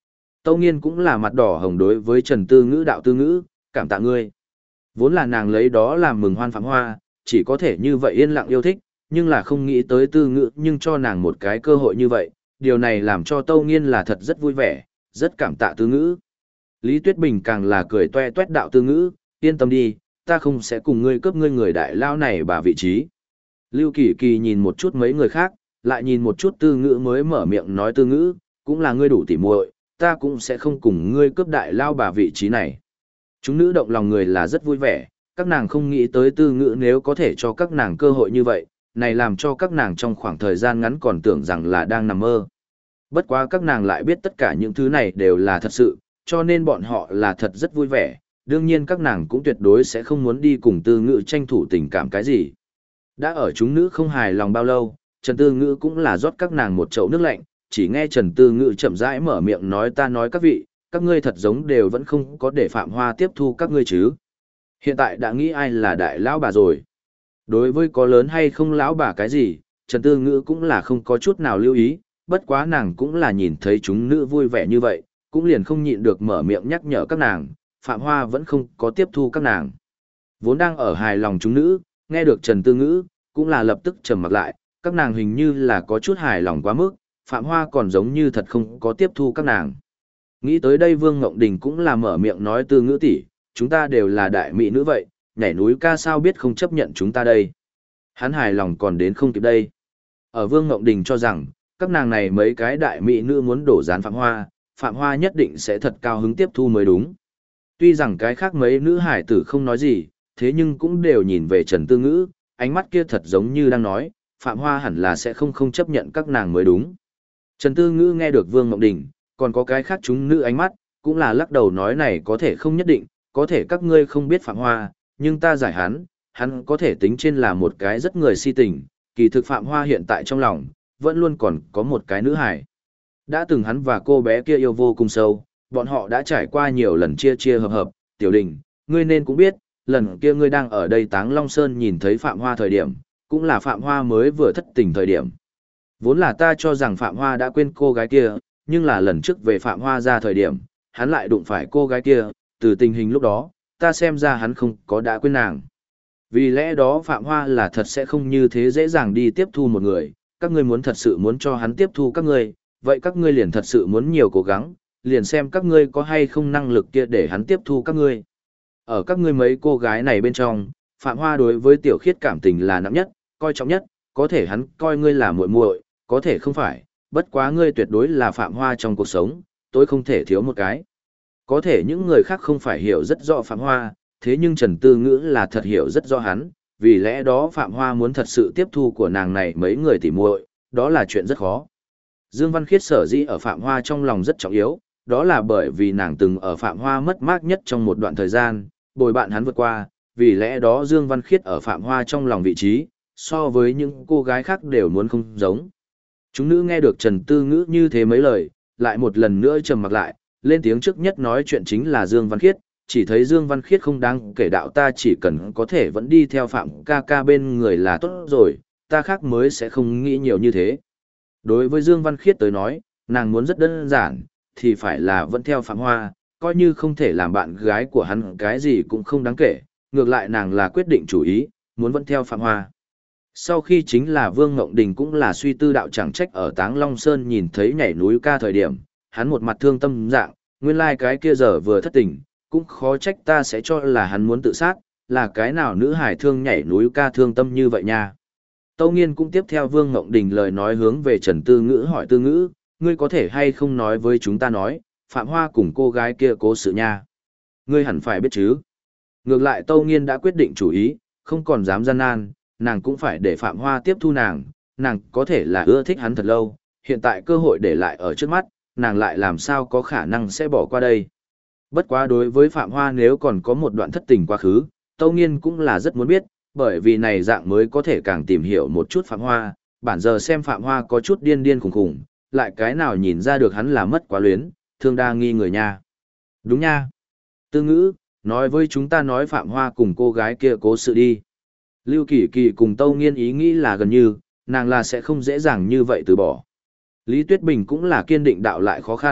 Tâu Nghiên cũng là mặt đỏ hồng đối với Trần Tư Ngữ đạo Tư Ngữ, cảm tạ ngươi. Vốn là nàng lấy đó làm mừng hoan Phạm Hoa, chỉ có thể như vậy yên lặng yêu thích, nhưng là không nghĩ tới Tư Ngữ nhưng cho nàng một cái cơ hội như vậy, điều này làm cho Tâu Nghiên là thật rất vui vẻ, rất cảm tạ Tư Ngữ. Lý Tuyết Bình càng là cười toe toét đạo Tư Ngữ, yên tâm đi, ta không sẽ cùng ngươi cướp ngươi người đại lao này bà vị trí. Lưu Kỳ Kỳ nhìn một chút mấy người khác, lại nhìn một chút Tư Ngữ mới mở miệng nói Tư Ngữ, cũng là ngươi đủ tỉ muội, ta cũng sẽ không cùng ngươi cướp đại lao bà vị trí này. Chúng nữ động lòng người là rất vui vẻ, các nàng không nghĩ tới Tư Ngữ nếu có thể cho các nàng cơ hội như vậy, này làm cho các nàng trong khoảng thời gian ngắn còn tưởng rằng là đang nằm mơ. Bất quá các nàng lại biết tất cả những thứ này đều là thật sự, cho nên bọn họ là thật rất vui vẻ, đương nhiên các nàng cũng tuyệt đối sẽ không muốn đi cùng Tư Ngữ tranh thủ tình cảm cái gì. Đã ở chúng nữ không hài lòng bao lâu, Trần Tư Ngữ cũng là rót các nàng một chậu nước lạnh, chỉ nghe Trần Tư Ngữ chậm rãi mở miệng nói ta nói các vị, các ngươi thật giống đều vẫn không có để Phạm Hoa tiếp thu các ngươi chứ. Hiện tại đã nghĩ ai là đại lão bà rồi. Đối với có lớn hay không lão bà cái gì, Trần Tư Ngữ cũng là không có chút nào lưu ý, bất quá nàng cũng là nhìn thấy chúng nữ vui vẻ như vậy, cũng liền không nhịn được mở miệng nhắc nhở các nàng, Phạm Hoa vẫn không có tiếp thu các nàng. Vốn đang ở hài lòng chúng nữ, nghe được Trần Tư Ngữ, cũng là lập tức trầm mặc lại, các nàng hình như là có chút hài lòng quá mức, Phạm Hoa còn giống như thật không có tiếp thu các nàng. Nghĩ tới đây Vương Ngộng Đình cũng là mở miệng nói Tư Ngữ tỷ, chúng ta đều là đại mỹ nữ vậy, nhảy núi ca sao biết không chấp nhận chúng ta đây. Hắn hài lòng còn đến không kịp đây. Ở Vương Ngộng Đình cho rằng, các nàng này mấy cái đại mỹ nữ muốn đổ gián Phạm Hoa nhất định sẽ thật cao hứng tiếp thu mới đúng. Tuy rằng cái khác mấy nữ hải tử không nói gì, thế nhưng cũng đều nhìn về Trần Tư Ngữ, ánh mắt kia thật giống như đang nói, Phạm Hoa hẳn là sẽ không chấp nhận các nàng mới đúng. Trần Tư Ngữ nghe được Vương Ngộng Đình, còn có cái khác chúng nữ ánh mắt, cũng là lắc đầu nói này có thể không nhất định, có thể các ngươi không biết Phạm Hoa, nhưng ta giải hắn có thể tính trên là một cái rất người si tình, kỳ thực Phạm Hoa hiện tại trong lòng, vẫn luôn còn có một cái nữ hải. Đã từng hắn và cô bé kia yêu vô cùng sâu, bọn họ đã trải qua nhiều lần chia chia hợp hợp, Tiểu Đình, ngươi nên cũng biết, lần kia ngươi đang ở đây Táng Long Sơn nhìn thấy Phạm Hoa thời điểm, cũng là Phạm Hoa mới vừa thất tình thời điểm. Vốn là ta cho rằng Phạm Hoa đã quên cô gái kia, nhưng là lần trước về Phạm Hoa ra thời điểm, hắn lại đụng phải cô gái kia, từ tình hình lúc đó, ta xem ra hắn không có đã quên nàng. Vì lẽ đó Phạm Hoa là thật sẽ không như thế dễ dàng đi tiếp thu một người, các ngươi muốn thật sự muốn cho hắn tiếp thu các ngươi, vậy các ngươi liền thật sự muốn nhiều cố gắng, liền xem các ngươi có hay không năng lực kia để hắn tiếp thu các ngươi. Ở các ngươi mấy cô gái này bên trong, Phạm Hoa đối với Tiểu Khiết cảm tình là nặng nhất, coi trọng nhất, có thể hắn coi ngươi là muội muội, có thể không phải, bất quá ngươi tuyệt đối là Phạm Hoa trong cuộc sống, tôi không thể thiếu một cái. Có thể những người khác không phải hiểu rất rõ Phạm Hoa, thế nhưng Trần Tư Ngữ là thật hiểu rất rõ hắn, vì lẽ đó Phạm Hoa muốn thật sự tiếp thu của nàng này mấy người tỉ muội, đó là chuyện rất khó. Dương Văn Khiết sở dĩ ở Phạm Hoa trong lòng rất trọng yếu, đó là bởi vì nàng từng ở Phạm Hoa mất mát nhất trong một đoạn thời gian, bồi bạn hắn vượt qua, vì lẽ đó Dương Văn Khiết ở Phạm Hoa trong lòng vị trí, so với những cô gái khác đều muốn không giống. Chúng nữ nghe được Trần Tư Ngữ như thế mấy lời, lại một lần nữa trầm mặc lại, lên tiếng trước nhất nói chuyện chính là Dương Văn Khiết, chỉ thấy Dương Văn Khiết không đáng kể đạo ta chỉ cần có thể vẫn đi theo Phạm ca ca bên người là tốt rồi, ta khác mới sẽ không nghĩ nhiều như thế. Đối với Dương Văn Khiết tới nói, nàng muốn rất đơn giản, thì phải là vẫn theo Phạm Hoa, coi như không thể làm bạn gái của hắn cái gì cũng không đáng kể, ngược lại nàng là quyết định chủ ý, muốn vẫn theo Phạm Hoa. Sau khi chính là Vương Ngộng Đình cũng là suy tư đạo chẳng trách ở Táng Long Sơn nhìn thấy nhảy núi ca thời điểm, hắn một mặt thương tâm dạng, nguyên lai cái kia giờ vừa thất tình, cũng khó trách ta sẽ cho là hắn muốn tự sát, là cái nào nữ hải thương nhảy núi ca thương tâm như vậy nha. Tâu Nghiên cũng tiếp theo Vương Ngộng Đình lời nói hướng về Trần Tư Ngữ hỏi Tư Ngữ, ngươi có thể hay không nói với chúng ta nói, Phạm Hoa cùng cô gái kia cố sự nha. Ngươi hẳn phải biết chứ. Ngược lại Tâu Nghiên đã quyết định chủ ý, không còn dám gian nan, nàng cũng phải để Phạm Hoa tiếp thu nàng có thể là ưa thích hắn thật lâu, hiện tại cơ hội để lại ở trước mắt, nàng lại làm sao có khả năng sẽ bỏ qua đây. Bất quá đối với Phạm Hoa nếu còn có một đoạn thất tình quá khứ, Tâu Nghiên cũng là rất muốn biết, bởi vì này dạng mới có thể càng tìm hiểu một chút Phạm Hoa, bản giờ xem Phạm Hoa có chút điên điên khủng khủng, lại cái nào nhìn ra được hắn là mất quá luyến, thương đa nghi người nha. Đúng nha. Tư Ngữ, nói với chúng ta nói Phạm Hoa cùng cô gái kia cố sự đi. Lưu Kỳ Kỳ cùng Tâu Nghiên ý nghĩ là gần như, nàng là sẽ không dễ dàng như vậy từ bỏ. Lý Tuyết Bình cũng là kiên định đạo lại khó khăn,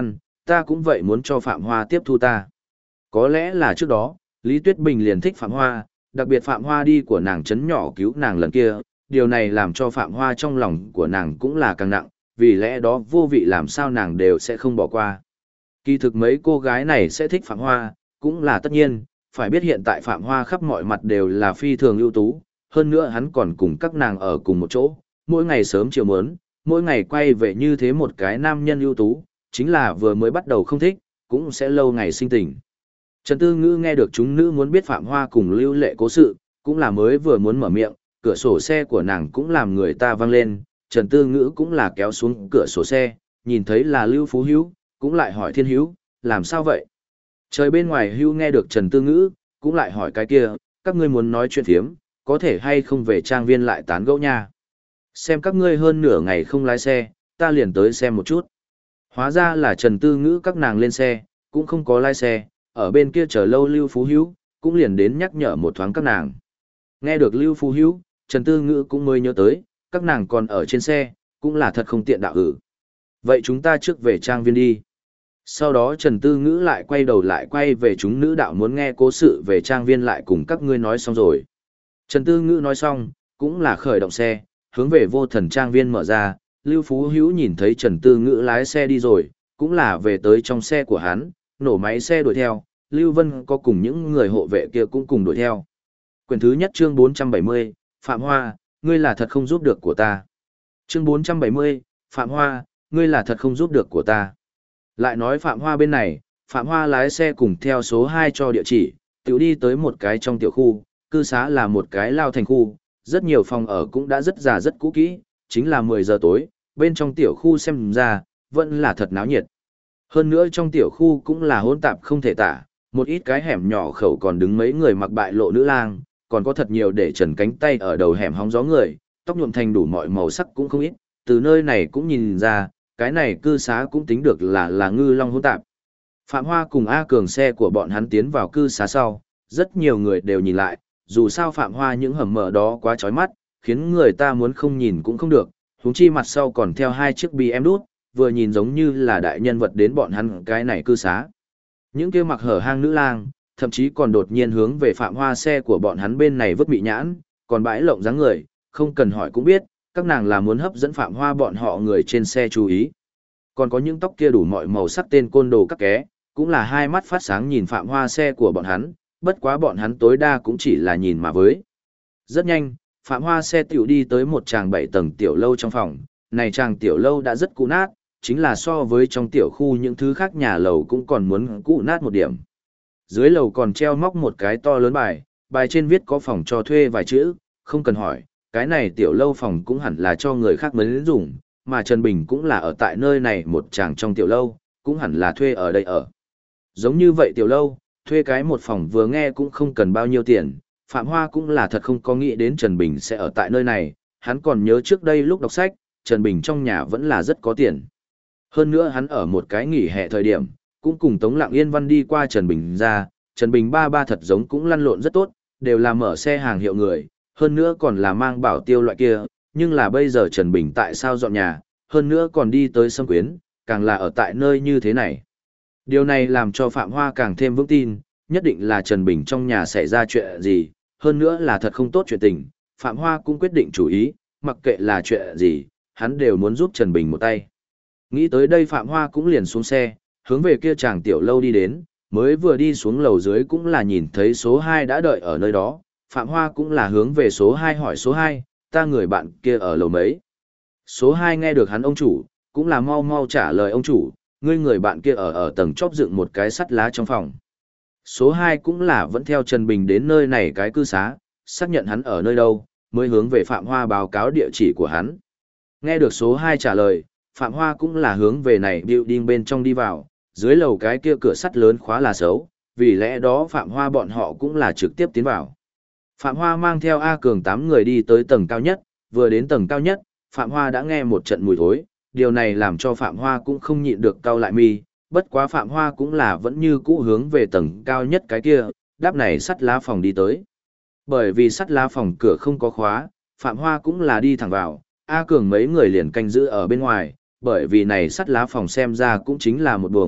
ta cũng vậy muốn cho Phạm Hoa tiếp thu ta. Có lẽ là trước đó, Lý Tuyết Bình liền thích Phạm Hoa, đặc biệt Phạm Hoa đi của nàng chấn nhỏ cứu nàng lần kia, điều này làm cho Phạm Hoa trong lòng của nàng cũng là càng nặng, vì lẽ đó vô vị làm sao nàng đều sẽ không bỏ qua. Kỳ thực mấy cô gái này sẽ thích Phạm Hoa, cũng là tất nhiên, phải biết hiện tại Phạm Hoa khắp mọi mặt đều là phi thường ưu tú, hơn nữa hắn còn cùng các nàng ở cùng một chỗ, mỗi ngày sớm chiều mớn, mỗi ngày quay về như thế một cái nam nhân ưu tú, chính là vừa mới bắt đầu không thích, cũng sẽ lâu ngày sinh tình. Trần Tư Ngữ nghe được chúng nữ muốn biết Phạm Hoa cùng Lưu Lệ cố sự, cũng là mới vừa muốn mở miệng, cửa sổ xe của nàng cũng làm người ta văng lên, Trần Tư Ngữ cũng là kéo xuống cửa sổ xe, nhìn thấy là Lưu Phú Hữu, cũng lại hỏi Thiên Hữu, làm sao vậy? Trời bên ngoài Hữu nghe được Trần Tư Ngữ, cũng lại hỏi cái kia, các ngươi muốn nói chuyện phiếm, có thể hay không về trang viên lại tán gẫu nha. Xem các ngươi hơn nửa ngày không lái xe, ta liền tới xem một chút. Hóa ra là Trần Tư Ngữ các nàng lên xe, cũng không có lái xe, ở bên kia chờ lâu Lưu Phú Hữu, cũng liền đến nhắc nhở một thoáng các nàng. Nghe được Lưu Phú Hữu, Trần Tư Ngữ cũng mới nhớ tới, các nàng còn ở trên xe, cũng là thật không tiện đạo ử. Vậy chúng ta trước về trang viên đi. Sau đó Trần Tư Ngữ lại quay đầu lại quay về chúng nữ đạo muốn nghe cố sự về trang viên lại cùng các ngươi nói xong rồi. Trần Tư Ngữ nói xong, cũng là khởi động xe, hướng về Vô Thần trang viên mở ra, Lưu Phú Hữu nhìn thấy Trần Tư Ngữ lái xe đi rồi, cũng là về tới trong xe của hắn, nổ máy xe đuổi theo, Lưu Vân có cùng những người hộ vệ kia cũng cùng đuổi theo. Quyển thứ nhất chương 470, Phạm Hoa, ngươi là thật không giúp được của ta. Chương 470, Phạm Hoa, ngươi là thật không giúp được của ta. Lại nói Phạm Hoa bên này, Phạm Hoa lái xe cùng theo số 2 cho địa chỉ, tiểu đi tới một cái trong tiểu khu, cư xá là một cái lao thành khu, rất nhiều phòng ở cũng đã rất già rất cũ kỹ, chính là 10 giờ tối, bên trong tiểu khu xem ra, vẫn là thật náo nhiệt. Hơn nữa trong tiểu khu cũng là hỗn tạp không thể tả, một ít cái hẻm nhỏ khẩu còn đứng mấy người mặc bại lộ nữ lang, còn có thật nhiều để trần cánh tay ở đầu hẻm hóng gió người, tóc nhuộm thành đủ mọi màu sắc cũng không ít, từ nơi này cũng nhìn ra, cái này cư xá cũng tính được là ngư long hỗn tạp. Phạm Hoa cùng A Cường xe của bọn hắn tiến vào cư xá sau, rất nhiều người đều nhìn lại, dù sao Phạm Hoa những hầm mở đó quá chói mắt, khiến người ta muốn không nhìn cũng không được, huống chi mặt sau còn theo hai chiếc BM đút, vừa nhìn giống như là đại nhân vật đến bọn hắn cái này cư xá. Những kia mặc hở hang nữ lang, thậm chí còn đột nhiên hướng về Phạm Hoa xe của bọn hắn bên này vứt bị nhãn, còn bãi lộng dáng người, không cần hỏi cũng biết, các nàng là muốn hấp dẫn Phạm Hoa bọn họ người trên xe chú ý. Còn có những tóc kia đủ mọi màu sắc tên côn đồ các ké, cũng là hai mắt phát sáng nhìn Phạm Hoa xe của bọn hắn, bất quá bọn hắn tối đa cũng chỉ là nhìn mà với. Rất nhanh, Phạm Hoa xe tiểu đi tới một tràng 7 tầng tiểu lâu trong phòng, này tràng tiểu lâu đã rất cũ nát, chính là so với trong tiểu khu những thứ khác nhà lầu cũng còn muốn cũ nát một điểm. Dưới lầu còn treo móc một cái to lớn bài trên viết có phòng cho thuê vài chữ, không cần hỏi, cái này tiểu lâu phòng cũng hẳn là cho người khác mới dùng, mà Trần Bình cũng là ở tại nơi này một tràng trong tiểu lâu, cũng hẳn là thuê ở đây ở. Giống như vậy tiểu lâu, thuê cái một phòng vừa nghe cũng không cần bao nhiêu tiền, Phạm Hoa cũng là thật không có nghĩ đến Trần Bình sẽ ở tại nơi này, hắn còn nhớ trước đây lúc đọc sách, Trần Bình trong nhà vẫn là rất có tiền. Hơn nữa hắn ở một cái nghỉ hè thời điểm, cũng cùng Tống Lặng Yên Văn đi qua Trần Bình ra, Trần Bình ba thật giống cũng lăn lộn rất tốt, đều là mở xe hàng hiệu người, hơn nữa còn là mang bảo tiêu loại kia, nhưng là bây giờ Trần Bình tại sao dọn nhà, hơn nữa còn đi tới Sâm Quyến, càng là ở tại nơi như thế này. Điều này làm cho Phạm Hoa càng thêm vững tin, nhất định là Trần Bình trong nhà xảy ra chuyện gì, hơn nữa là thật không tốt chuyện tình, Phạm Hoa cũng quyết định chủ ý, mặc kệ là chuyện gì, hắn đều muốn giúp Trần Bình một tay. Nghĩ tới đây Phạm Hoa cũng liền xuống xe, hướng về kia chàng tiểu lâu đi đến, mới vừa đi xuống lầu dưới cũng là nhìn thấy số 2 đã đợi ở nơi đó, Phạm Hoa cũng là hướng về số 2 hỏi số 2, ta người bạn kia ở lầu mấy. Số 2 nghe được hắn ông chủ, cũng là mau mau trả lời ông chủ, ngươi người bạn kia ở tầng chóp dựng một cái sắt lá trong phòng. Số 2 cũng là vẫn theo Trần Bình đến nơi này cái cư xá, xác nhận hắn ở nơi đâu, mới hướng về Phạm Hoa báo cáo địa chỉ của hắn. Nghe được số 2 trả lời, Phạm Hoa cũng là hướng về này building bên trong đi vào, dưới lầu cái kia cửa sắt lớn khóa là xấu, vì lẽ đó Phạm Hoa bọn họ cũng là trực tiếp tiến vào. Phạm Hoa mang theo A Cường 8 người đi tới tầng cao nhất, vừa đến tầng cao nhất, Phạm Hoa đã nghe một trận mùi thối, điều này làm cho Phạm Hoa cũng không nhịn được cau lại mi, bất quá Phạm Hoa cũng là vẫn như cũ hướng về tầng cao nhất cái kia, đáp này sắt lá phòng đi tới. Bởi vì sắt lá phòng cửa không có khóa, Phạm Hoa cũng là đi thẳng vào, A Cường mấy người liền canh giữ ở bên ngoài, bởi vì này sắt lá phòng xem ra cũng chính là một buồng,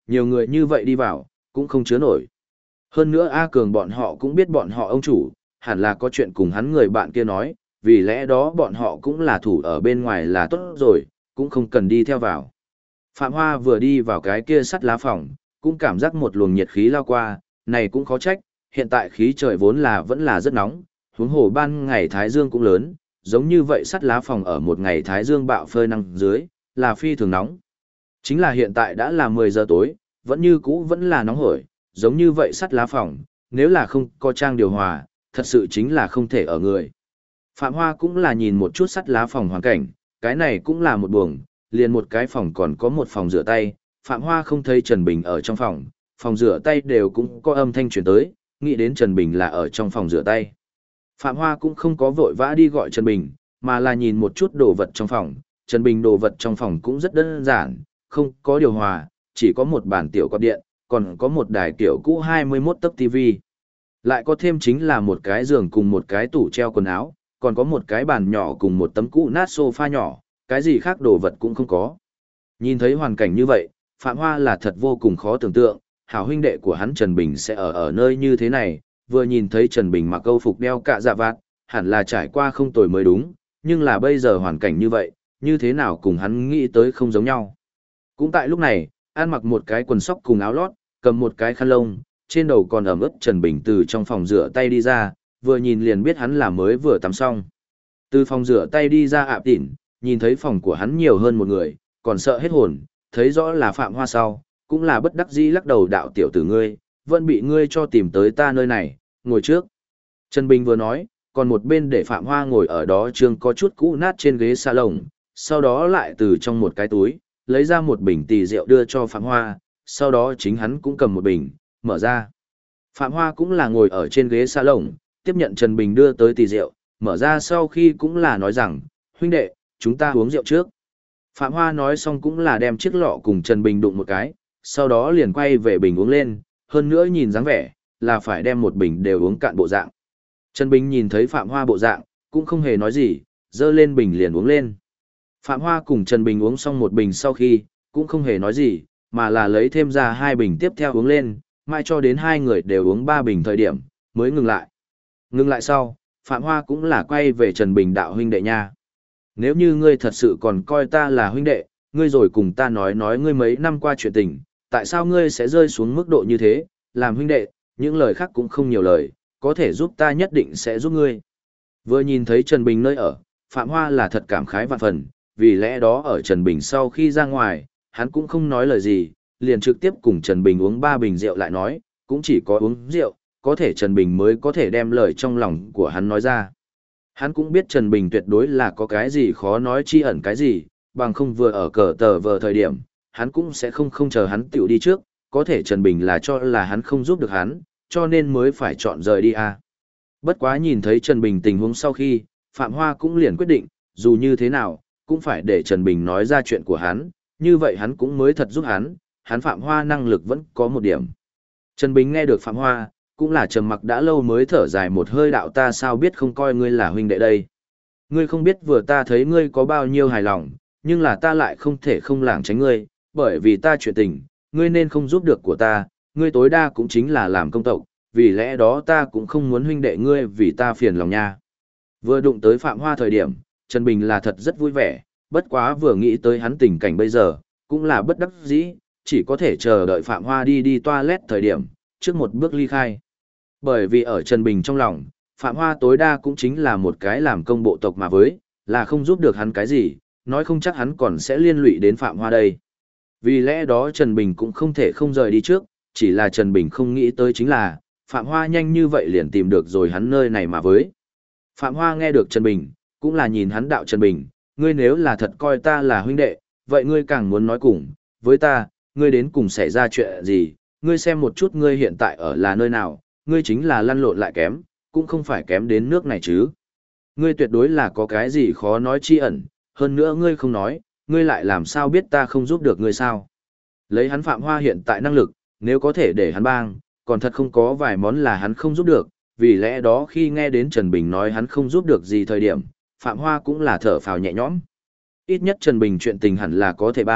nhiều người như vậy đi vào, cũng không chứa nổi. Hơn nữa A Cường bọn họ cũng biết bọn họ ông chủ, hẳn là có chuyện cùng hắn người bạn kia nói, vì lẽ đó bọn họ cũng là thủ ở bên ngoài là tốt rồi, cũng không cần đi theo vào. Phạm Hoa vừa đi vào cái kia sắt lá phòng, cũng cảm giác một luồng nhiệt khí lao qua, này cũng khó trách, hiện tại khí trời vốn là vẫn là rất nóng, huống hồ ban ngày thái dương cũng lớn, giống như vậy sắt lá phòng ở một ngày thái dương bạo phơi năng dưới, là phi thường nóng. Chính là hiện tại đã là 10 giờ tối, vẫn như cũ vẫn là nóng hổi, giống như vậy sắt lá phòng, nếu là không có trang điều hòa, thật sự chính là không thể ở người. Phạm Hoa cũng là nhìn một chút sắt lá phòng hoàn cảnh, cái này cũng là một buồng, liền một cái phòng còn có một phòng rửa tay, Phạm Hoa không thấy Trần Bình ở trong phòng rửa tay đều cũng có âm thanh truyền tới, nghĩ đến Trần Bình là ở trong phòng rửa tay. Phạm Hoa cũng không có vội vã đi gọi Trần Bình, mà là nhìn một chút đồ vật trong phòng, Trần Bình đồ vật trong phòng cũng rất đơn giản, không có điều hòa, chỉ có một bàn tiểu quạt điện, còn có một đài kiểu cũ 21 tấc TV. Lại có thêm chính là một cái giường cùng một cái tủ treo quần áo, còn có một cái bàn nhỏ cùng một tấm cũ nát sofa nhỏ, cái gì khác đồ vật cũng không có. Nhìn thấy hoàn cảnh như vậy, Phạm Hoa là thật vô cùng khó tưởng tượng, hảo huynh đệ của hắn Trần Bình sẽ ở nơi như thế này, vừa nhìn thấy Trần Bình mặc câu phục đeo cạ dạ vạt, hẳn là trải qua không tồi mới đúng, nhưng là bây giờ hoàn cảnh như vậy, như thế nào cùng hắn nghĩ tới không giống nhau. Cũng tại lúc này, ăn mặc một cái quần sóc cùng áo lót, cầm một cái khăn lông, trên đầu còn ẩm ướt Trần Bình từ trong phòng rửa tay đi ra, vừa nhìn liền biết hắn là mới vừa tắm xong. Từ phòng rửa tay đi ra ạ tỉn, nhìn thấy phòng của hắn nhiều hơn một người, còn sợ hết hồn, thấy rõ là Phạm Hoa sau, cũng là bất đắc dĩ lắc đầu đạo tiểu tử ngươi, vẫn bị ngươi cho tìm tới ta nơi này, ngồi trước. Trần Bình vừa nói, còn một bên để Phạm Hoa ngồi ở đó trương có chút cũ nát trên ghế salon, sau đó lại từ trong một cái túi, lấy ra một bình tì rượu đưa cho Phạm Hoa, sau đó chính hắn cũng cầm một bình, mở ra. Phạm Hoa cũng là ngồi ở trên ghế salon, tiếp nhận Trần Bình đưa tới tì rượu, mở ra sau khi cũng là nói rằng, huynh đệ, chúng ta uống rượu trước. Phạm Hoa nói xong cũng là đem chiếc lọ cùng Trần Bình đụng một cái, sau đó liền quay về bình uống lên, hơn nữa nhìn dáng vẻ, là phải đem một bình đều uống cạn bộ dạng. Trần Bình nhìn thấy Phạm Hoa bộ dạng, cũng không hề nói gì, dơ lên bình liền uống lên. Phạm Hoa cùng Trần Bình uống xong một bình sau khi, cũng không hề nói gì, mà là lấy thêm ra 2 bình tiếp theo uống lên, mai cho đến 2 người đều uống 3 bình thời điểm, mới ngừng lại. Ngừng lại sau, Phạm Hoa cũng là quay về Trần Bình đạo huynh đệ nha. Nếu như ngươi thật sự còn coi ta là huynh đệ, ngươi rồi cùng ta nói ngươi mấy năm qua chuyện tình, tại sao ngươi sẽ rơi xuống mức độ như thế, làm huynh đệ, những lời khác cũng không nhiều lời, có thể giúp ta nhất định sẽ giúp ngươi. Vừa nhìn thấy Trần Bình nơi ở, Phạm Hoa là thật cảm khái vạn phần, vì lẽ đó ở Trần Bình sau khi ra ngoài, hắn cũng không nói lời gì, liền trực tiếp cùng Trần Bình uống 3 bình rượu lại nói, cũng chỉ có uống rượu, có thể Trần Bình mới có thể đem lời trong lòng của hắn nói ra. Hắn cũng biết Trần Bình tuyệt đối là có cái gì khó nói chi ẩn cái gì, bằng không vừa ở cờ tờ vờ thời điểm, hắn cũng sẽ không chờ hắn tiểu đi trước, có thể Trần Bình là cho là hắn không giúp được hắn, cho nên mới phải chọn rời đi à. Bất quá nhìn thấy Trần Bình tình huống sau khi, Phạm Hoa cũng liền quyết định, dù như thế nào, cũng phải để Trần Bình nói ra chuyện của hắn, như vậy hắn cũng mới thật giúp hắn Phạm Hoa năng lực vẫn có một điểm. Trần Bình nghe được Phạm Hoa, cũng là trầm mặc đã lâu mới thở dài một hơi đạo ta sao biết không coi ngươi là huynh đệ đây. Ngươi không biết vừa ta thấy ngươi có bao nhiêu hài lòng, nhưng là ta lại không thể không lảng tránh ngươi, bởi vì ta chuyện tình, ngươi nên không giúp được của ta, ngươi tối đa cũng chính là làm công tộc, vì lẽ đó ta cũng không muốn huynh đệ ngươi vì ta phiền lòng nha. Vừa đụng tới Phạm Hoa thời điểm, Trần Bình là thật rất vui vẻ, bất quá vừa nghĩ tới hắn tình cảnh bây giờ, cũng là bất đắc dĩ, chỉ có thể chờ đợi Phạm Hoa đi toilet thời điểm, trước một bước ly khai. Bởi vì ở Trần Bình trong lòng, Phạm Hoa tối đa cũng chính là một cái làm công bộ tộc mà với, là không giúp được hắn cái gì, nói không chắc hắn còn sẽ liên lụy đến Phạm Hoa đây. Vì lẽ đó Trần Bình cũng không thể không rời đi trước, chỉ là Trần Bình không nghĩ tới chính là, Phạm Hoa nhanh như vậy liền tìm được rồi hắn nơi này mà với. Phạm Hoa nghe được Trần Bình, cũng là nhìn hắn đạo Trần Bình, ngươi nếu là thật coi ta là huynh đệ, vậy ngươi càng muốn nói cùng, với ta, ngươi đến cùng xảy ra chuyện gì, ngươi xem một chút ngươi hiện tại ở là nơi nào, ngươi chính là lăn lộn lại kém, cũng không phải kém đến nước này chứ. Ngươi tuyệt đối là có cái gì khó nói chi ẩn, hơn nữa ngươi không nói, ngươi lại làm sao biết ta không giúp được ngươi sao. Lấy hắn Phạm Hoa hiện tại năng lực, nếu có thể để hắn bang, còn thật không có vài món là hắn không giúp được, vì lẽ đó khi nghe đến Trần Bình nói hắn không giúp được gì thời điểm, Phạm Hoa cũng là thở phào nhẹ nhõm. Ít nhất Trần Bình chuyện tình hẳn là có thể bang,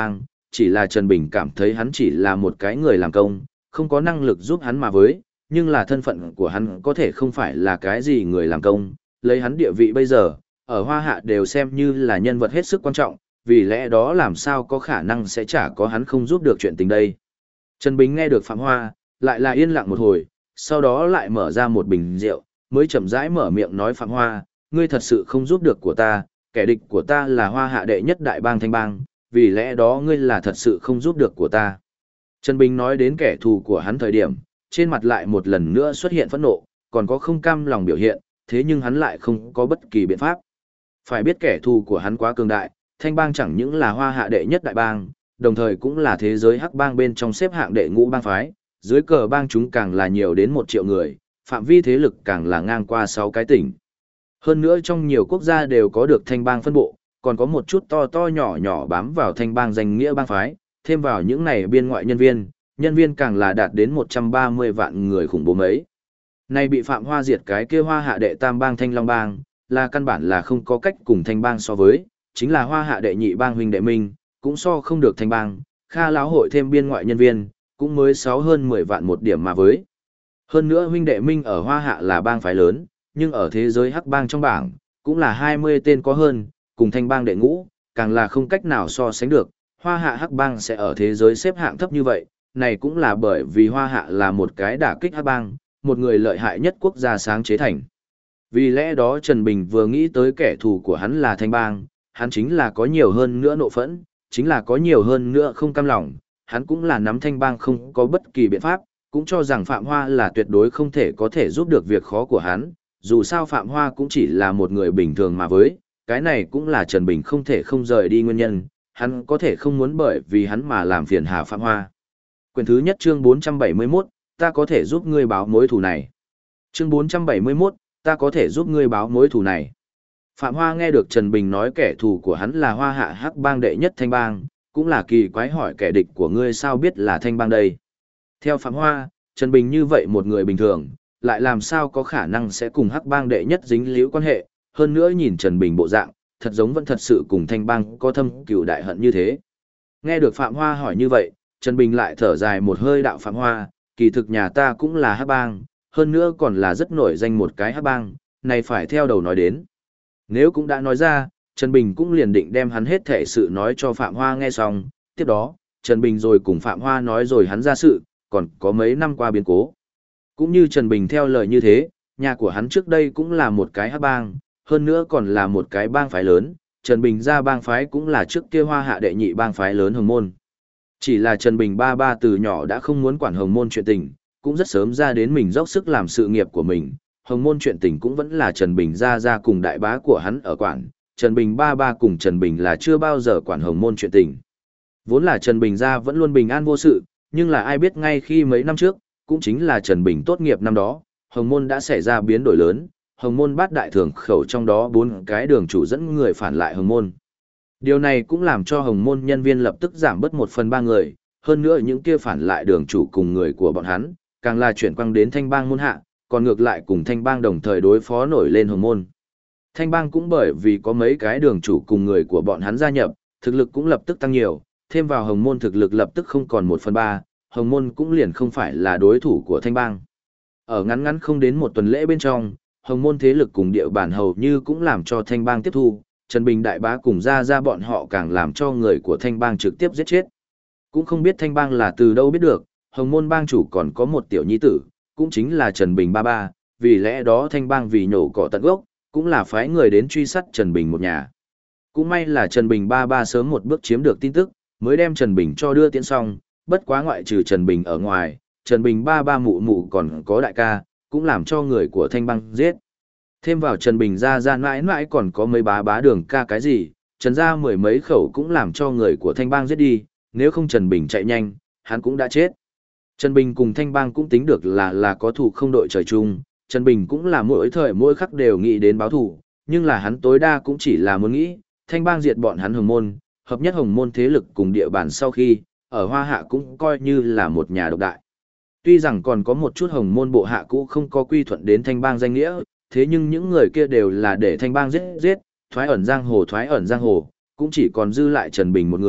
chỉ là Trần Bình cảm thấy hắn chỉ là một cái người làm công, không có năng lực giúp hắn mà với, nhưng là thân phận của hắn có thể không phải là cái gì người làm công, lấy hắn địa vị bây giờ, ở Hoa Hạ đều xem như là nhân vật hết sức quan trọng, vì lẽ đó làm sao có khả năng sẽ chả có hắn không giúp được chuyện tình đây. Trần Bình nghe được Phạm Hoa, lại là yên lặng một hồi, sau đó lại mở ra một bình rượu, mới chậm rãi mở miệng nói Phạm Hoa, ngươi thật sự không giúp được của ta, kẻ địch của ta là Hoa Hạ đệ nhất đại bang Thanh Bang, vì lẽ đó ngươi là thật sự không giúp được của ta. Trần Bình nói đến kẻ thù của hắn thời điểm, trên mặt lại một lần nữa xuất hiện phẫn nộ, còn có không cam lòng biểu hiện, thế nhưng hắn lại không có bất kỳ biện pháp. Phải biết kẻ thù của hắn quá cường đại, Thanh Bang chẳng những là Hoa Hạ đệ nhất đại bang, đồng thời cũng là thế giới hắc bang bên trong xếp hạng đệ ngũ bang phái, dưới cờ bang chúng càng là nhiều đến 1 triệu người, phạm vi thế lực càng là ngang qua 6 cái tỉnh. Hơn nữa trong nhiều quốc gia đều có được Thanh Bang phân bộ, còn có một chút to to nhỏ nhỏ bám vào Thanh Bang danh nghĩa bang phái, thêm vào những này biên ngoại nhân viên càng là đạt đến 130 vạn người khủng bố mấy. Nay bị Phạm Hoa diệt cái kia Hoa Hạ đệ tam bang Thanh Long bang, là căn bản là không có cách cùng Thanh Bang so với, chính là Hoa Hạ đệ nhị bang huynh đệ minh, cũng so không được Thanh Bang, Kha lão hội thêm biên ngoại nhân viên, cũng mới 6 hơn 10 vạn một điểm mà với. Hơn nữa huynh đệ minh ở Hoa Hạ là bang phái lớn, nhưng ở thế giới hắc bang trong bảng, cũng là 20 tên có hơn, cùng Thanh Bang đệ ngũ, càng là không cách nào so sánh được, Hoa Hạ hắc bang sẽ ở thế giới xếp hạng thấp như vậy, này cũng là bởi vì Hoa Hạ là một cái đả kích hắc bang, một người lợi hại nhất quốc gia sáng chế thành. Vì lẽ đó Trần Bình vừa nghĩ tới kẻ thù của hắn là Thanh Bang, hắn chính là có nhiều hơn nữa nộ phẫn, chính là có nhiều hơn nữa không cam lòng, hắn cũng là nắm Thanh Bang không có bất kỳ biện pháp, cũng cho rằng Phạm Hoa là tuyệt đối không thể có thể giúp được việc khó của hắn, dù sao Phạm Hoa cũng chỉ là một người bình thường mà với, cái này cũng là Trần Bình không thể không rời đi nguyên nhân, hắn có thể không muốn bởi vì hắn mà làm phiền hà Phạm Hoa. Quyển thứ nhất chương 471, ta có thể giúp ngươi báo mối thù này. Chương 471, ta có thể giúp ngươi báo mối thù này. Phạm Hoa nghe được Trần Bình nói kẻ thù của hắn là Hoa Hạ hắc bang đệ nhất Thanh Bang, cũng là kỳ quái hỏi kẻ địch của ngươi sao biết là Thanh Bang đây. Theo Phạm Hoa, Trần Bình như vậy một người bình thường, lại làm sao có khả năng sẽ cùng hắc bang đệ nhất dính líu quan hệ, hơn nữa nhìn Trần Bình bộ dạng, thật giống vẫn thật sự cùng Thanh Bang có thâm cừu đại hận như thế. Nghe được Phạm Hoa hỏi như vậy, Trần Bình lại thở dài một hơi đạo Phạm Hoa, kỳ thực nhà ta cũng là hắc bang, hơn nữa còn là rất nổi danh một cái hắc bang, này phải theo đầu nói đến. Nếu cũng đã nói ra, Trần Bình cũng liền định đem hắn hết thể sự nói cho Phạm Hoa nghe xong, tiếp đó, Trần Bình rồi cùng Phạm Hoa nói rồi hắn ra sự, còn có mấy năm qua biến cố. Cũng như Trần Bình theo lời như thế, nhà của hắn trước đây cũng là một cái hắc bang, hơn nữa còn là một cái bang phái lớn, Trần Bình ra bang phái cũng là trước kia Hoa Hạ đệ nhị bang phái lớn Hồng Môn. Chỉ là Trần Bình ba từ nhỏ đã không muốn quản Hồng Môn chuyện tình, cũng rất sớm ra đến mình dốc sức làm sự nghiệp của mình. Hồng Môn chuyện tình cũng vẫn là Trần Bình ra cùng đại bá của hắn ở quản, Trần Bình ba cùng Trần Bình là chưa bao giờ quản Hồng Môn chuyện tình. Vốn là Trần Bình ra vẫn luôn bình an vô sự, nhưng là ai biết ngay khi mấy năm trước, cũng chính là Trần Bình tốt nghiệp năm đó, Hồng Môn đã xảy ra biến đổi lớn, Hồng Môn bát đại thường khẩu trong đó 4 cái đường chủ dẫn người phản lại Hồng Môn. Điều này cũng làm cho Hồng Môn nhân viên lập tức giảm bớt 1/3 người, hơn nữa những kia phản lại đường chủ cùng người của bọn hắn, càng là chuyển quang đến Thanh Bang môn hạ, còn ngược lại cùng Thanh Bang đồng thời đối phó nổi lên Hồng Môn. Thanh Bang cũng bởi vì có mấy cái đường chủ cùng người của bọn hắn gia nhập, thực lực cũng lập tức tăng nhiều, thêm vào Hồng Môn thực lực lập tức không còn 1/3, Hồng Môn cũng liền không phải là đối thủ của Thanh Bang. Ở ngắn không đến 1 tuần lễ bên trong, Hồng Môn thế lực cùng địa bản hầu như cũng làm cho Thanh Bang tiếp thu, Trần Bình đại bá cùng ra bọn họ càng làm cho người của Thanh Bang trực tiếp giết chết. Cũng không biết Thanh Bang là từ đâu biết được, Hồng Môn bang chủ còn có một tiểu nhi tử, cũng chính là Trần Bình ba, vì lẽ đó Thanh Bang vì nhổ cỏ tận gốc, cũng là phái người đến truy sát Trần Bình một nhà. Cũng may là Trần Bình ba sớm một bước chiếm được tin tức, mới đem Trần Bình cho đưa tiễn xong, bất quá ngoại trừ Trần Bình ở ngoài, Trần Bình ba mụ còn có đại ca, cũng làm cho người của Thanh Bang giết. Thêm vào Trần Bình ra mãi còn có mấy bá đường ca cái gì, Trần ra 10 mấy khẩu cũng làm cho người của Thanh Bang giết đi, nếu không Trần Bình chạy nhanh, hắn cũng đã chết. Trần Bình cùng Thanh Bang cũng tính được là có thù không đội trời chung, Trần Bình cũng là mỗi thời mỗi khắc đều nghĩ đến báo thù, nhưng là hắn tối đa cũng chỉ là muốn nghĩ, Thanh Bang diệt bọn hắn Hồng Môn, hợp nhất Hồng Môn thế lực cùng địa bàn sau khi, ở Hoa Hạ cũng coi như là một nhà độc đại. Tuy rằng còn có một chút Hồng Môn bộ hạ cũ không có quy thuận đến Thanh Bang danh nghĩa, thế nhưng những người kia đều là để Thanh Bang giết, thoái ẩn giang hồ, cũng chỉ còn dư lại Trần Bình một người,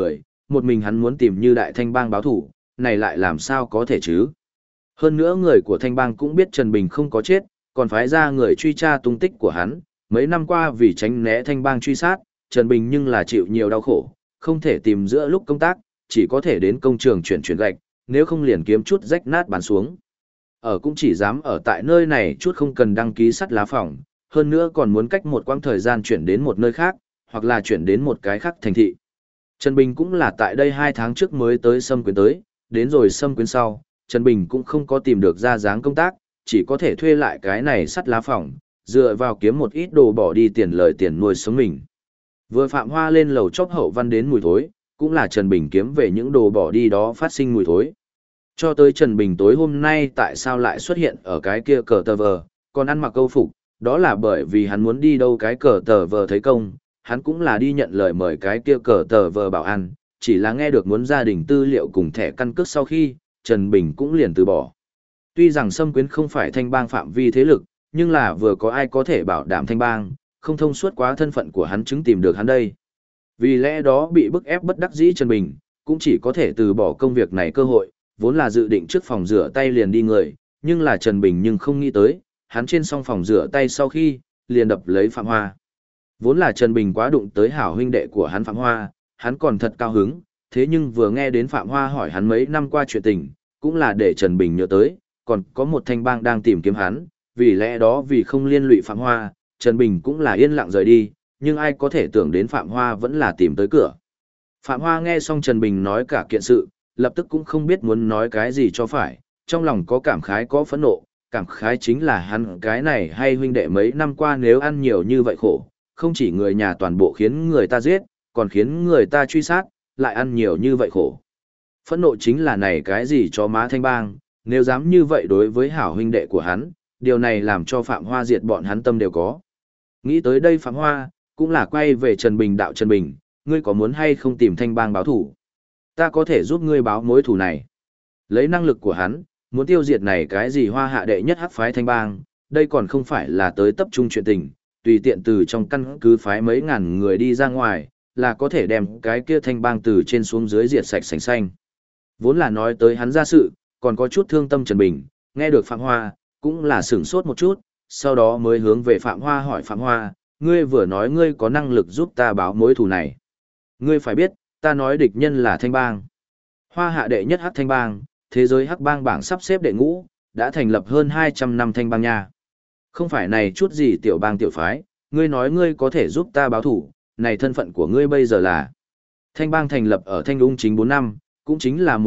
một mình hắn muốn tìm Như Đại Thanh Bang báo thủ, này lại làm sao có thể chứ? Hơn nữa người của Thanh Bang cũng biết Trần Bình không có chết, còn phái ra người truy tra tung tích của hắn, mấy năm qua vì tránh né Thanh Bang truy sát, Trần Bình nhưng là chịu nhiều đau khổ, không thể tìm giữa lúc công tác, chỉ có thể đến công trường chuyển gạch, nếu không liền kiếm chút rách nát bán xuống. Ở cũng chỉ dám ở tại nơi này chút không cần đăng ký sắt lá phòng, hơn nữa còn muốn cách một quãng thời gian chuyển đến một nơi khác, hoặc là chuyển đến một cái khác thành thị. Trần Bình cũng là tại đây 2 tháng trước mới tới Sâm Quyến tới, đến rồi Sâm Quyến sau, Trần Bình cũng không có tìm được ra dáng công tác, chỉ có thể thuê lại cái này sắt lá phòng, dựa vào kiếm một ít đồ bỏ đi tiền lời tiền nuôi sống mình. Vừa Phạm Hoa lên lầu chóp hậu văn đến mùi thối, cũng là Trần Bình kiếm về những đồ bỏ đi đó phát sinh mùi thối. Cho tới Trần Bình tối hôm nay tại sao lại xuất hiện ở cái kia cờ tờ vờ, còn ăn mặc câu phục, đó là bởi vì hắn muốn đi đâu cái cờ tờ vờ thấy công, hắn cũng là đi nhận lời mời cái kia cờ tờ vờ bảo ăn, chỉ là nghe được muốn gia đình tư liệu cùng thẻ căn cước sau khi, Trần Bình cũng liền từ bỏ. Tuy rằng Sâm Quyến không phải Thanh Bang phạm vi thế lực, nhưng là vừa có ai có thể bảo đảm Thanh Bang, không thông suốt quá thân phận của hắn chứng tìm được hắn đây. Vì lẽ đó bị bức ép bất đắc dĩ Trần Bình, cũng chỉ có thể từ bỏ công việc này cơ hội, vốn là dự định trước phòng rửa tay liền đi người, nhưng là Trần Bình nhưng không nghĩ tới, hắn trên xong phòng rửa tay sau khi, liền đập lấy Phạm Hoa. Vốn là Trần Bình quá đụng tới hảo huynh đệ của hắn Phạm Hoa, hắn còn thật cao hứng, thế nhưng vừa nghe đến Phạm Hoa hỏi hắn mấy năm qua chuyện tình, cũng là để Trần Bình nhớ tới, còn có một Thanh Bang đang tìm kiếm hắn, vì lẽ đó vì không liên lụy Phạm Hoa, Trần Bình cũng là yên lặng rời đi, nhưng ai có thể tưởng đến Phạm Hoa vẫn là tìm tới cửa. Phạm Hoa nghe xong Trần Bình nói cả kiện sự, lập tức cũng không biết muốn nói cái gì cho phải, trong lòng có cảm khái có phẫn nộ, cảm khái chính là hắn cái này hay huynh đệ mấy năm qua nếu ăn nhiều như vậy khổ, không chỉ người nhà toàn bộ khiến người ta giết, còn khiến người ta truy sát, lại ăn nhiều như vậy khổ. Phẫn nộ chính là này cái gì cho má Thanh Bang, nếu dám như vậy đối với hảo huynh đệ của hắn, điều này làm cho Phạm Hoa diệt bọn hắn tâm đều có. Nghĩ tới đây Phạm Hoa, cũng là quay về Trần Bình đạo Trần Bình, ngươi có muốn hay không tìm Thanh Bang báo thủ? Ta có thể giúp ngươi báo mối thủ này. Lấy năng lực của hắn, muốn tiêu diệt này cái gì Hoa hạ đệ nhất hắc phái Thanh Bang, đây còn không phải là tới tập trung chuyện tình, tùy tiện từ trong căn cứ phái mấy ngàn người đi ra ngoài, là có thể đem cái kia Thanh Bang từ trên xuống dưới diệt sạch sành xanh. Vốn là nói tới hắn ra sự, còn có chút thương tâm Trần Bình, nghe được Phạm Hoa, cũng là sửng sốt một chút, sau đó mới hướng về Phạm Hoa hỏi Phạm Hoa, ngươi vừa nói ngươi có năng lực giúp ta báo mối thù này. Ngươi phải biết, ta nói địch nhân là Thanh Bang. Hoa hạ đệ nhất hắc Thanh Bang, thế giới hắc bang bảng sắp xếp đệ ngũ, đã thành lập hơn 200 năm Thanh Bang nha. Không phải này chút gì tiểu bang tiểu phái, ngươi nói ngươi có thể giúp ta báo thủ, này thân phận của ngươi bây giờ là. Thanh Bang thành lập ở Thanh Ung chính 4 năm, cũng chính là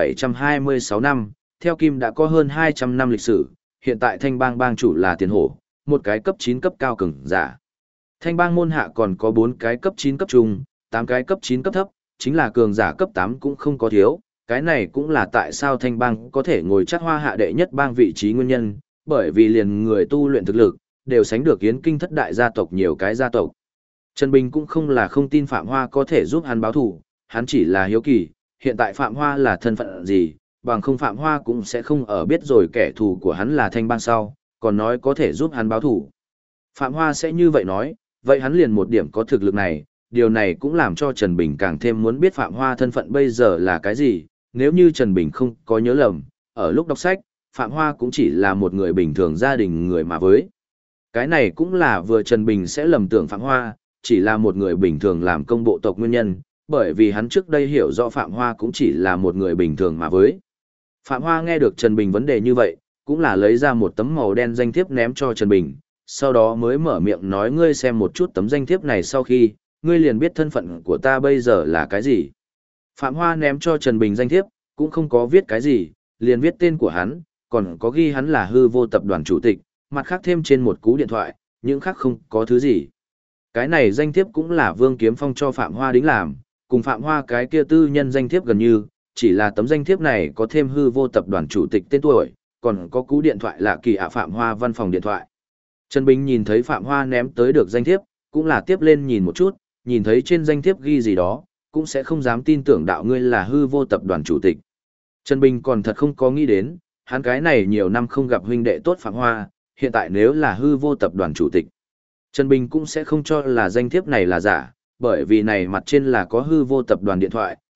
1726 năm, theo Kim đã có hơn 200 năm lịch sử, hiện tại Thanh Bang bang chủ là Tiền Hổ, một cái cấp 9 cấp cao cường giả. Thanh Bang môn hạ còn có 4 cái cấp 9 cấp trung, 8 cái cấp 9 cấp thấp, chính là cường giả cấp 8 cũng không có thiếu, cái này cũng là tại sao Thanh Bang có thể ngồi chắc Hoa hạ đệ nhất bang vị trí nguyên nhân, bởi vì liền người tu luyện thực lực, đều sánh được Yến Kinh thất đại gia tộc nhiều cái gia tộc. Trần Bình cũng không là không tin Phạm Hoa có thể giúp hắn báo thủ, hắn chỉ là hiếu kỳ, hiện tại Phạm Hoa là thân phận gì, bằng không Phạm Hoa cũng sẽ không ở biết rồi kẻ thù của hắn là Thanh Bang sau, còn nói có thể giúp hắn báo thủ. Phạm Hoa sẽ như vậy nói, vậy hắn liền một điểm có thực lực này, điều này cũng làm cho Trần Bình càng thêm muốn biết Phạm Hoa thân phận bây giờ là cái gì, nếu như Trần Bình không có nhớ lầm, ở lúc đọc sách, Phạm Hoa cũng chỉ là một người bình thường gia đình người mà với. Cái này cũng là vừa Trần Bình sẽ lầm tưởng Phạm Hoa, chỉ là một người bình thường làm công bộ tộc nguyên nhân, bởi vì hắn trước đây hiểu rõ Phạm Hoa cũng chỉ là một người bình thường mà với. Phạm Hoa nghe được Trần Bình vấn đề như vậy, cũng là lấy ra một tấm màu đen danh thiếp ném cho Trần Bình, sau đó mới mở miệng nói ngươi xem một chút tấm danh thiếp này sau khi, ngươi liền biết thân phận của ta bây giờ là cái gì. Phạm Hoa ném cho Trần Bình danh thiếp, cũng không có viết cái gì, liền viết tên của hắn, còn có ghi hắn là hư vô tập đoàn chủ tịch, mặt khác thêm trên một cú điện thoại, những khác không có thứ gì. Cái này danh thiếp cũng là Vương Kiếm Phong cho Phạm Hoa đính làm, cùng Phạm Hoa cái kia tư nhân danh thiếp gần như, chỉ là tấm danh thiếp này có thêm hư vô tập đoàn chủ tịch tên tuổi, còn có cú điện thoại là kỳ ạ Phạm Hoa văn phòng điện thoại. Trần Bình nhìn thấy Phạm Hoa ném tới được danh thiếp, cũng là tiếp lên nhìn một chút, nhìn thấy trên danh thiếp ghi gì đó, cũng sẽ không dám tin tưởng đạo ngươi là hư vô tập đoàn chủ tịch. Trần Bình còn thật không có nghĩ đến, hắn cái này nhiều năm không gặp huynh đệ tốt Phạm Hoa, hiện tại nếu là hư vô tập đoàn chủ tịch. Trần Bình cũng sẽ không cho là danh thiếp này là giả, bởi vì này mặt trên là có hư vô tập đoàn điện thoại,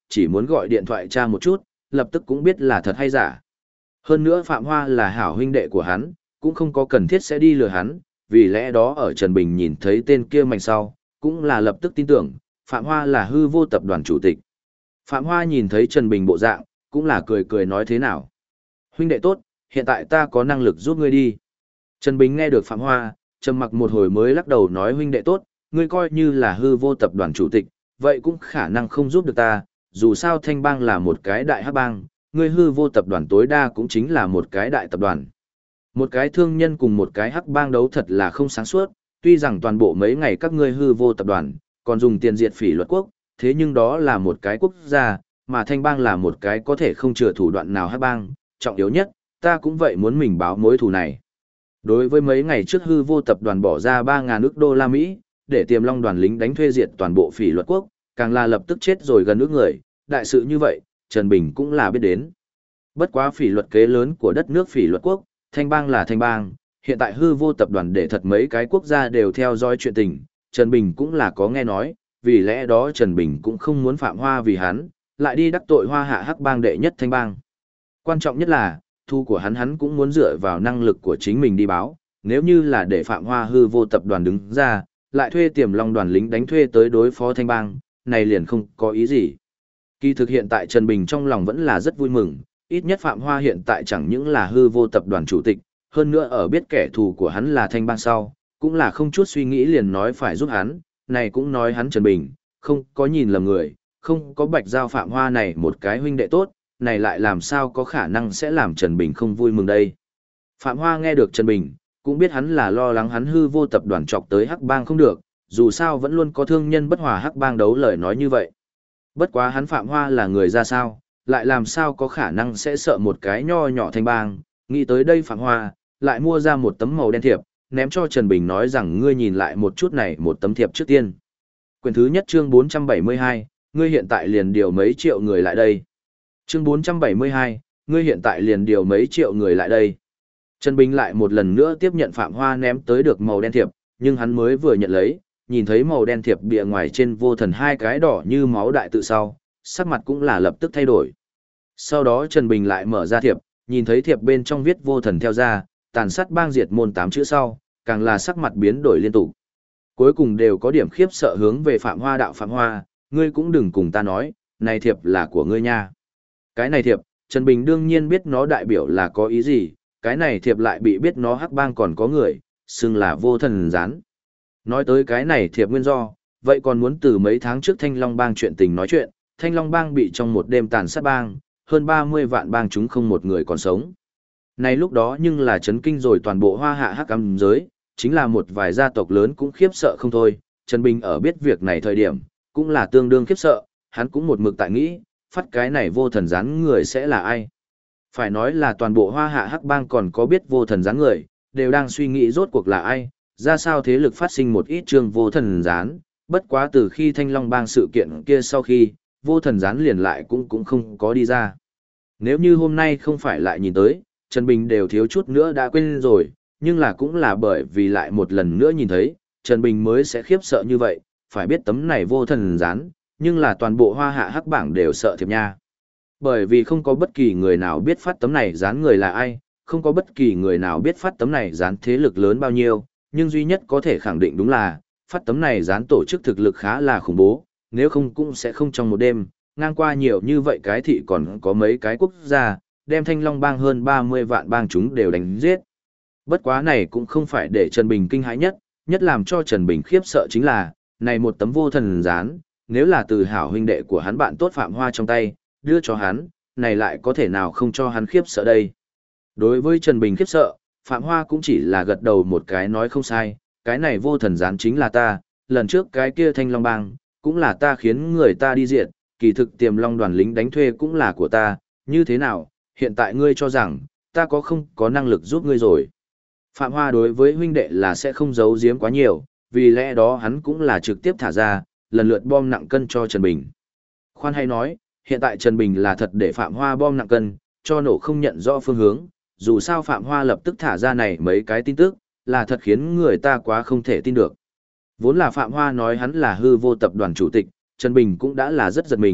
chỉ muốn gọi điện thoại tra một chút, lập tức cũng biết là thật hay giả. Hơn nữa Phạm Hoa là hảo huynh đệ của hắn, cũng không có cần thiết sẽ đi lừa hắn, vì lẽ đó ở Trần Bình nhìn thấy tên kia mảnh sau, cũng là lập tức tin tưởng, Phạm Hoa là hư vô tập đoàn chủ tịch. Phạm Hoa nhìn thấy Trần Bình bộ dạng, cũng là cười cười nói thế nào. Huynh đệ tốt, hiện tại ta có năng lực giúp ngươi đi. Trần Bình nghe được Phạm Hoa, trầm mặc một hồi mới lắc đầu nói huynh đệ tốt, ngươi coi như là hư vô tập đoàn chủ tịch, vậy cũng khả năng không giúp được ta, dù sao Thanh Bang là một cái đại hắc bang, ngươi hư vô tập đoàn tối đa cũng chính là một cái đại tập đoàn. Một cái thương nhân cùng một cái hắc bang đấu thật là không sáng suốt, tuy rằng toàn bộ mấy ngày các ngươi hư vô tập đoàn, còn dùng tiền diệt phỉ luật quốc, thế nhưng đó là một cái quốc gia, mà Thanh Bang là một cái có thể không chừa thủ đoạn nào hắc bang, trọng yếu nhất, ta cũng vậy muốn mình báo mối thù này. Đối với mấy ngày trước hư vô tập đoàn bỏ ra 3.000 ức đô la Mỹ, để Tiềm Long đoàn lính đánh thuê diệt toàn bộ phỉ luật quốc, càng là lập tức chết rồi gần ức người, đại sự như vậy, Trần Bình cũng là biết đến. Bất quá phỉ luật kế lớn của đất nước phỉ luật quốc, Thanh Bang là Thanh Bang, hiện tại hư vô tập đoàn để thật mấy cái quốc gia đều theo dõi chuyện tình, Trần Bình cũng là có nghe nói, vì lẽ đó Trần Bình cũng không muốn Phạm Hoa vì hắn, lại đi đắc tội Hoa Hạ hắc bang đệ nhất Thanh Bang. Quan trọng nhất là, thu của hắn cũng muốn dựa vào năng lực của chính mình đi báo, nếu như là để Phạm Hoa hư vô tập đoàn đứng ra, lại thuê Tiềm Long đoàn lính đánh thuê tới đối phó Thanh Bang, này liền không có ý gì. Kỳ thực hiện tại Trần Bình trong lòng vẫn là rất vui mừng, ít nhất Phạm Hoa hiện tại chẳng những là hư vô tập đoàn chủ tịch, hơn nữa ở biết kẻ thù của hắn là Thanh Bang sau, cũng là không chút suy nghĩ liền nói phải giúp hắn, này cũng nói hắn Trần Bình, không có nhìn lầm người, không có bạch giao Phạm Hoa này một cái huynh đệ tốt, này lại làm sao có khả năng sẽ làm Trần Bình không vui mừng đây. Phạm Hoa nghe được Trần Bình, cũng biết hắn là lo lắng hắn hư vô tập đoàn chọc tới hắc bang không được, dù sao vẫn luôn có thương nhân bất hòa hắc bang đấu lời nói như vậy. Bất quá hắn Phạm Hoa là người ra sao, lại làm sao có khả năng sẽ sợ một cái nho nhỏ Thanh Bang, nghĩ tới đây Phạm Hoa, lại mua ra một tấm màu đen thiệp, ném cho Trần Bình nói rằng ngươi nhìn lại một chút này một tấm thiệp trước tiên. Quyển thứ nhất chương 472, ngươi hiện tại liền điều mấy triệu người lại đây. Chương 472, ngươi hiện tại liền điều mấy triệu người lại đây. Trần Bình lại một lần nữa tiếp nhận Phạm Hoa ném tới được màu đen thiệp, nhưng hắn mới vừa nhận lấy, nhìn thấy màu đen thiệp bìa ngoài trên vô thần hai cái đỏ như máu đại tự sau, sắc mặt cũng là lập tức thay đổi. Sau đó Trần Bình lại mở ra thiệp, nhìn thấy thiệp bên trong viết vô thần theo ra, tàn sát bang diệt môn 8 chữ sau, càng là sắc mặt biến đổi liên tục. Cuối cùng đều có điểm khiếp sợ hướng về Phạm Hoa đạo Phạm Hoa, ngươi cũng đừng cùng ta nói, này thiệp là của ngươi nha. Cái này thiệp, Trần Bình đương nhiên biết nó đại biểu là có ý gì, cái này thiệp lại bị biết nó hắc bang còn có người, xưng là vô thần gián. Nói tới cái này thiệp nguyên do, vậy còn muốn từ mấy tháng trước Thanh Long bang chuyện tình nói chuyện, Thanh Long bang bị trong một đêm tàn sát bang, hơn 30 vạn bang chúng không một người còn sống. Này lúc đó nhưng là chấn kinh rồi toàn bộ Hoa Hạ hắc ám giới, chính là một vài gia tộc lớn cũng khiếp sợ không thôi, Trần Bình ở biết việc này thời điểm, cũng là tương đương khiếp sợ, hắn cũng một mực tại nghĩ, phát cái này vô thần gián người sẽ là ai. Phải nói là toàn bộ Hoa Hạ hắc bang còn có biết vô thần gián người, đều đang suy nghĩ rốt cuộc là ai, ra sao thế lực phát sinh một ít chương vô thần gián, bất quá từ khi Thanh Long bang sự kiện kia sau khi, vô thần gián liền lại cũng không có đi ra. Nếu như hôm nay không phải lại nhìn tới, Trần Bình đều thiếu chút nữa đã quên rồi, nhưng là cũng là bởi vì lại một lần nữa nhìn thấy, Trần Bình mới sẽ khiếp sợ như vậy, phải biết tấm này vô thần gián, nhưng là toàn bộ Hoa Hạ hắc bảng đều sợ thiệp nha. Bởi vì không có bất kỳ người nào biết phát tấm này gián người là ai, không có bất kỳ người nào biết phát tấm này gián thế lực lớn bao nhiêu, nhưng duy nhất có thể khẳng định đúng là, phát tấm này gián tổ chức thực lực khá là khủng bố, nếu không cũng sẽ không trong một đêm, ngang qua nhiều như vậy cái thị còn có mấy cái quốc gia, đem Thanh Long bang hơn 30 vạn bang chúng đều đánh giết. Bất quá này cũng không phải để Trần Bình kinh hãi nhất làm cho Trần Bình khiếp sợ chính là, này một tấm vô thần gián, nếu là từ hảo huynh đệ của hắn bạn tốt Phạm Hoa trong tay, đưa cho hắn, này lại có thể nào không cho hắn khiếp sợ đây. Đối với Trần Bình khiếp sợ, Phạm Hoa cũng chỉ là gật đầu một cái nói không sai, cái này vô thần gián chính là ta, lần trước cái kia Thanh Long bang, cũng là ta khiến người ta đi diệt, kỳ thực Tiềm Long đoàn lính đánh thuê cũng là của ta, như thế nào, hiện tại ngươi cho rằng, ta không có năng lực giúp ngươi rồi. Phạm Hoa đối với huynh đệ là sẽ không giấu giếm quá nhiều, vì lẽ đó hắn cũng là trực tiếp thả ra, lần lượt bom nặng cân cho Trần Bình. Khoan hay nói, hiện tại Trần Bình là thật để Phạm Hoa bom nặng cân, cho nổ không nhận rõ phương hướng, dù sao Phạm Hoa lập tức thả ra này mấy cái tin tức, là thật khiến người ta quá không thể tin được. Vốn là Phạm Hoa nói hắn là hư vô tập đoàn chủ tịch, Trần Bình cũng đã là rất giật mình,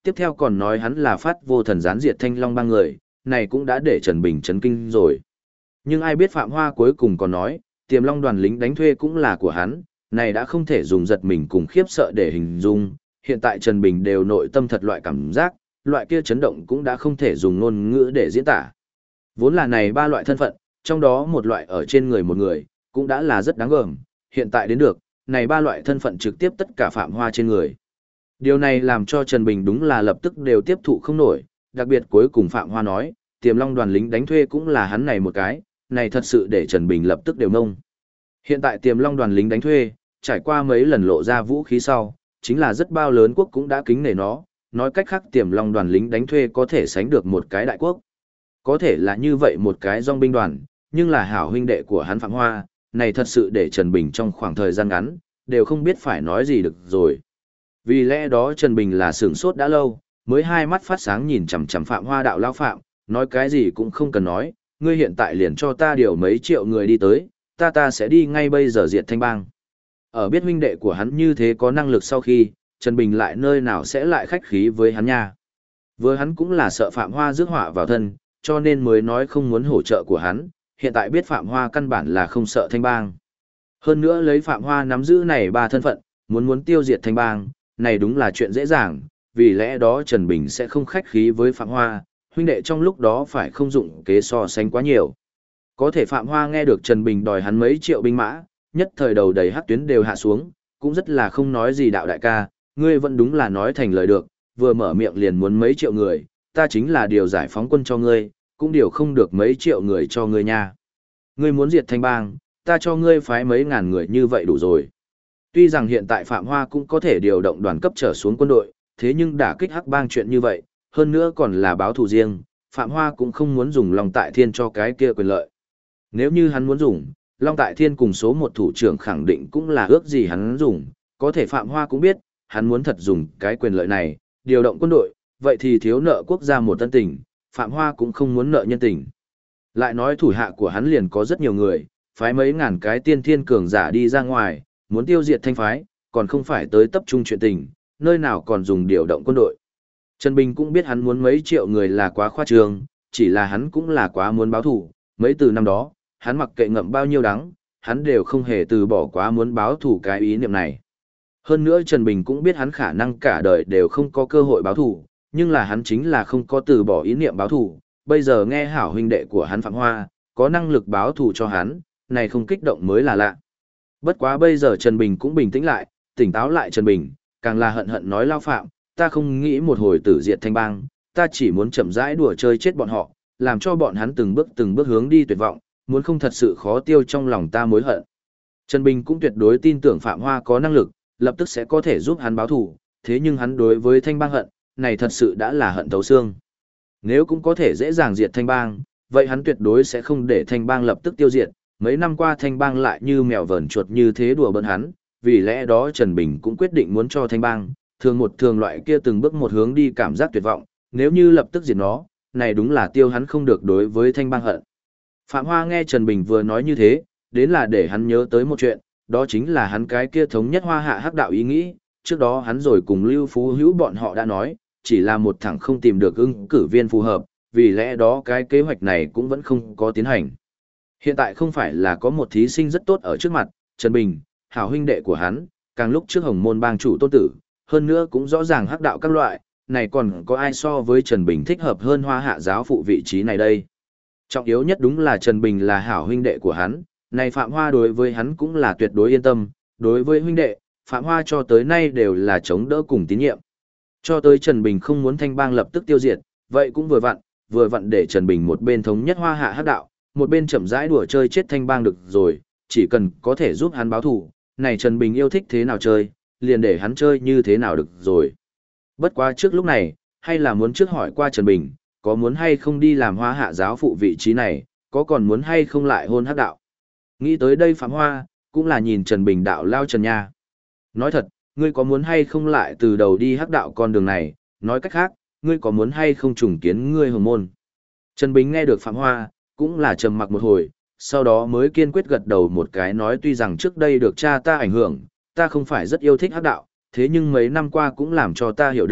tiếp theo còn nói hắn là phát vô thần gián diệt Thanh Long bang người, này cũng đã để Trần Bình chấn kinh rồi. Nhưng ai biết Phạm Hoa cuối cùng còn nói, Tiềm Long đoàn lính đánh thuê cũng là của hắn, này đã không thể dùng giật mình cùng khiếp sợ để hình dung, hiện tại Trần Bình đều nội tâm thật loại cảm giác, loại kia chấn động cũng đã không thể dùng ngôn ngữ để diễn tả. Vốn là này ba loại thân phận, trong đó một loại ở trên người một người, cũng đã là rất đáng gờm, hiện tại đến được, này ba loại thân phận trực tiếp tất cả Phạm Hoa trên người. Điều này làm cho Trần Bình đúng là lập tức đều tiếp thụ không nổi, đặc biệt cuối cùng Phạm Hoa nói, Tiềm Long đoàn lính đánh thuê cũng là hắn này một cái, này thật sự để Trần Bình lập tức đều nông. Hiện tại Tiềm Long đoàn lính đánh thuê, trải qua mấy lần lộ ra vũ khí sau, chính là rất bao lớn quốc cũng đã kính nể nó, nói cách khác Tiềm Long đoàn lính đánh thuê có thể sánh được một cái đại quốc. Có thể là như vậy một cái dòng binh đoàn, nhưng là hảo huynh đệ của hắn Phạm Hoa, này thật sự để Trần Bình trong khoảng thời gian ngắn, đều không biết phải nói gì được rồi. Vì lẽ đó Trần Bình là sửng sốt đã lâu, mới hai mắt phát sáng nhìn chằm chằm Phạm Hoa đạo lao Phạm, nói cái gì cũng không cần nói, ngươi hiện tại liền cho ta điều mấy triệu người đi tới, ta sẽ đi ngay bây giờ diệt Thanh bang. Ở biết huynh đệ của hắn như thế có năng lực sau khi, Trần Bình lại nơi nào sẽ lại khách khí với hắn nha. Vừa hắn cũng là sợ Phạm Hoa rước họa vào thân, cho nên mới nói không muốn hỗ trợ của hắn, hiện tại biết Phạm Hoa căn bản là không sợ Thanh bang. Hơn nữa lấy Phạm Hoa nắm giữ này ba thân phận, muốn tiêu diệt Thanh bang, này đúng là chuyện dễ dàng, vì lẽ đó Trần Bình sẽ không khách khí với Phạm Hoa, huynh đệ trong lúc đó phải không dụng kế so sánh quá nhiều. Có thể Phạm Hoa nghe được Trần Bình đòi hắn mấy triệu binh mã, nhất thời đầu đầy hắc tuyến đều hạ xuống, cũng rất là không nói gì đạo đại ca, ngươi vẫn đúng là nói thành lời được, vừa mở miệng liền muốn mấy triệu người, ta chính là điều giải phóng quân cho ngươi, cũng điều không được mấy triệu người cho ngươi nha. Ngươi muốn diệt Thanh bang, ta cho ngươi phái mấy ngàn người như vậy đủ rồi. Tuy rằng hiện tại Phạm Hoa cũng có thể điều động đoàn cấp trở xuống quân đội, thế nhưng đả kích hắc bang chuyện như vậy, hơn nữa còn là báo thù riêng, Phạm Hoa cũng không muốn dùng Long Tại Thiên cho cái kia quyền lợi. Nếu như hắn muốn dùng, Long Tại Thiên cùng số một thủ trưởng khẳng định cũng là ước gì hắn dùng, có thể Phạm Hoa cũng biết, hắn muốn thật dùng cái quyền lợi này, điều động quân đội, vậy thì thiếu nợ quốc gia một tân tình, Phạm Hoa cũng không muốn nợ nhân tình. Lại nói thủ hạ của hắn liền có rất nhiều người, phái mấy ngàn cái tiên thiên cường giả đi ra ngoài, muốn tiêu diệt Thanh phái, còn không phải tới tập trung chuyện tình, nơi nào còn dùng điều động quân đội. Trần Bình cũng biết hắn muốn mấy triệu người là quá khoa trương, chỉ là hắn cũng là quá muốn báo thù, mấy từ năm đó, hắn mặc kệ ngậm bao nhiêu đắng, hắn đều không hề từ bỏ quá muốn báo thù cái ý niệm này. Hơn nữa Trần Bình cũng biết hắn khả năng cả đời đều không có cơ hội báo thù, nhưng là hắn chính là không có từ bỏ ý niệm báo thù, bây giờ nghe hảo huynh đệ của hắn Phạm Hoa, có năng lực báo thù cho hắn, này không kích động mới là lạ. Bất quá bây giờ Trần Bình cũng bình tĩnh lại, tỉnh táo lại Trần Bình, càng là hận hận nói lao Phạm, ta không nghĩ một hồi tử diệt Thanh bang, ta chỉ muốn chậm rãi đùa chơi chết bọn họ, làm cho bọn hắn từng bước hướng đi tuyệt vọng, muốn không thật sự khó tiêu trong lòng ta mối hận. Trần Bình cũng tuyệt đối tin tưởng Phạm Hoa có năng lực, lập tức sẽ có thể giúp hắn báo thù, thế nhưng hắn đối với Thanh bang hận, này thật sự đã là hận thấu xương. Nếu cũng có thể dễ dàng diệt Thanh bang, vậy hắn tuyệt đối sẽ không để Thanh bang lập tức tiêu diệt, mấy năm qua Thanh bang lại như mèo vờn chuột như thế đùa bỡn hắn, vì lẽ đó Trần Bình cũng quyết định muốn cho Thanh bang, thường loại kia từng bước một hướng đi cảm giác tuyệt vọng, nếu như lập tức diệt nó, này đúng là tiêu hắn không được đối với Thanh bang hận. Phạm Hoa nghe Trần Bình vừa nói như thế, đến là để hắn nhớ tới một chuyện, đó chính là hắn cái kia thống nhất Hoa Hạ hắc đạo ý nghĩ, trước đó hắn rồi cùng Lưu Phú Hữu bọn họ đã nói, chỉ là một thằng không tìm được ứng cử viên phù hợp, vì lẽ đó cái kế hoạch này cũng vẫn không có tiến hành. Hiện tại không phải là có một thí sinh rất tốt ở trước mặt, Trần Bình, hảo huynh đệ của hắn, càng lúc trước Hồng Môn bang chủ Tôn Tử, hơn nữa cũng rõ ràng hắc đạo các loại, này còn có ai so với Trần Bình thích hợp hơn Hoa Hạ giáo phụ vị trí này đây. Trọng yếu nhất đúng là Trần Bình là hảo huynh đệ của hắn, này Phạm Hoa đối với hắn cũng là tuyệt đối yên tâm, đối với huynh đệ, Phạm Hoa cho tới nay đều là chống đỡ cùng tín nhiệm. Cho tới Trần Bình không muốn Thanh bang lập tức tiêu diệt, vậy cũng vừa vặn để Trần Bình một bên thống nhất Hoa Hạ hắc đạo, một bên chậm rãi đùa chơi chết Thanh bang được rồi, chỉ cần có thể giúp hắn báo thù, này Trần Bình yêu thích thế nào chơi, liền để hắn chơi như thế nào được rồi. Bất quá trước lúc này, hay là muốn trước hỏi qua Trần Bình, có muốn hay không đi làm Hoa Hạ giáo phụ vị trí này, có còn muốn hay không lại hôn hắc đạo. Nghĩ tới đây Phạm Hoa, cũng là nhìn Trần Bình đạo lao Trần nha. Nói thật, ngươi có muốn hay không lại từ đầu đi hắc đạo con đường này, nói cách khác, ngươi có muốn hay không trùng kiến ngươi Hồng Môn. Trần Bình nghe được Phạm Hoa, cũng là trầm mặc một hồi, sau đó mới kiên quyết gật đầu một cái nói tuy rằng trước đây được cha ta ảnh hưởng, ta không phải rất yêu thích hắc đạo, thế nhưng mấy năm qua cũng làm cho ta hiểu được,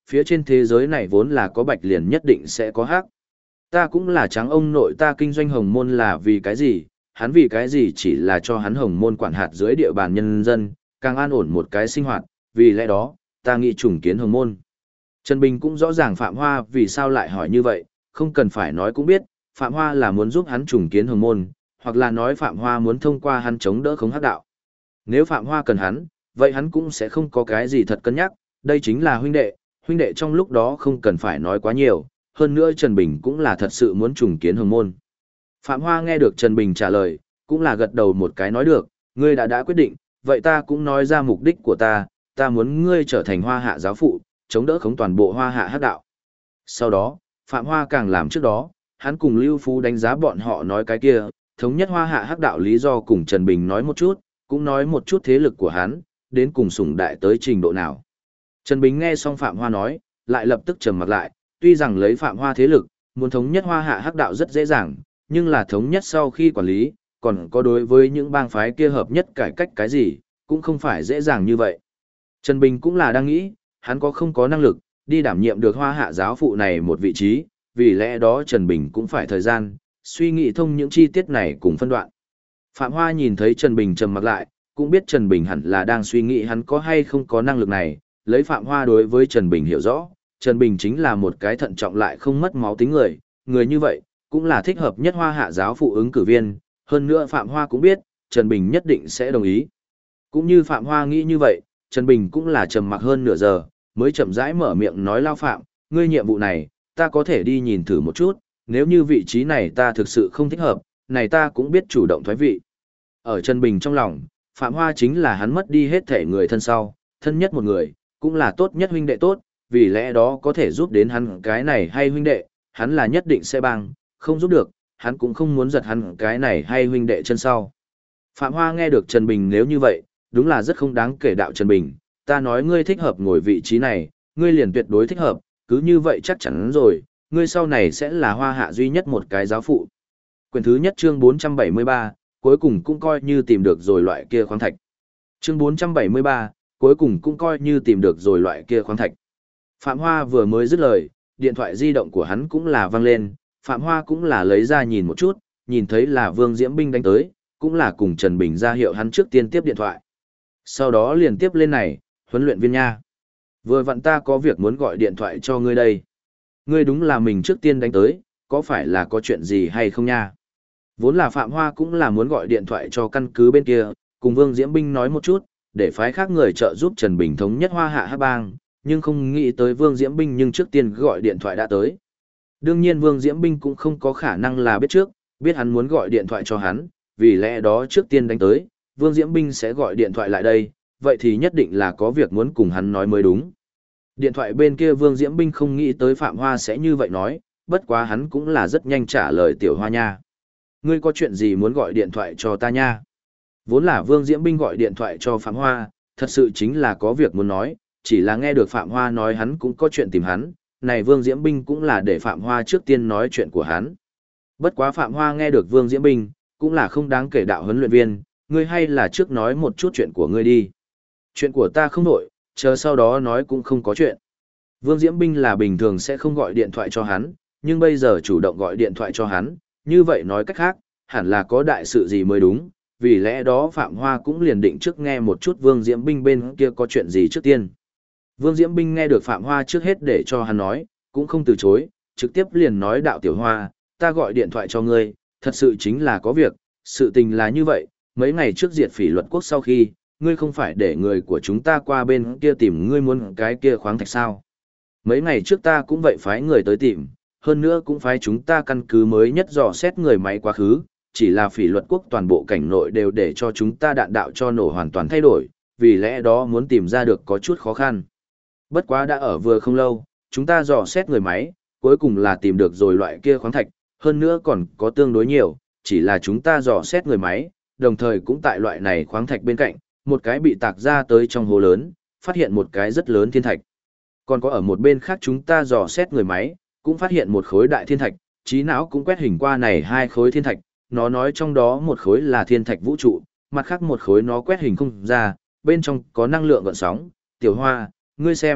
phía trên thế giới này vốn là có bạch liền nhất định sẽ có hắc. Ta cũng là trắng, ông nội ta kinh doanh hồng môn là vì cái gì, hắn vì cái gì chỉ là cho hắn hồng môn quản hạt dưới địa bàn nhân dân, càng an ổn một cái sinh hoạt, vì lẽ đó, ta nghĩ trùng kiến hồng môn. Trần Bình cũng rõ ràng Phạm Hoa vì sao lại hỏi như vậy, không cần phải nói cũng biết, Phạm Hoa là muốn giúp hắn trùng kiến hồng môn, hoặc là nói Phạm Hoa muốn thông qua hắn chống đỡ khống hắc đạo. Nếu Phạm Hoa cần hắn, vậy hắn cũng sẽ không có cái gì thật cân nhắc, đây chính là huynh đệ trong lúc đó không cần phải nói quá nhiều, hơn nữa Trần Bình cũng là thật sự muốn trùng kiến hồng môn. Phạm Hoa nghe được Trần Bình trả lời, cũng là gật đầu một cái nói được, ngươi đã quyết định, vậy ta cũng nói ra mục đích của ta muốn ngươi trở thành Hoa Hạ giáo phụ, chống đỡ khống toàn bộ Hoa Hạ hắc đạo. Sau đó, Phạm Hoa càng làm trước đó, hắn cùng Lưu Phú đánh giá bọn họ nói cái kia, thống nhất Hoa Hạ hắc đạo lý do cùng Trần Bình nói một chút, cũng nói một chút thế lực của hắn, đến cùng sủng đại tới trình độ nào. Trần Bình nghe xong Phạm Hoa nói, lại lập tức trầm mặt lại, tuy rằng lấy Phạm Hoa thế lực, muốn thống nhất Hoa Hạ hắc đạo rất dễ dàng, nhưng là thống nhất sau khi quản lý, còn có đối với những bang phái kia hợp nhất cải cách cái gì, cũng không phải dễ dàng như vậy. Trần Bình cũng là đang nghĩ, hắn có không có năng lực, đi đảm nhiệm được Hoa Hạ giáo phụ này một vị trí, vì lẽ đó Trần Bình cũng phải thời gian, suy nghĩ thông những chi tiết này cùng phân đoạn. Phạm Hoa nhìn thấy Trần Bình trầm mặc lại, cũng biết Trần Bình hẳn là đang suy nghĩ hắn có hay không có năng lực này, lấy Phạm Hoa đối với Trần Bình hiểu rõ, Trần Bình chính là một cái thận trọng lại không mất máu tính người như vậy, cũng là thích hợp nhất Hoa Hạ giáo phụ ứng cử viên, hơn nữa Phạm Hoa cũng biết, Trần Bình nhất định sẽ đồng ý. Cũng như Phạm Hoa nghĩ như vậy, Trần Bình cũng là trầm mặc hơn nửa giờ, mới chậm rãi mở miệng nói Lao Phạm, ngươi nhiệm vụ này, ta có thể đi nhìn thử một chút, nếu như vị trí này ta thực sự không thích hợp, này ta cũng biết chủ động thoái vị. Ở Trần Bình trong lòng, Phạm Hoa chính là hắn mất đi hết thể người thân sau, thân nhất một người, cũng là tốt nhất huynh đệ tốt, vì lẽ đó có thể giúp đến hắn cái này hay huynh đệ, hắn là nhất định sẽ bằng, không giúp được, hắn cũng không muốn giật hắn cái này hay huynh đệ chân sau. Phạm Hoa nghe được Trần Bình nếu như vậy, đúng là rất không đáng kể đạo Trần Bình, ta nói ngươi thích hợp ngồi vị trí này, ngươi liền tuyệt đối thích hợp, cứ như vậy chắc chắn rồi, ngươi sau này sẽ là Hoa Hạ duy nhất một cái giáo phụ. Quyển thứ nhất chương 473, cuối cùng cũng coi như tìm được rồi loại kia khoáng thạch. Chương 473, cuối cùng cũng coi như tìm được rồi loại kia khoáng thạch. Phạm Hoa vừa mới dứt lời, điện thoại di động của hắn cũng là vang lên, Phạm Hoa cũng là lấy ra nhìn một chút, nhìn thấy là Vương Diễm Binh đánh tới, cũng là cùng Trần Bình ra hiệu hắn trước tiên tiếp điện thoại. Sau đó liền tiếp lên này, huấn luyện viên nha. Vừa vặn ta có việc muốn gọi điện thoại cho ngươi đây. Ngươi đúng là mình trước tiên đánh tới, có phải là có chuyện gì hay không nha? Vốn là Phạm Hoa cũng là muốn gọi điện thoại cho căn cứ bên kia, cùng Vương Diễm Binh nói một chút, để phái khác người trợ giúp Trần Bình thống nhất Hoa Hạ Hắc Bang, nhưng không nghĩ tới Vương Diễm Binh nhưng trước tiên gọi điện thoại đã tới. Đương nhiên Vương Diễm Binh cũng không có khả năng là biết trước, biết hắn muốn gọi điện thoại cho hắn, vì lẽ đó trước tiên đánh tới, Vương Diễm Binh sẽ gọi điện thoại lại đây, vậy thì nhất định là có việc muốn cùng hắn nói mới đúng. Điện thoại bên kia Vương Diễm Binh không nghĩ tới Phạm Hoa sẽ như vậy nói, bất quá hắn cũng là rất nhanh trả lời Tiểu Hoa nha. Ngươi có chuyện gì muốn gọi điện thoại cho ta nha? Vốn là Vương Diễm Binh gọi điện thoại cho Phạm Hoa, thật sự chính là có việc muốn nói, chỉ là nghe được Phạm Hoa nói hắn cũng có chuyện tìm hắn, này Vương Diễm Binh cũng là để Phạm Hoa trước tiên nói chuyện của hắn. Bất quá Phạm Hoa nghe được Vương Diễm Binh, cũng là không đáng kể đạo huấn luyện viên, ngươi hay là trước nói một chút chuyện của ngươi đi. Chuyện của ta không nổi, chờ sau đó nói cũng không có chuyện. Vương Diễm Binh là bình thường sẽ không gọi điện thoại cho hắn, nhưng bây giờ chủ động gọi điện thoại cho hắn, như vậy nói cách khác, hẳn là có đại sự gì mới đúng, vì lẽ đó Phạm Hoa cũng liền định trước nghe một chút Vương Diễm Binh bên kia có chuyện gì trước tiên. Vương Diễm Binh nghe được Phạm Hoa trước hết để cho hắn nói, cũng không từ chối, trực tiếp liền nói đạo Tiểu Hoa, ta gọi điện thoại cho ngươi, thật sự chính là có việc, sự tình là như vậy, mấy ngày trước diệt Phỉ Luật Quốc sau khi, ngươi không phải để người của chúng ta qua bên kia tìm ngươi muốn cái kia khoáng thạch sao. Mấy ngày trước ta cũng vậy phái người tới tìm, hơn nữa cũng phái chúng ta căn cứ mới nhất dò xét người máy quá khứ, chỉ là Phỉ Luật Quốc toàn bộ cảnh nội đều để cho chúng ta đạn đạo cho nổ hoàn toàn thay đổi, vì lẽ đó muốn tìm ra được có chút khó khăn. Bất quá đã ở vừa không lâu, chúng ta dò xét người máy, cuối cùng là tìm được rồi loại kia khoáng thạch, hơn nữa còn có tương đối nhiều, chỉ là chúng ta dò xét người máy, đồng thời cũng tại loại này khoáng thạch bên cạnh, một cái bị tạc ra tới trong hồ lớn, phát hiện một cái rất lớn thiên thạch. Còn có ở một bên khác chúng ta dò xét người máy, cũng phát hiện một khối đại thiên thạch, trí não cũng quét hình qua này hai khối thiên thạch, nó nói trong đó một khối là thiên thạch vũ trụ, mặt khác một khối nó quét hình không ra, bên trong có năng lượng gợn sóng. Tiểu Hoa, ngươi xem,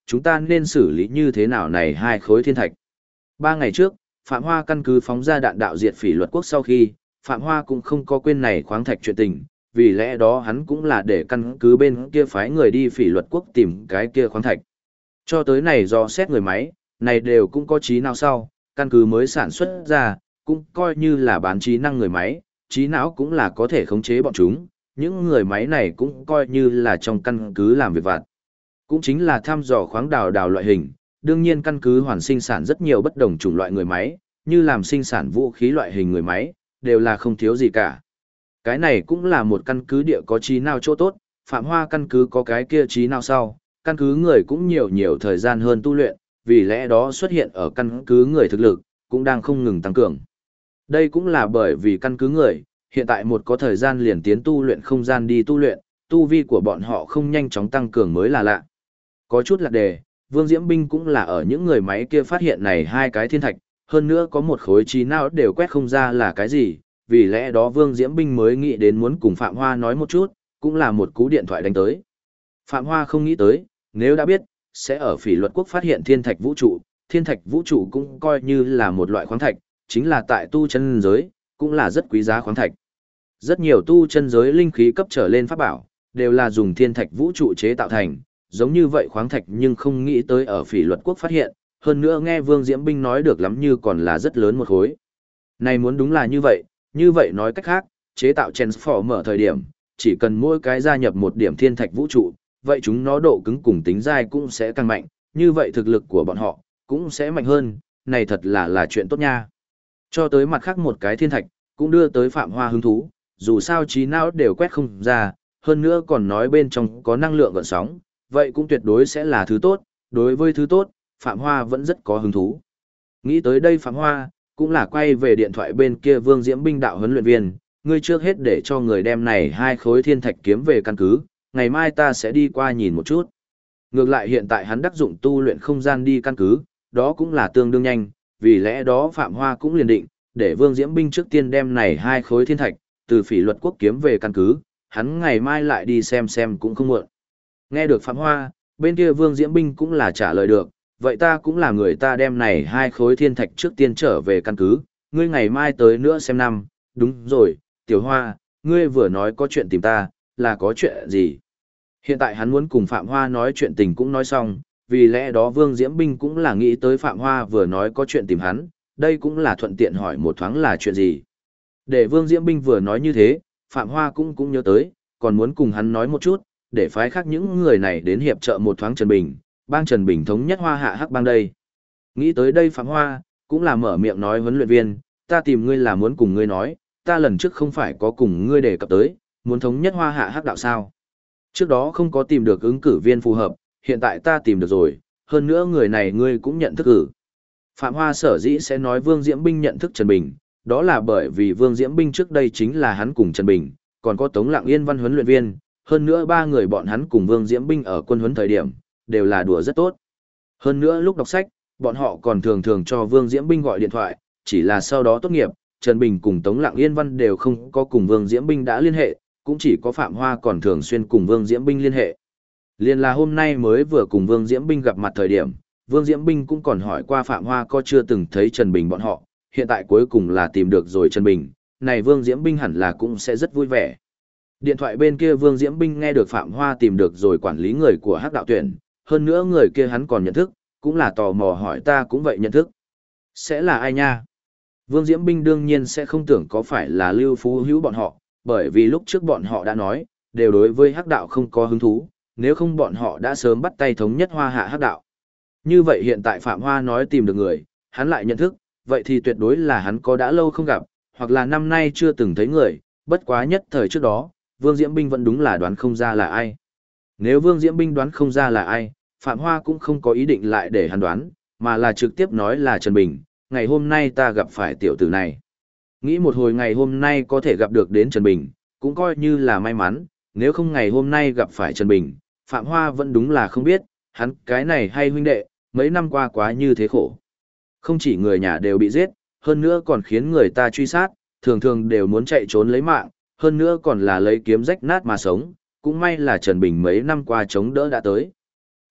chúng ta nên xử lý như thế nào này hai khối thiên thạch. 3 ngày trước, Phạm Hoa căn cứ phóng ra đạn đạo diệt phỉ luật quốc sau khi, Phạm Hoa cũng không có quên này khoáng thạch chuyện tình, vì lẽ đó hắn cũng là để căn cứ bên kia phái người đi phỉ luật quốc tìm cái kia khoáng thạch. Cho tới này do xét người máy, này đều cũng có trí não sau, căn cứ mới sản xuất ra, cũng coi như là bán trí năng người máy, trí não cũng là có thể khống chế bọn chúng, những người máy này cũng coi như là trong căn cứ làm việc vặt. Cũng chính là thăm dò khoáng đào loại hình, đương nhiên căn cứ hoàn sinh sản rất nhiều bất đồng chủng loại người máy, như làm sinh sản vũ khí loại hình người máy, đều là không thiếu gì cả. Cái này cũng là một căn cứ địa có trí não chỗ tốt, Phạm Hoa căn cứ có cái kia trí não sau, căn cứ người cũng nhiều thời gian hơn tu luyện, vì lẽ đó xuất hiện ở căn cứ người thực lực, cũng đang không ngừng tăng cường. Đây cũng là bởi vì căn cứ người, hiện tại một có thời gian liền tiến tu luyện không gian đi tu luyện, tu vi của bọn họ không nhanh chóng tăng cường mới là lạ. Có chút lạc đề, Vương Diễm Binh cũng là ở những người máy kia phát hiện này hai cái thiên thạch, hơn nữa có một khối trí não đều quét không ra là cái gì, vì lẽ đó Vương Diễm Binh mới nghĩ đến muốn cùng Phạm Hoa nói một chút, cũng là một cú điện thoại đánh tới. Phạm Hoa không nghĩ tới, nếu đã biết, sẽ ở phỉ luật quốc phát hiện thiên thạch vũ trụ cũng coi như là một loại khoáng thạch, chính là tại tu chân giới, cũng là rất quý giá khoáng thạch. Rất nhiều tu chân giới linh khí cấp trở lên pháp bảo, đều là dùng thiên thạch vũ trụ chế tạo thành, giống như vậy khoáng thạch nhưng không nghĩ tới ở phỉ luật quốc phát hiện, hơn nữa nghe Vương Diễm Binh nói được lắm như còn là rất lớn một khối. Này muốn đúng là như vậy nói cách khác, chế tạo Transformer thời điểm, chỉ cần mỗi cái gia nhập một điểm thiên thạch vũ trụ, vậy chúng nó độ cứng cùng tính dai cũng sẽ càng mạnh, như vậy thực lực của bọn họ cũng sẽ mạnh hơn, này thật là chuyện tốt nha. Cho tới mặt khác một cái thiên thạch, cũng đưa tới Phạm Hoa hứng thú, dù sao trí não đều quét không ra, hơn nữa còn nói bên trong có năng lượng gợn sóng, vậy cũng tuyệt đối sẽ là thứ tốt, đối với thứ tốt, Phạm Hoa vẫn rất có hứng thú. Nghĩ tới đây Phạm Hoa, cũng là quay về điện thoại bên kia Vương Diễm Binh đạo huấn luyện viên, ngươi trước hết để cho người đem này hai khối thiên thạch kiếm về căn cứ, ngày mai ta sẽ đi qua nhìn một chút. Ngược lại hiện tại hắn đắc dụng tu luyện không gian đi căn cứ, đó cũng là tương đương nhanh, vì lẽ đó Phạm Hoa cũng liền định, để Vương Diễm Binh trước tiên đem này hai khối thiên thạch, từ phỉ luật quốc kiếm về căn cứ, hắn ngày mai lại đi xem cũng không muộn. Nghe được Phạm Hoa, bên kia Vương Diễm Binh cũng là trả lời được, vậy ta cũng là người ta đem này hai khối thiên thạch trước tiên trở về căn cứ, ngươi ngày mai tới nữa xem năm, đúng rồi, Tiểu Hoa, ngươi vừa nói có chuyện tìm ta, là có chuyện gì? Hiện tại hắn muốn cùng Phạm Hoa nói chuyện tình cũng nói xong, vì lẽ đó Vương Diễm Binh cũng là nghĩ tới Phạm Hoa vừa nói có chuyện tìm hắn, đây cũng là thuận tiện hỏi một thoáng là chuyện gì. Để Vương Diễm Binh vừa nói như thế, Phạm Hoa cũng nhớ tới, còn muốn cùng hắn nói một chút, để phái khác những người này đến hiệp trợ một thoáng Trần Bình, bang Trần Bình thống nhất Hoa Hạ Hắc bang đây. Nghĩ tới đây Phạm Hoa, cũng là mở miệng nói huấn luyện viên, ta tìm ngươi là muốn cùng ngươi nói, ta lần trước không phải có cùng ngươi đề cập tới, muốn thống nhất Hoa Hạ Hắc đạo sao. Trước đó không có tìm được ứng cử viên phù hợp, hiện tại ta tìm được rồi, hơn nữa người này ngươi cũng nhận thức cử. Phạm Hoa sở dĩ sẽ nói Vương Diễm Binh nhận thức Trần Bình, đó là bởi vì Vương Diễm Binh trước đây chính là hắn cùng Trần Bình, còn có Tống Lặng Yên văn huấn luyện viên, hơn nữa ba người bọn hắn cùng Vương Diễm Binh ở quân huấn thời điểm, đều là đùa rất tốt. Hơn nữa lúc đọc sách, bọn họ còn thường cho Vương Diễm Binh gọi điện thoại, chỉ là sau đó tốt nghiệp, Trần Bình cùng Tống Lặng Yên văn đều không có cùng Vương Diễm Binh đã liên hệ, cũng chỉ có Phạm Hoa còn thường xuyên cùng Vương Diễm Binh liên hệ. Liên là hôm nay mới vừa cùng Vương Diễm Binh gặp mặt thời điểm, Vương Diễm Binh cũng còn hỏi qua Phạm Hoa có chưa từng thấy Trần Bình bọn họ, hiện tại cuối cùng là tìm được rồi Trần Bình, này Vương Diễm Binh hẳn là cũng sẽ rất vui vẻ. Điện thoại bên kia Vương Diễm Binh nghe được Phạm Hoa tìm được rồi quản lý người của Hắc đạo tuyển, hơn nữa người kia hắn còn nhận thức, cũng là tò mò hỏi ta cũng vậy nhận thức. Sẽ là ai nha? Vương Diễm Binh đương nhiên sẽ không tưởng có phải là Lưu Phú Hữu bọn họ, bởi vì lúc trước bọn họ đã nói, đều đối với Hắc đạo không có hứng thú, nếu không bọn họ đã sớm bắt tay thống nhất Hoa Hạ Hắc đạo. Như vậy hiện tại Phạm Hoa nói tìm được người, hắn lại nhận thức, vậy thì tuyệt đối là hắn có đã lâu không gặp, hoặc là năm nay chưa từng thấy người, bất quá nhất thời trước đó, Vương Diễm Binh vẫn đúng là đoán không ra là ai. Nếu Vương Diễm Binh đoán không ra là ai, Phạm Hoa cũng không có ý định lại để hắn đoán, mà là trực tiếp nói là Trần Bình, ngày hôm nay ta gặp phải tiểu tử này. Nghĩ một hồi ngày hôm nay có thể gặp được đến Trần Bình, cũng coi như là may mắn, nếu không ngày hôm nay gặp phải Trần Bình, Phạm Hoa vẫn đúng là không biết, hắn cái này hay huynh đệ, mấy năm qua quá như thế khổ. Không chỉ người nhà đều bị giết, hơn nữa còn khiến người ta truy sát, thường thường đều muốn chạy trốn lấy mạng, hơn nữa còn là lấy kiếm rách nát mà sống, cũng may là Trần Bình mấy năm qua chống đỡ đã tới.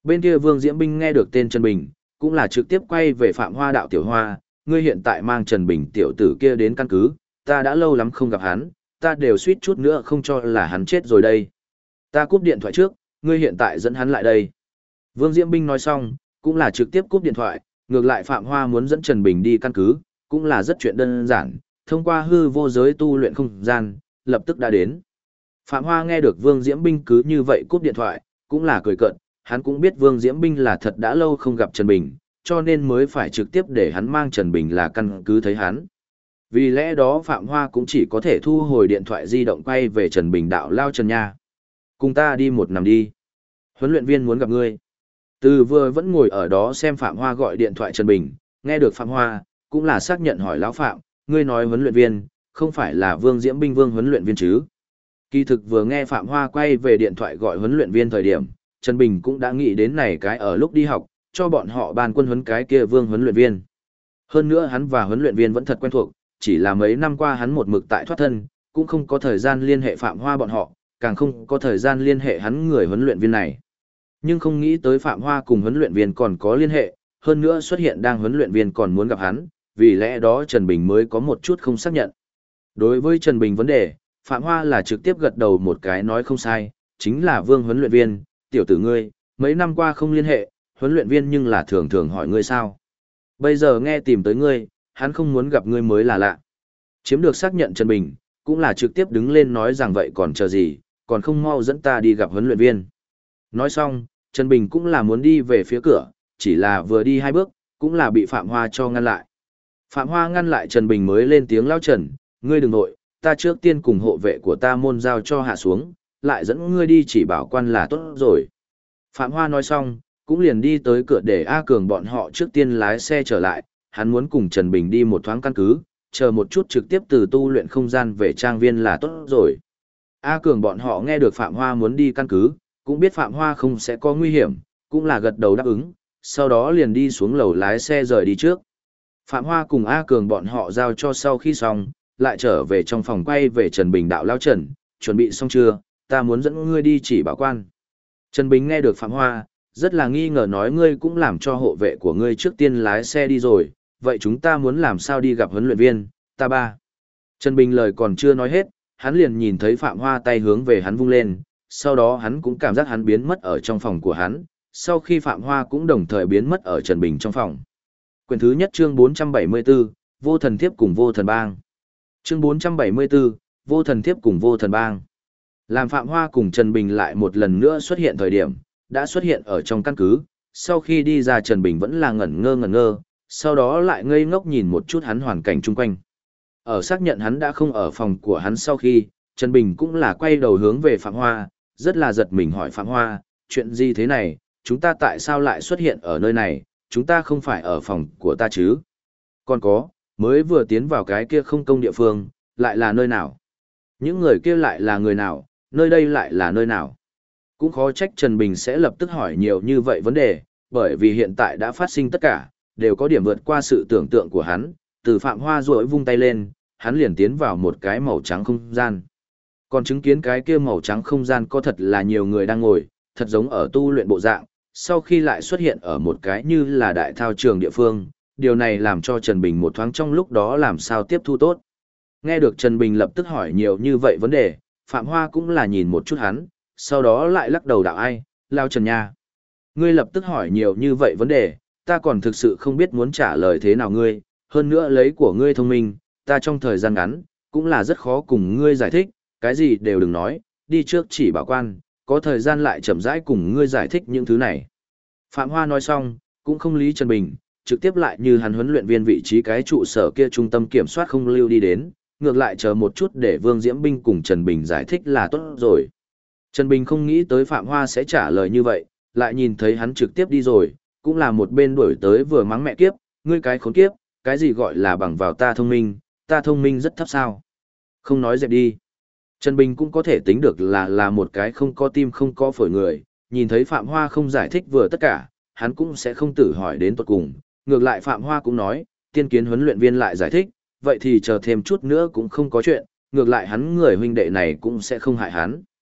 Bên kia Vương Diễm Binh nghe được tên Trần Bình, cũng là trực tiếp quay về Phạm Hoa đạo tiểu hoa, ngươi hiện tại mang Trần Bình tiểu tử kia đến căn cứ, ta đã lâu lắm không gặp hắn, ta đều suýt chút nữa không cho là hắn chết rồi đây. Ta cúp điện thoại trước, ngươi hiện tại dẫn hắn lại đây. Vương Diễm Binh nói xong, cũng là trực tiếp cúp điện thoại, ngược lại Phạm Hoa muốn dẫn Trần Bình đi căn cứ, cũng là rất chuyện đơn giản, thông qua hư vô giới tu luyện không gian, lập tức đã đến. Phạm Hoa nghe được Vương Diễm Binh cứ như vậy cúp điện thoại, cũng là cười cợt, hắn cũng biết Vương Diễm Binh là thật đã lâu không gặp Trần Bình, cho nên mới phải trực tiếp để hắn mang Trần Bình là căn cứ thấy hắn. Vì lẽ đó Phạm Hoa cũng chỉ có thể thu hồi điện thoại di động quay về Trần Bình đạo lao Trần nha. Cùng ta đi một nằm đi. Huấn luyện viên muốn gặp ngươi. Từ vừa vẫn ngồi ở đó xem Phạm Hoa gọi điện thoại Trần Bình, nghe được Phạm Hoa, cũng là xác nhận hỏi lão Phạm, ngươi nói huấn luyện viên, không phải là Vương Diễm Binh Vương huấn luyện viên chứ? Kỳ thực vừa nghe Phạm Hoa quay về điện thoại gọi huấn luyện viên thời điểm, Trần Bình cũng đã nghĩ đến này cái ở lúc đi học, cho bọn họ ban quân huấn cái kia Vương huấn luyện viên. Hơn nữa hắn và huấn luyện viên vẫn thật quen thuộc, chỉ là mấy năm qua hắn một mực tại thoát thân, cũng không có thời gian liên hệ Phạm Hoa bọn họ, càng không có thời gian liên hệ hắn người huấn luyện viên này. Nhưng không nghĩ tới Phạm Hoa cùng huấn luyện viên còn có liên hệ, hơn nữa xuất hiện đang huấn luyện viên còn muốn gặp hắn, vì lẽ đó Trần Bình mới có một chút không xác nhận. Đối với Trần Bình vấn đề, Phạm Hoa là trực tiếp gật đầu một cái nói không sai, chính là Vương huấn luyện viên, tiểu tử ngươi, mấy năm qua không liên hệ, huấn luyện viên nhưng là thường thường hỏi ngươi sao. Bây giờ nghe tìm tới ngươi, hắn không muốn gặp ngươi mới là lạ. Chiếm được xác nhận Trần Bình, cũng là trực tiếp đứng lên nói rằng vậy còn chờ gì, còn không mau dẫn ta đi gặp huấn luyện viên. Nói xong, Trần Bình cũng là muốn đi về phía cửa, chỉ là vừa đi 2 bước, cũng là bị Phạm Hoa cho ngăn lại. Phạm Hoa ngăn lại Trần Bình mới lên tiếng lao Trần, ngươi đừng nội, ta trước tiên cùng hộ vệ của ta môn giao cho hạ xuống, lại dẫn ngươi đi chỉ bảo quan là tốt rồi. Phạm Hoa nói xong, cũng liền đi tới cửa để A Cường bọn họ trước tiên lái xe trở lại, hắn muốn cùng Trần Bình đi một thoáng căn cứ, chờ một chút trực tiếp từ tu luyện không gian về trang viên là tốt rồi. A Cường bọn họ nghe được Phạm Hoa muốn đi căn cứ, cũng biết Phạm Hoa không sẽ có nguy hiểm, cũng là gật đầu đáp ứng, sau đó liền đi xuống lầu lái xe rời đi trước. Phạm Hoa cùng A Cường bọn họ giao cho sau khi xong, lại trở về trong phòng quay về Trần Bình đạo lao Trần, chuẩn bị xong chưa, ta muốn dẫn ngươi đi chỉ bảo quan. Trần Bình nghe được Phạm Hoa, rất là nghi ngờ nói ngươi cũng làm cho hộ vệ của ngươi trước tiên lái xe đi rồi, vậy chúng ta muốn làm sao đi gặp huấn luyện viên, ta ba. Trần Bình lời còn chưa nói hết, hắn liền nhìn thấy Phạm Hoa tay hướng về hắn vung lên, sau đó hắn cũng cảm giác hắn biến mất ở trong phòng của hắn, sau khi Phạm Hoa cũng đồng thời biến mất ở Trần Bình trong phòng. Quyển thứ nhất chương 474, Vô Thần Thiếp cùng Vô Thần Bang. Chương 474, Vô Thần Thiếp cùng Vô Thần Bang. Làm Phạm Hoa cùng Trần Bình lại một lần nữa xuất hiện thời điểm, đã xuất hiện ở trong căn cứ, sau khi đi ra Trần Bình vẫn là ngẩn ngơ, sau đó lại ngây ngốc nhìn một chút hắn hoàn cảnh chung quanh. Ở xác nhận hắn đã không ở phòng của hắn sau khi, Trần Bình cũng là quay đầu hướng về Phạm Hoa, rất là giật mình hỏi Phạm Hoa, chuyện gì thế này, chúng ta tại sao lại xuất hiện ở nơi này, chúng ta không phải ở phòng của ta chứ? Còn có, mới vừa tiến vào cái kia không công địa phương, lại là nơi nào? Những người kia lại là người nào, nơi đây lại là nơi nào? Cũng khó trách Trần Bình sẽ lập tức hỏi nhiều như vậy vấn đề, bởi vì hiện tại đã phát sinh tất cả, đều có điểm vượt qua sự tưởng tượng của hắn, từ Phạm Hoa rỗi vung tay lên, hắn liền tiến vào một cái màu trắng không gian. Còn chứng kiến cái kia màu trắng không gian có thật là nhiều người đang ngồi, thật giống ở tu luyện bộ dạng, sau khi lại xuất hiện ở một cái như là đại thao trường địa phương, điều này làm cho Trần Bình một thoáng trong lúc đó làm sao tiếp thu tốt. Nghe được Trần Bình lập tức hỏi nhiều như vậy vấn đề, Phạm Hoa cũng là nhìn một chút hắn, sau đó lại lắc đầu đạo ai, lao Trần nha. Ngươi lập tức hỏi nhiều như vậy vấn đề, ta còn thực sự không biết muốn trả lời thế nào ngươi, hơn nữa lấy của ngươi thông minh, ta trong thời gian ngắn, cũng là rất khó cùng ngươi giải thích, cái gì đều đừng nói, đi trước chỉ bảo quan, có thời gian lại chậm rãi cùng ngươi giải thích những thứ này. Phạm Hoa nói xong, cũng không lý Trần Bình, trực tiếp lại như hắn huấn luyện viên vị trí cái trụ sở kia trung tâm kiểm soát không lưu đi đến, ngược lại chờ một chút để Vương Diễm Binh cùng Trần Bình giải thích là tốt rồi. Trần Bình không nghĩ tới Phạm Hoa sẽ trả lời như vậy, lại nhìn thấy hắn trực tiếp đi rồi, cũng là một bên đuổi tới vừa mắng mẹ kiếp, ngươi cái khốn kiếp, cái gì gọi là bằng vào ta thông minh rất thấp sao. Không nói dẹp đi. Trần Bình cũng có thể tính được là một cái không có tim không có phổi người, nhìn thấy Phạm Hoa không giải thích vừa tất cả, hắn cũng sẽ không tự hỏi đến tuột cùng. Ngược lại Phạm Hoa cũng nói, tiên kiến huấn luyện viên lại giải thích, vậy thì chờ thêm chút nữa cũng không có chuyện, ngược lại hắn người huynh đệ này cũng sẽ không hại hắn.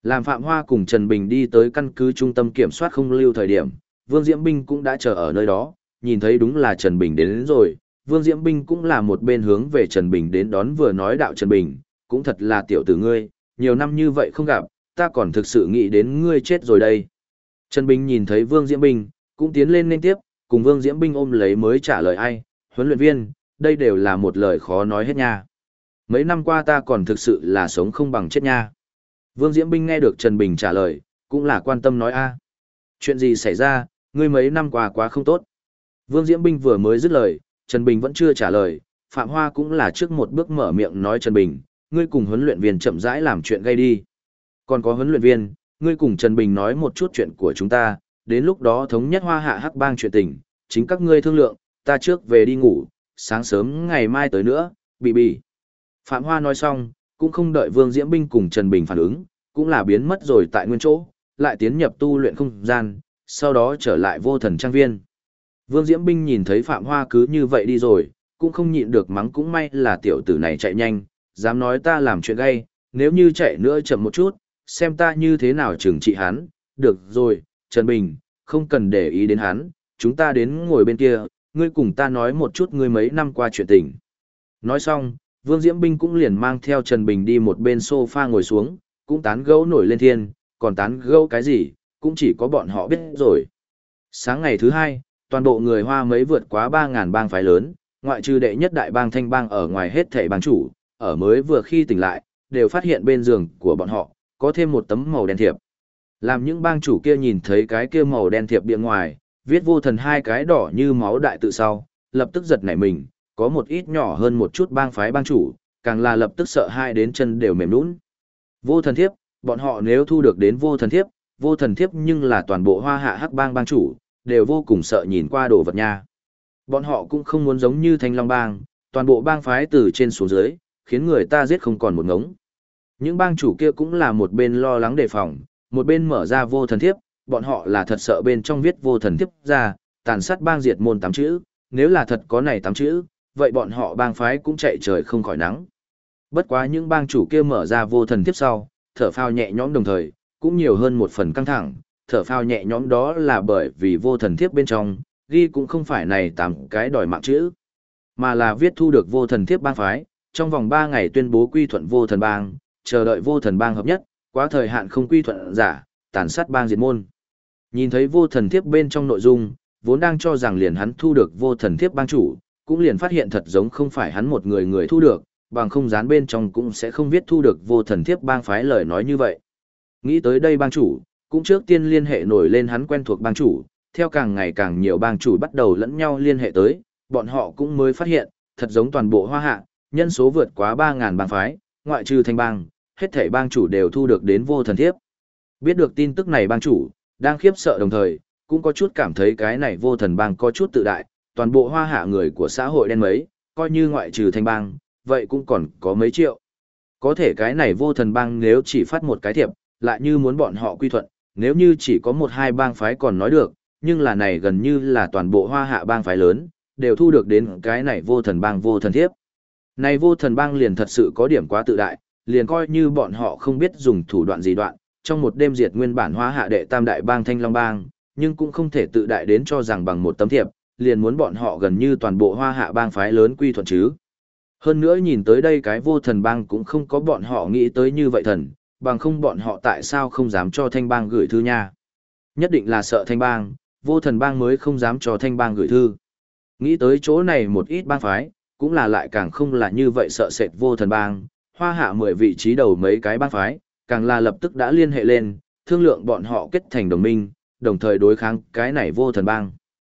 Làm Phạm Hoa cùng Trần Bình đi tới căn cứ trung tâm kiểm soát không lưu thời điểm, Vương Diễm Binh cũng đã chờ ở nơi đó, nhìn thấy đúng là Trần Bình đến rồi, Vương Diễm Binh cũng là một bên hướng về Trần Bình đến đón vừa nói đạo Trần Bình, cũng thật là tiểu tử ngươi, nhiều năm như vậy không gặp, ta còn thực sự nghĩ đến ngươi chết rồi đây. Trần Bình nhìn thấy Vương Diễm Binh, cũng tiến lên nên tiếp, cùng Vương Diễm Binh ôm lấy mới trả lời ai, huấn luyện viên, đây đều là một lời khó nói hết nha. Mấy năm qua ta còn thực sự là sống không bằng chết nha. Vương Diễm Binh nghe được Trần Bình trả lời, cũng là quan tâm nói a. Chuyện gì xảy ra, ngươi mấy năm qua quá không tốt. Vương Diễm Binh vừa mới dứt lời, Trần Bình vẫn chưa trả lời, Phạm Hoa cũng là trước một bước mở miệng nói Trần Bình, ngươi cùng huấn luyện viên chậm rãi làm chuyện gây đi. Còn có huấn luyện viên, ngươi cùng Trần Bình nói một chút chuyện của chúng ta, đến lúc đó thống nhất Hoa Hạ Hắc Bang chuyện tình, chính các ngươi thương lượng, ta trước về đi ngủ, sáng sớm ngày mai tới nữa, bị. Phạm Hoa nói xong, cũng không đợi Vương Diễm Binh cùng Trần Bình phản ứng, cũng là biến mất rồi tại nguyên chỗ, lại tiến nhập tu luyện không gian, sau đó trở lại vô thần trang viên. Vương Diễm Binh nhìn thấy Phạm Hoa cứ như vậy đi rồi, cũng không nhịn được mắng cũng may là tiểu tử này chạy nhanh, dám nói ta làm chuyện gay, nếu như chạy nữa chậm một chút, xem ta như thế nào trừng trị hắn, được rồi, Trần Bình, không cần để ý đến hắn, chúng ta đến ngồi bên kia, ngươi cùng ta nói một chút ngươi mấy năm qua chuyện tình. Nói xong, Vương Diễm Binh cũng liền mang theo Trần Bình đi một bên sofa ngồi xuống, cũng tán gẫu nổi lên thiên, còn tán gẫu cái gì, cũng chỉ có bọn họ biết rồi. Sáng ngày thứ hai, toàn bộ người Hoa mấy vượt quá 3.000 bang phái lớn, ngoại trừ đệ nhất đại bang Thanh bang ở ngoài hết thảy bang chủ, ở mới vừa khi tỉnh lại, đều phát hiện bên giường của bọn họ, có thêm một tấm màu đen thiệp. Làm những bang chủ kia nhìn thấy cái kia màu đen thiệp bìa ngoài, viết vô thần hai cái đỏ như máu đại tự sau, lập tức giật nảy mình, có một ít nhỏ hơn một chút bang phái bang chủ, càng là lập tức sợ hai đến chân đều mềm nhũn. Vô thần thiếp, bọn họ nếu thu được đến vô thần thiếp nhưng là toàn bộ Hoa Hạ Hắc bang bang chủ, đều vô cùng sợ nhìn qua đồ vật nha. Bọn họ cũng không muốn giống như Thanh Long bang, toàn bộ bang phái từ trên xuống dưới, khiến người ta giết không còn một ngống. Những bang chủ kia cũng là một bên lo lắng đề phòng, một bên mở ra vô thần thiếp, bọn họ là thật sợ bên trong viết vô thần thiếp ra, tàn sát bang diệt môn 8 chữ, nếu là thật có này 8 chữ, vậy bọn họ bang phái cũng chạy trời không khỏi nắng. Bất quá những bang chủ kia mở ra vô thần thiếp sau, thở phào nhẹ nhõm đồng thời, cũng nhiều hơn một phần căng thẳng, thở phào nhẹ nhõm đó là bởi vì vô thần thiếp bên trong, ghi cũng không phải này 8 cái đòi mạng chữ, mà là viết thu được vô thần thiếp bang phái, trong vòng 3 ngày tuyên bố quy thuận vô thần bang, chờ đợi vô thần bang hợp nhất, quá thời hạn không quy thuận giả, tàn sát bang diệt môn. Nhìn thấy vô thần thiếp bên trong nội dung, vốn đang cho rằng liền hắn thu được vô thần thiếp bang chủ, cũng liền phát hiện thật giống không phải hắn một người thu được, bằng không dán bên trong cũng sẽ không viết thu được vô thần thiếp bang phái lời nói như vậy. Nghĩ tới đây bang chủ, cũng trước tiên liên hệ nổi lên hắn quen thuộc bang chủ, theo càng ngày càng nhiều bang chủ bắt đầu lẫn nhau liên hệ tới, bọn họ cũng mới phát hiện, thật giống toàn bộ Hoa Hạ, nhân số vượt quá 3.000 bang phái, ngoại trừ Thanh bang, hết thảy bang chủ đều thu được đến vô thần thiếp. Biết được tin tức này bang chủ, đang khiếp sợ đồng thời, cũng có chút cảm thấy cái này vô thần bang có chút tự đại, toàn bộ Hoa Hạ người của xã hội đen mấy, coi như ngoại trừ Thanh bang, vậy cũng còn có mấy triệu. Có thể cái này vô thần bang nếu chỉ phát một cái thiệp, lại như muốn bọn họ quy thuận, nếu như chỉ có một hai bang phái còn nói được, nhưng là này gần như là toàn bộ Hoa Hạ bang phái lớn, đều thu được đến cái này vô thần bang vô thần thiếp. Này vô thần bang liền thật sự có điểm quá tự đại, liền coi như bọn họ không biết dùng thủ đoạn gì đoạn, trong một đêm diệt nguyên bản Hoa Hạ đệ tam đại bang Thanh Long bang, nhưng cũng không thể tự đại đến cho rằng bằng một tấm thiệp, liền muốn bọn họ gần như toàn bộ Hoa Hạ bang phái lớn quy thuận chứ. Hơn nữa nhìn tới đây cái vô thần bang cũng không có bọn họ nghĩ tới như vậy thần, bằng không bọn họ tại sao không dám cho Thanh bang gửi thư nha. Nhất định là sợ Thanh bang, vô thần bang mới không dám cho Thanh bang gửi thư. Nghĩ tới chỗ này một ít bang phái, cũng là lại càng không là như vậy sợ sệt vô thần bang, Hoa Hạ 10 vị trí đầu mấy cái bang phái, càng là lập tức đã liên hệ lên, thương lượng bọn họ kết thành đồng minh, đồng thời đối kháng cái này vô thần bang.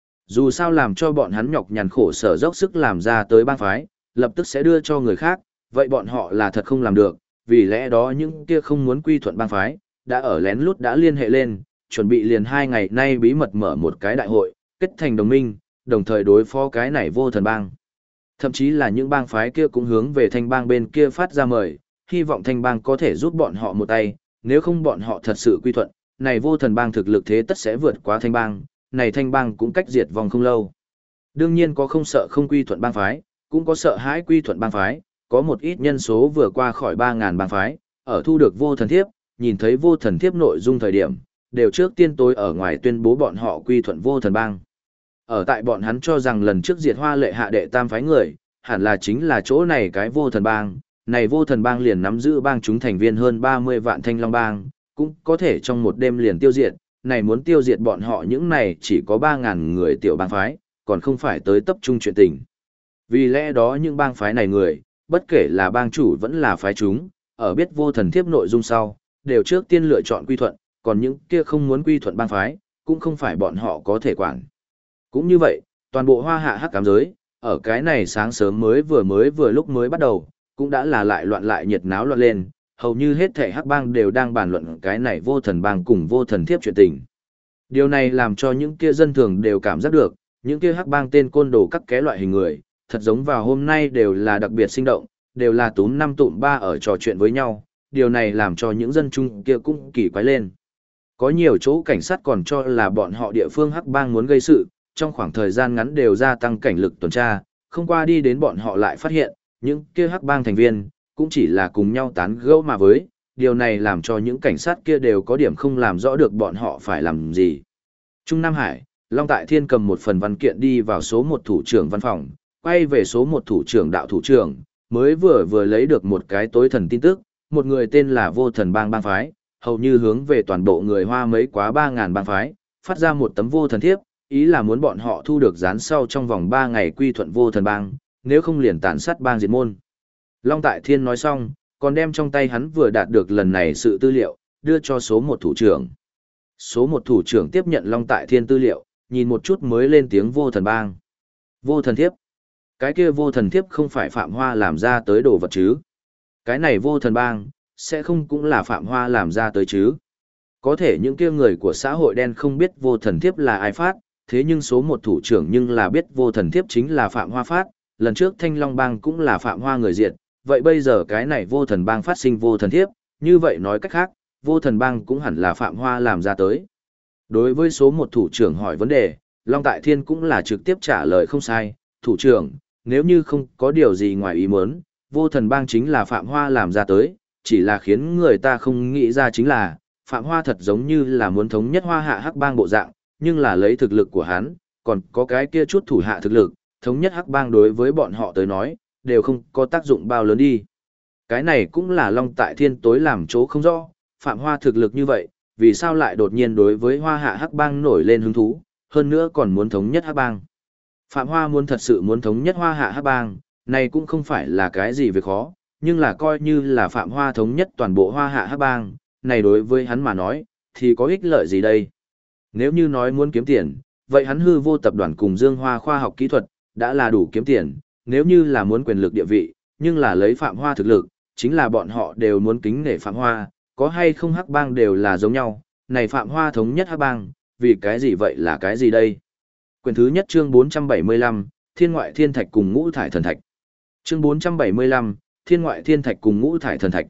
Dù sao làm cho bọn hắn nhọc nhằn khổ sở dốc sức làm ra tới bang phái, lập tức sẽ đưa cho người khác, vậy bọn họ là thật không làm được, vì lẽ đó những kia không muốn quy thuận bang phái, đã ở lén lút đã liên hệ lên, chuẩn bị liền 2 ngày nay bí mật mở một cái đại hội, kết thành đồng minh, đồng thời đối phó cái này vô thần bang. Thậm chí là những bang phái kia cũng hướng về Thanh bang bên kia phát ra mời, hy vọng Thanh bang có thể giúp bọn họ một tay, nếu không bọn họ thật sự quy thuận, này vô thần bang thực lực thế tất sẽ vượt qua Thanh bang, này Thanh bang cũng cách diệt vong không lâu. Đương nhiên có không sợ không quy thuận bang phái, cũng có sợ hãi quy thuận bang phái, có một ít nhân số vừa qua khỏi 3.000 bang phái, ở thu được vô thần thiếp, nhìn thấy vô thần thiếp nội dung thời điểm, đều trước tiên tối ở ngoài tuyên bố bọn họ quy thuận vô thần bang. Ở tại bọn hắn cho rằng lần trước diệt Hoa Lệ hạ đệ tam phái người, hẳn là chính là chỗ này cái vô thần bang, này vô thần bang liền nắm giữ bang chúng thành viên hơn 30 vạn thanh long bang, cũng có thể trong một đêm liền tiêu diệt, này muốn tiêu diệt bọn họ những này chỉ có 3.000 người tiểu bang phái, còn không phải tới tập trung chuyện tình. Vì lẽ đó những bang phái này người, bất kể là bang chủ vẫn là phái chúng, ở biết vô thần thiếp nội dung sau, đều trước tiên lựa chọn quy thuận, còn những kia không muốn quy thuận bang phái, cũng không phải bọn họ có thể quản. Cũng như vậy, toàn bộ Hoa Hạ hắc ám giới, ở cái này sáng sớm vừa lúc mới bắt đầu, cũng đã là lại loạn lại nhiệt náo loạn lên, hầu như hết thảy hắc bang đều đang bàn luận cái này vô thần bang cùng vô thần thiếp chuyện tình. Điều này làm cho những kia dân thường đều cảm giác được, những kia hắc bang tên côn đồ các ké loại hình người, thật giống vào hôm nay đều là đặc biệt sinh động, đều là túm năm tụm ba ở trò chuyện với nhau, điều này làm cho những dân chung kia cũng kỳ quái lên. Có nhiều chỗ cảnh sát còn cho là bọn họ địa phương hắc bang muốn gây sự, trong khoảng thời gian ngắn đều gia tăng cảnh lực tuần tra, không qua đi đến bọn họ lại phát hiện, những kia hắc bang thành viên, cũng chỉ là cùng nhau tán gẫu mà với, điều này làm cho những cảnh sát kia đều có điểm không làm rõ được bọn họ phải làm gì. Trung Nam Hải, Long Tại Thiên cầm một phần văn kiện đi vào số 1 thủ trưởng văn phòng, quay về số 1 thủ trưởng đạo thủ trưởng, mới vừa lấy được một cái tối thần tin tức, một người tên là vô thần bang bang phái, hầu như hướng về toàn bộ người Hoa mấy quá 3.000 bang phái, phát ra một tấm vô thần thiếp, ý là muốn bọn họ thu được gián sau trong vòng 3 ngày quy thuận vô thần bang, nếu không liền tàn sát bang diệt môn. Long Tại Thiên nói xong, còn đem trong tay hắn vừa đạt được lần này sự tư liệu, đưa cho số 1 thủ trưởng. Số 1 thủ trưởng tiếp nhận Long Tại Thiên tư liệu, nhìn một chút mới lên tiếng vô thần bang. Vô thần thiếp. Cái kia vô thần thiếp không phải Phạm Hoa làm ra tới đồ vật chứ. Cái này vô thần bang, sẽ không cũng là Phạm Hoa làm ra tới chứ. Có thể những kia người của xã hội đen không biết vô thần thiếp là ai phát, thế nhưng số 1 thủ trưởng nhưng là biết vô thần thiếp chính là Phạm Hoa phát, lần trước Thanh Long bang cũng là Phạm Hoa người diệt, vậy bây giờ cái này vô thần bang phát sinh vô thần thiếp, như vậy nói cách khác, vô thần bang cũng hẳn là Phạm Hoa làm ra tới. Đối với số 1 thủ trưởng hỏi vấn đề, Long Tại Thiên cũng là trực tiếp trả lời không sai, thủ trưởng, nếu như không có điều gì ngoài ý muốn, vô thần bang chính là Phạm Hoa làm ra tới, chỉ là khiến người ta không nghĩ ra chính là, Phạm Hoa thật giống như là muốn thống nhất Hoa Hạ hắc bang bộ dạng, nhưng là lấy thực lực của hắn, còn có cái kia chút thủ hạ thực lực, thống nhất hắc bang đối với bọn họ tới nói, đều không có tác dụng bao lớn đi. Cái này cũng là Long Tại Thiên tối làm chỗ không rõ, Phạm Hoa thực lực như vậy, vì sao lại đột nhiên đối với Hoa Hạ hắc bang nổi lên hứng thú, hơn nữa còn muốn thống nhất hắc bang. Phạm Hoa muốn thật sự muốn thống nhất Hoa Hạ hắc bang, này cũng không phải là cái gì việc khó, nhưng là coi như là Phạm Hoa thống nhất toàn bộ Hoa Hạ hắc bang, này đối với hắn mà nói, thì có ích lợi gì đây? Nếu như nói muốn kiếm tiền, vậy hắn hư vô tập đoàn cùng Dương Hoa khoa học kỹ thuật, đã là đủ kiếm tiền, nếu như là muốn quyền lực địa vị, nhưng là lấy Phạm Hoa thực lực, chính là bọn họ đều muốn kính nể Phạm Hoa, có hay không hắc bang đều là giống nhau, này Phạm Hoa thống nhất hắc bang, vì cái gì vậy là cái gì đây? Quyển thứ nhất chương 475, Thiên ngoại thiên thạch cùng ngũ thải thần thạch. Chương 475, Thiên ngoại thiên thạch cùng ngũ thải thần thạch.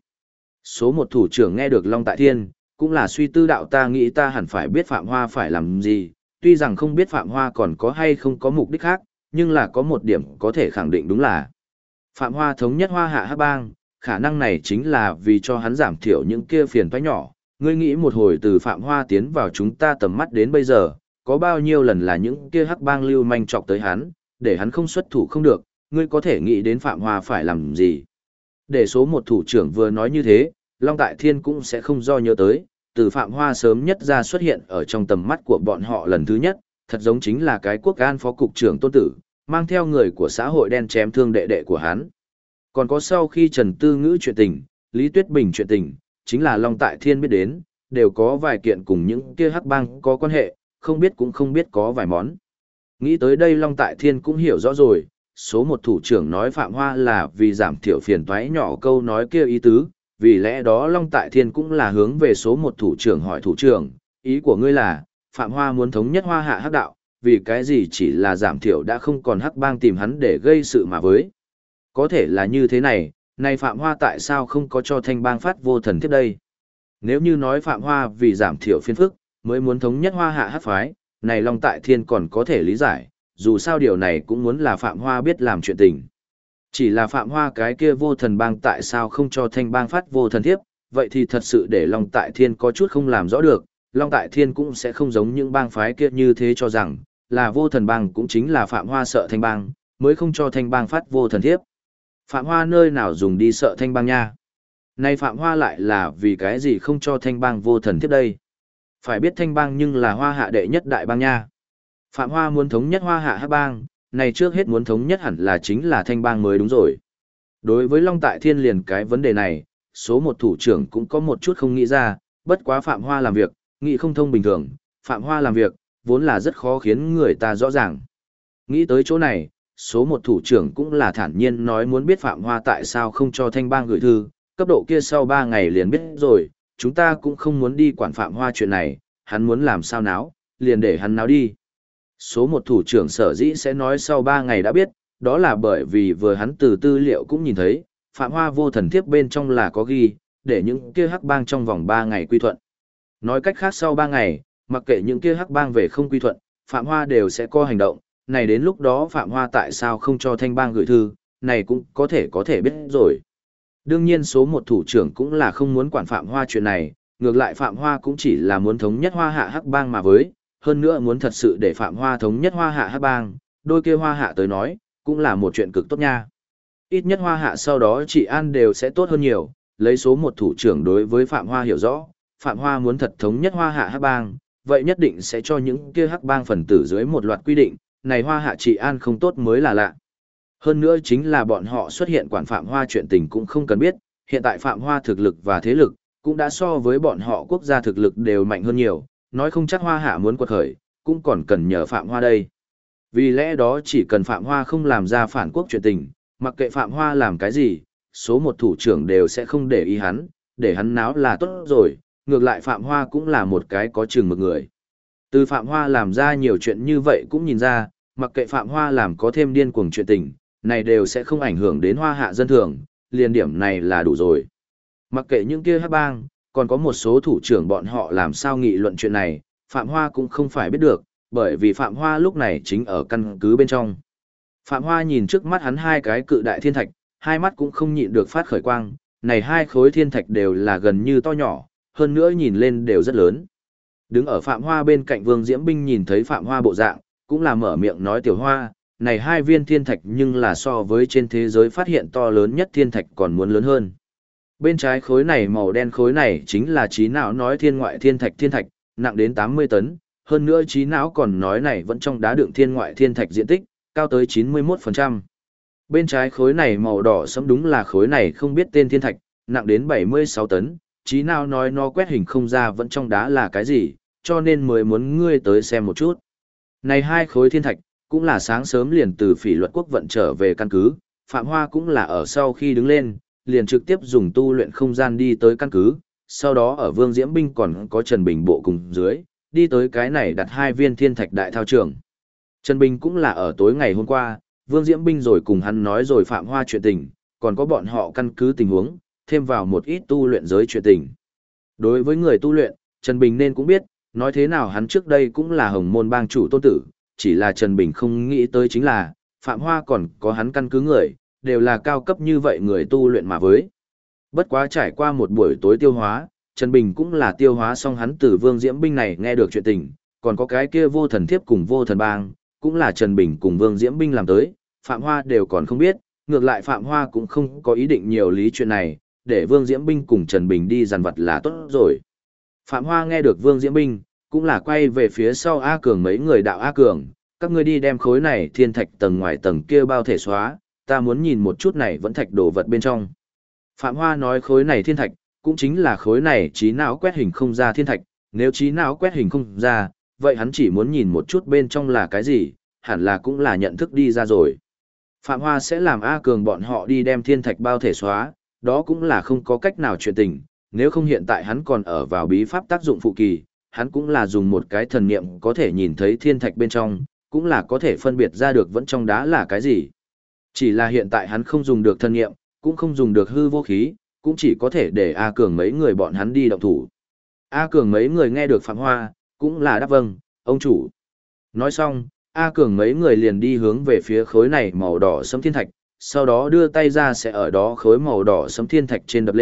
Số 1 thủ trưởng nghe được Long Tại Thiên, cũng là suy tư đạo ta nghĩ ta hẳn phải biết Phạm Hoa phải làm gì, tuy rằng không biết Phạm Hoa còn có hay không có mục đích khác, nhưng là có một điểm có thể khẳng định đúng là Phạm Hoa thống nhất Hoa Hạ hắc bang, khả năng này chính là vì cho hắn giảm thiểu những kia phiền toái nhỏ. Ngươi nghĩ một hồi từ Phạm Hoa tiến vào chúng ta tầm mắt đến bây giờ, có bao nhiêu lần là những kia hắc bang lưu manh chọc tới hắn, để hắn không xuất thủ không được, ngươi có thể nghĩ đến Phạm Hoa phải làm gì. Để số 1 thủ trưởng vừa nói như thế, Long Tại Thiên cũng sẽ không do nhớ tới, từ Phạm Hoa sớm nhất ra xuất hiện ở trong tầm mắt của bọn họ lần thứ nhất, thật giống chính là cái quốc an phó cục trưởng Tôn Tử, mang theo người của xã hội đen chém thương đệ đệ của hắn. Còn có sau khi Trần Tư Ngữ chuyện tình, Lý Tuyết Bình chuyện tình, chính là Long Tại Thiên biết đến, đều có vài kiện cùng những kia hắc bang có quan hệ, không biết cũng không biết có vài món. Nghĩ tới đây Long Tại Thiên cũng hiểu rõ rồi, số 1 thủ trưởng nói Phạm Hoa là vì giảm thiểu phiền toái nhỏ câu nói kia ý tứ, vì lẽ đó Long Tại Thiên cũng là hướng về số 1 thủ trưởng hỏi thủ trưởng, ý của ngươi là, Phạm Hoa muốn thống nhất Hoa Hạ hắc đạo, vì cái gì chỉ là giảm thiểu đã không còn hắc bang tìm hắn để gây sự mà với. Có thể là như thế này, này Phạm Hoa tại sao không có cho thanh bang phát vô thần thiếp đây? Nếu như nói Phạm Hoa vì giảm thiểu phiền phức, mới muốn thống nhất Hoa Hạ hắc phái, này Long Tại Thiên còn có thể lý giải, dù sao điều này cũng muốn là Phạm Hoa biết làm chuyện tình. Chỉ là Phạm Hoa cái kia vô thần bang tại sao không cho thanh bang phát vô thần thiếp, vậy thì thật sự để Long Tại Thiên có chút không làm rõ được, Long Tại Thiên cũng sẽ không giống những bang phái kia như thế cho rằng, là vô thần bang cũng chính là Phạm Hoa sợ Thanh bang, mới không cho Thanh bang phát vô thần thiếp. Phạm Hoa nơi nào dùng đi sợ Thanh bang nha? Nay Phạm Hoa lại là vì cái gì không cho Thanh bang vô thần thiếp đây? Phải biết Thanh bang nhưng là Hoa Hạ đệ nhất đại bang nha. Phạm Hoa muốn thống nhất Hoa Hạ Hắc bang, này trước hết muốn thống nhất hẳn là chính là Thanh bang mới đúng rồi. Đối với Long Tại Thiên liền cái vấn đề này, số một thủ trưởng cũng có một chút không nghĩ ra, bất quá Phạm Hoa làm việc, nghĩ không thông bình thường, Phạm Hoa làm việc, vốn là rất khó khiến người ta rõ ràng. Nghĩ tới chỗ này, số một thủ trưởng cũng là thản nhiên nói muốn biết Phạm Hoa tại sao không cho Thanh bang gửi thư, cấp độ kia sau 3 ngày liền biết rồi, chúng ta cũng không muốn đi quản Phạm Hoa chuyện này, hắn muốn làm sao náo, liền để hắn náo đi. Số một thủ trưởng sở dĩ sẽ nói sau 3 ngày đã biết, đó là bởi vì vừa hắn từ tư liệu cũng nhìn thấy, Phạm Hoa vô thần thiếp bên trong là có ghi, để những kia hắc bang trong vòng 3 ngày quy thuận. Nói cách khác sau 3 ngày, mặc kệ những kia hắc bang về không quy thuận, Phạm Hoa đều sẽ có hành động, này đến lúc đó Phạm Hoa tại sao không cho Thanh bang gửi thư, này cũng có thể biết rồi. Đương nhiên số một thủ trưởng cũng là không muốn quản Phạm Hoa chuyện này, ngược lại Phạm Hoa cũng chỉ là muốn thống nhất Hoa Hạ Hắc bang mà với, hơn nữa muốn thật sự để Phạm Hoa thống nhất Hoa Hạ Hắc bang, đôi kia Hoa Hạ tới nói, cũng là một chuyện cực tốt nha. Ít nhất Hoa Hạ sau đó trị an đều sẽ tốt hơn nhiều, lấy số một thủ trưởng đối với Phạm Hoa hiểu rõ, Phạm Hoa muốn thật thống nhất Hoa Hạ Hắc bang, vậy nhất định sẽ cho những kia Hắc bang phần tử dưới một loạt quy định, này Hoa Hạ trị an không tốt mới là lạ. Hơn nữa chính là bọn họ xuất hiện quản Phạm Hoa chuyện tình cũng không cần biết, hiện tại Phạm Hoa thực lực và thế lực, cũng đã so với bọn họ quốc gia thực lực đều mạnh hơn nhiều, nói không chắc Hoa Hạ muốn quật khởi, cũng còn cần nhờ Phạm Hoa đây. Vì lẽ đó chỉ cần Phạm Hoa không làm ra phản quốc chuyện tình, mặc kệ Phạm Hoa làm cái gì, số một thủ trưởng đều sẽ không để ý hắn, để hắn náo là tốt rồi, ngược lại Phạm Hoa cũng là một cái có chừng mực người. Từ Phạm Hoa làm ra nhiều chuyện như vậy cũng nhìn ra, mặc kệ Phạm Hoa làm có thêm điên cuồng chuyện tình, này đều sẽ không ảnh hưởng đến Hoa Hạ dân thường, liền điểm này là đủ rồi. Mặc kệ những kia hắc bang, còn có một số thủ trưởng bọn họ làm sao nghị luận chuyện này, Phạm Hoa cũng không phải biết được, bởi vì Phạm Hoa lúc này chính ở căn cứ bên trong. Phạm Hoa nhìn trước mắt hắn hai cái cự đại thiên thạch, hai mắt cũng không nhịn được phát khởi quang, này hai khối thiên thạch đều là gần như to nhỏ, hơn nữa nhìn lên đều rất lớn. Đứng ở Phạm Hoa bên cạnh Vương Diễm Binh nhìn thấy Phạm Hoa bộ dạng, cũng là mở miệng nói tiểu Hoa, này hai viên thiên thạch nhưng là so với trên thế giới phát hiện to lớn nhất thiên thạch còn muốn lớn hơn. Bên trái khối này màu đen khối này chính là trí não nói thiên ngoại thiên thạch, nặng đến 80 tấn, hơn nữa trí não còn nói này vẫn trong đá đựng thiên ngoại thiên thạch diện tích, cao tới 91%. Bên trái khối này màu đỏ sẫm đúng là khối này không biết tên thiên thạch, nặng đến 76 tấn, trí não nói nó quét hình không ra vẫn trong đá là cái gì, cho nên mới muốn ngươi tới xem một chút. Này hai khối thiên thạch, cũng là sáng sớm liền từ Phỉ Luật Quốc vận trở về căn cứ, Phạm Hoa cũng là ở sau khi đứng lên, liền trực tiếp dùng tu luyện không gian đi tới căn cứ, sau đó ở Vương Diễm Binh còn có Trần Bình bộ cùng dưới, đi tới cái này đặt hai viên thiên thạch đại thao trường. Trần Bình cũng là ở tối ngày hôm qua, Vương Diễm Binh rồi cùng hắn nói rồi Phạm Hoa chuyện tình, còn có bọn họ căn cứ tình huống, thêm vào một ít tu luyện giới chuyện tình. Đối với người tu luyện, Trần Bình nên cũng biết, nói thế nào hắn trước đây cũng là Hồng Môn bang chủ tôn tử, chỉ là Trần Bình không nghĩ tới chính là, Phạm Hoa còn có hắn căn cứ người, đều là cao cấp như vậy người tu luyện mà với. Bất quá trải qua một buổi tối tiêu hóa, Trần Bình cũng là tiêu hóa xong hắn từ Vương Diễm Binh này nghe được chuyện tình, còn có cái kia vô thần thiếp cùng vô thần bang, cũng là Trần Bình cùng Vương Diễm Binh làm tới, Phạm Hoa đều còn không biết, ngược lại Phạm Hoa cũng không có ý định nhiều lý chuyện này, để Vương Diễm Binh cùng Trần Bình đi dàn vật là tốt rồi. Phạm Hoa nghe được Vương Diễm Binh, cũng là quay về phía sau A Cường mấy người đạo A Cường, các ngươi đi đem khối này thiên thạch tầng ngoài tầng kia bao thể xóa, ta muốn nhìn một chút này vẫn thạch đồ vật bên trong. Phạm Hoa nói khối này thiên thạch, cũng chính là khối này trí não quét hình không ra thiên thạch, nếu trí não quét hình không ra, vậy hắn chỉ muốn nhìn một chút bên trong là cái gì, hẳn là cũng là nhận thức đi ra rồi. Phạm Hoa sẽ làm A Cường bọn họ đi đem thiên thạch bao thể xóa, đó cũng là không có cách nào chuyện tình, nếu không hiện tại hắn còn ở vào bí pháp tác dụng phụ kỳ, hắn cũng là dùng một cái thần niệm có thể nhìn thấy thiên thạch bên trong, cũng là có thể phân biệt ra được vẫn trong đá là cái gì. Chỉ là hiện tại hắn không dùng được thần niệm, cũng không dùng được hư vô khí, cũng chỉ có thể để A Cường mấy người bọn hắn đi động thủ. A Cường mấy người nghe được Phạm Hoa, cũng là đáp vâng, ông chủ. Nói xong, A Cường mấy người liền đi hướng về phía khối này màu đỏ sẫm thiên thạch, sau đó đưa tay ra sẽ ở đó khối màu đỏ sẫm thiên thạch trên đập lên,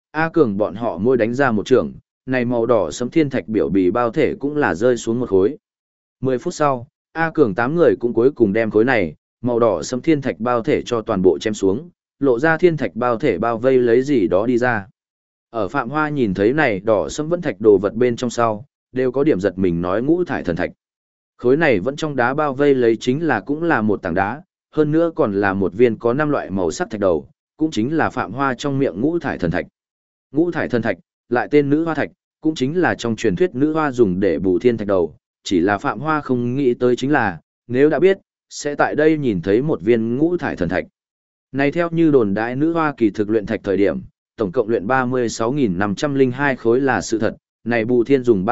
A Cường bọn họ môi đánh ra một trường, này màu đỏ sẫm thiên thạch biểu bì bao thể cũng là rơi xuống một khối. 10 phút sau, A Cường 8 người cũng cuối cùng đem khối này, màu đỏ sẫm thiên thạch bao thể cho toàn bộ chém xuống, lộ ra thiên thạch bao thể bao vây lấy gì đó đi ra. Ở Phạm Hoa nhìn thấy này đỏ sẫm vẫn thạch đồ vật bên trong sau, đều có điểm giật mình nói ngũ thải thần thạch. Khối này vẫn trong đá bao vây lấy chính là cũng là một tảng đá, hơn nữa còn là một viên có 5 loại màu sắc thạch đầu, cũng chính là Phạm Hoa trong miệng ngũ thải thần thạch. Ngũ thải thần thạch, lại tên nữ hoa thạch, cũng chính là trong truyền thuyết nữ hoa dùng để bù thiên thạch đầu, chỉ là Phạm Hoa không nghĩ tới chính là, nếu đã biết, sẽ tại đây nhìn thấy một viên ngũ thải thần thạch. Này theo như đồn đại nữ hoa kỳ thực luyện thạch thời điểm, tổng cộng luyện 36.502 khối là sự thật, này bù thiên dùng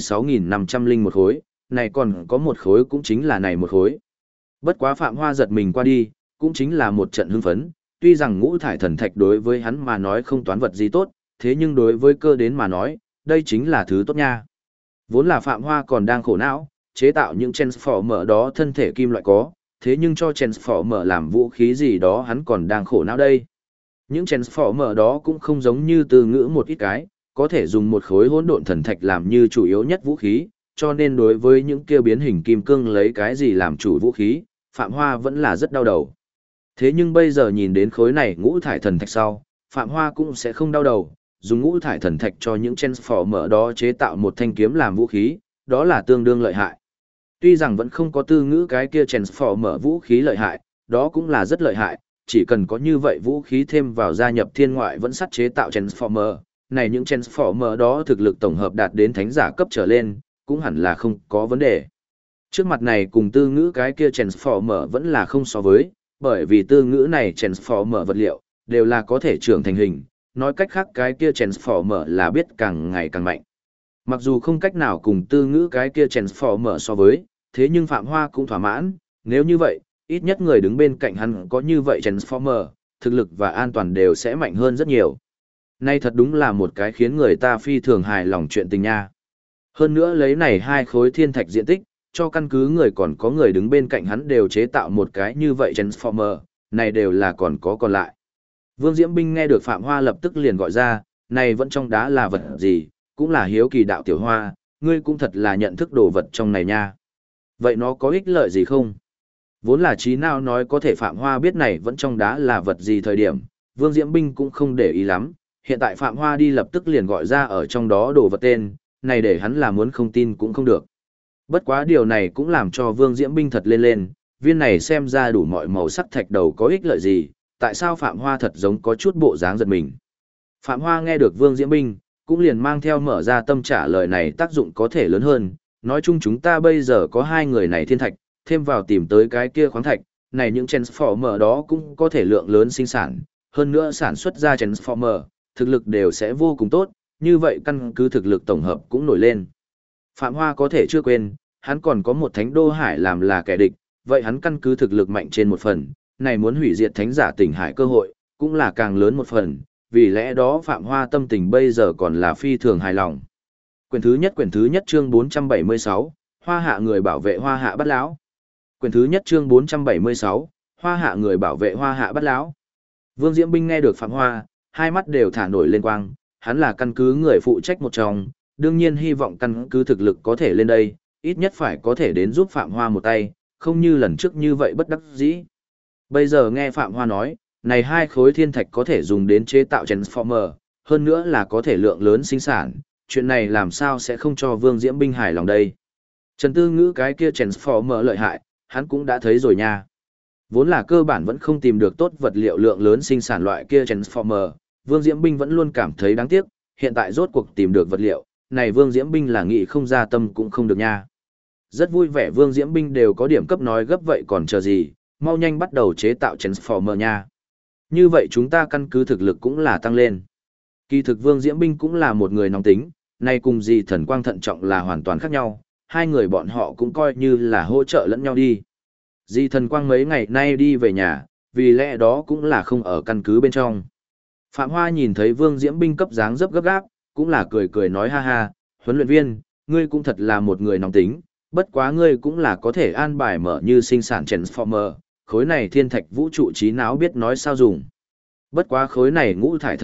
36.501 khối, này còn có một khối cũng chính là này một khối. Bất quá Phạm Hoa giật mình qua đi, cũng chính là một trận hưng phấn, tuy rằng ngũ thải thần thạch đối với hắn mà nói không toán vật gì tốt, thế nhưng đối với cơ đến mà nói, đây chính là thứ tốt nha. Vốn là Phạm Hoa còn đang khổ não, chế tạo những Transformer đó thân thể kim loại có, thế nhưng cho Transformer làm vũ khí gì đó hắn còn đang khổ não đây. Những Transformer đó cũng không giống như từ ngữ một ít cái, có thể dùng một khối hỗn độn thần thạch làm như chủ yếu nhất vũ khí, cho nên đối với những kêu biến hình kim cương lấy cái gì làm chủ vũ khí, Phạm Hoa vẫn là rất đau đầu. Thế nhưng bây giờ nhìn đến khối này ngũ thải thần thạch sau, Phạm Hoa cũng sẽ không đau đầu, dùng ngũ thải thần thạch cho những Transformer đó chế tạo một thanh kiếm làm vũ khí, đó là tương đương lợi hại. Tuy rằng vẫn không có từ ngữ cái kia Transformer vũ khí lợi hại, đó cũng là rất lợi hại, chỉ cần có như vậy vũ khí thêm vào gia nhập thiên ngoại vẫn sắt chế tạo Transformer, này những Transformer đó thực lực tổng hợp đạt đến thánh giả cấp trở lên, cũng hẳn là không có vấn đề. Trước mặt này cùng tư ngữ cái kia Transformer vẫn là không so với, bởi vì tư ngữ này Transformer vật liệu, đều là có thể trưởng thành hình, nói cách khác cái kia Transformer là biết càng ngày càng mạnh. Mặc dù không cách nào cùng tư ngữ cái kia Transformer so với, thế nhưng Phạm Hoa cũng thỏa mãn, nếu như vậy, ít nhất người đứng bên cạnh hắn có như vậy Transformer, thực lực và an toàn đều sẽ mạnh hơn rất nhiều. Nay thật đúng là một cái khiến người ta phi thường hài lòng chuyện tình nha. Hơn nữa lấy này hai khối thiên thạch diện tích, cho căn cứ người còn có người đứng bên cạnh hắn đều chế tạo một cái như vậy Transformer, này đều là còn có còn lại. Vương Diễm Binh nghe được Phạm Hoa lập tức liền gọi ra, này vẫn trong đá là vật gì, cũng là hiếu kỳ đạo tiểu hoa, ngươi cũng thật là nhận thức đồ vật trong này nha. Vậy nó có ích lợi gì không? Vốn là trí nào nói có thể Phạm Hoa biết này vẫn trong đá là vật gì thời điểm, Vương Diễm Binh cũng không để ý lắm, hiện tại Phạm Hoa đi lập tức liền gọi ra ở trong đó đồ vật tên, này để hắn là muốn không tin cũng không được. Bất quá điều này cũng làm cho Vương Diễm Binh thật lên lên, viên này xem ra đủ mọi màu sắc thạch đầu có ích lợi gì, tại sao Phạm Hoa thật giống có chút bộ dáng giật mình. Phạm Hoa nghe được Vương Diễm Binh, cũng liền mang theo mở ra tâm trả lời này tác dụng có thể lớn hơn, nói chung chúng ta bây giờ có hai người này thiên thạch, thêm vào tìm tới cái kia khoáng thạch, này những Transformer đó cũng có thể lượng lớn sinh sản, hơn nữa sản xuất ra Transformer, thực lực đều sẽ vô cùng tốt, như vậy căn cứ thực lực tổng hợp cũng nổi lên. Phạm Hoa có thể chưa quên, hắn còn có một thánh đô hải làm là kẻ địch, vậy hắn căn cứ thực lực mạnh trên một phần, này muốn hủy diệt thánh giả tỉnh hải cơ hội, cũng là càng lớn một phần, vì lẽ đó Phạm Hoa tâm tình bây giờ còn là phi thường hài lòng. Quyển thứ nhất chương 476, Hoa hạ người bảo vệ Hoa hạ bắt lão. Quyển thứ nhất chương 476, Hoa hạ người bảo vệ Hoa hạ bắt lão. Vương Diễm Binh nghe được Phạm Hoa, hai mắt đều thả nổi lên quang, hắn là căn cứ người phụ trách một trong, đương nhiên hy vọng căn cứ thực lực có thể lên đây, ít nhất phải có thể đến giúp Phạm Hoa một tay, không như lần trước như vậy bất đắc dĩ. Bây giờ nghe Phạm Hoa nói, này hai khối thiên thạch có thể dùng đến chế tạo Transformer, hơn nữa là có thể lượng lớn sinh sản, chuyện này làm sao sẽ không cho Vương Diễm Binh hài lòng đây. Trần Tư Ngữ cái kia Transformer lợi hại, hắn cũng đã thấy rồi nha. Vốn là cơ bản vẫn không tìm được tốt vật liệu lượng lớn sinh sản loại kia Transformer, Vương Diễm Binh vẫn luôn cảm thấy đáng tiếc, hiện tại rốt cuộc tìm được vật liệu, này Vương Diễm Binh là nghĩ không ra tâm cũng không được nha. Rất vui vẻ Vương Diễm Binh đều có điểm cấp nói gấp vậy còn chờ gì, mau nhanh bắt đầu chế tạo Transformer nha. Như vậy chúng ta căn cứ thực lực cũng là tăng lên. Kỳ thực Vương Diễm Binh cũng là một người nóng tính, nay cùng Di Thần Quang thận trọng là hoàn toàn khác nhau, hai người bọn họ cũng coi như là hỗ trợ lẫn nhau đi. Di Thần Quang mấy ngày nay đi về nhà, vì lẽ đó cũng là không ở căn cứ bên trong. Phạm Hoa nhìn thấy Vương Diễm Binh cấp dáng dấp gấp gáp, cũng là cười cười nói ha ha, huấn luyện viên, ngươi cũng thật là một người nóng tính, bất quá ngươi cũng là có thể an bài mở như sinh sản Transformer, khối này thiên thạch vũ trụ trí não biết nói sao dùng. Bất quá khối này ngũ thải thần thạch,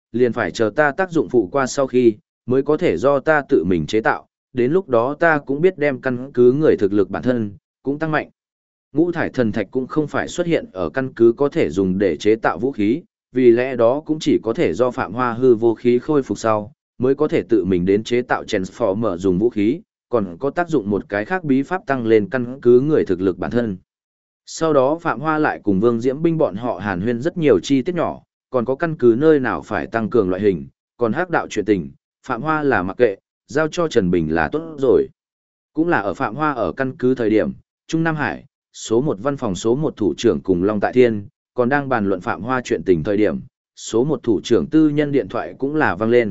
liền phải chờ ta tác dụng phụ qua sau khi, mới có thể do ta tự mình chế tạo, đến lúc đó ta cũng biết đem căn cứ người thực lực bản thân, cũng tăng mạnh. Ngũ thải thần thạch cũng không phải xuất hiện ở căn cứ có thể dùng để chế tạo vũ khí, vì lẽ đó cũng chỉ có thể do Phạm Hoa hư vô khí khôi phục sau, mới có thể tự mình đến chế tạo Transformer dùng vũ khí, còn có tác dụng một cái khác bí pháp tăng lên căn cứ người thực lực bản thân. Sau đó Phạm Hoa lại cùng Vương Diễm Binh bọn họ hàn huyên rất nhiều chi tiết nhỏ, còn có căn cứ nơi nào phải tăng cường loại hình, còn hắc đạo chuyện tình, Phạm Hoa là mặc kệ, giao cho Trần Bình là tốt rồi. Cũng là ở Phạm Hoa ở căn cứ thời điểm, Trung Nam Hải, số 1 văn phòng số 1 thủ trưởng cùng Long Tại Thiên, còn đang bàn luận Phạm Hoa chuyện tình thời điểm, số 1 thủ trưởng tư nhân điện thoại cũng là vang lên.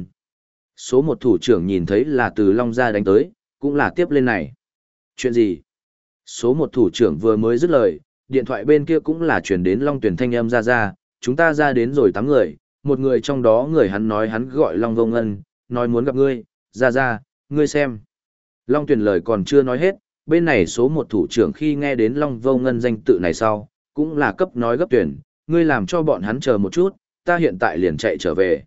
Số 1 thủ trưởng nhìn thấy là từ Long gia đánh tới, cũng là tiếp lên này. Chuyện gì? Số 1 thủ trưởng vừa mới dứt lời, điện thoại bên kia cũng là chuyển đến Long Tuyển thanh âm ra, chúng ta ra đến rồi 8 người, một người trong đó người hắn nói hắn gọi Long Vô Ngân, nói muốn gặp ngươi, ra, ngươi xem. Long Tuyển lời còn chưa nói hết, bên này số 1 thủ trưởng khi nghe đến Long Vô Ngân danh tự này sau, cũng là cấp nói gấp tuyển, ngươi làm cho bọn hắn chờ một chút, ta hiện tại liền chạy trở về.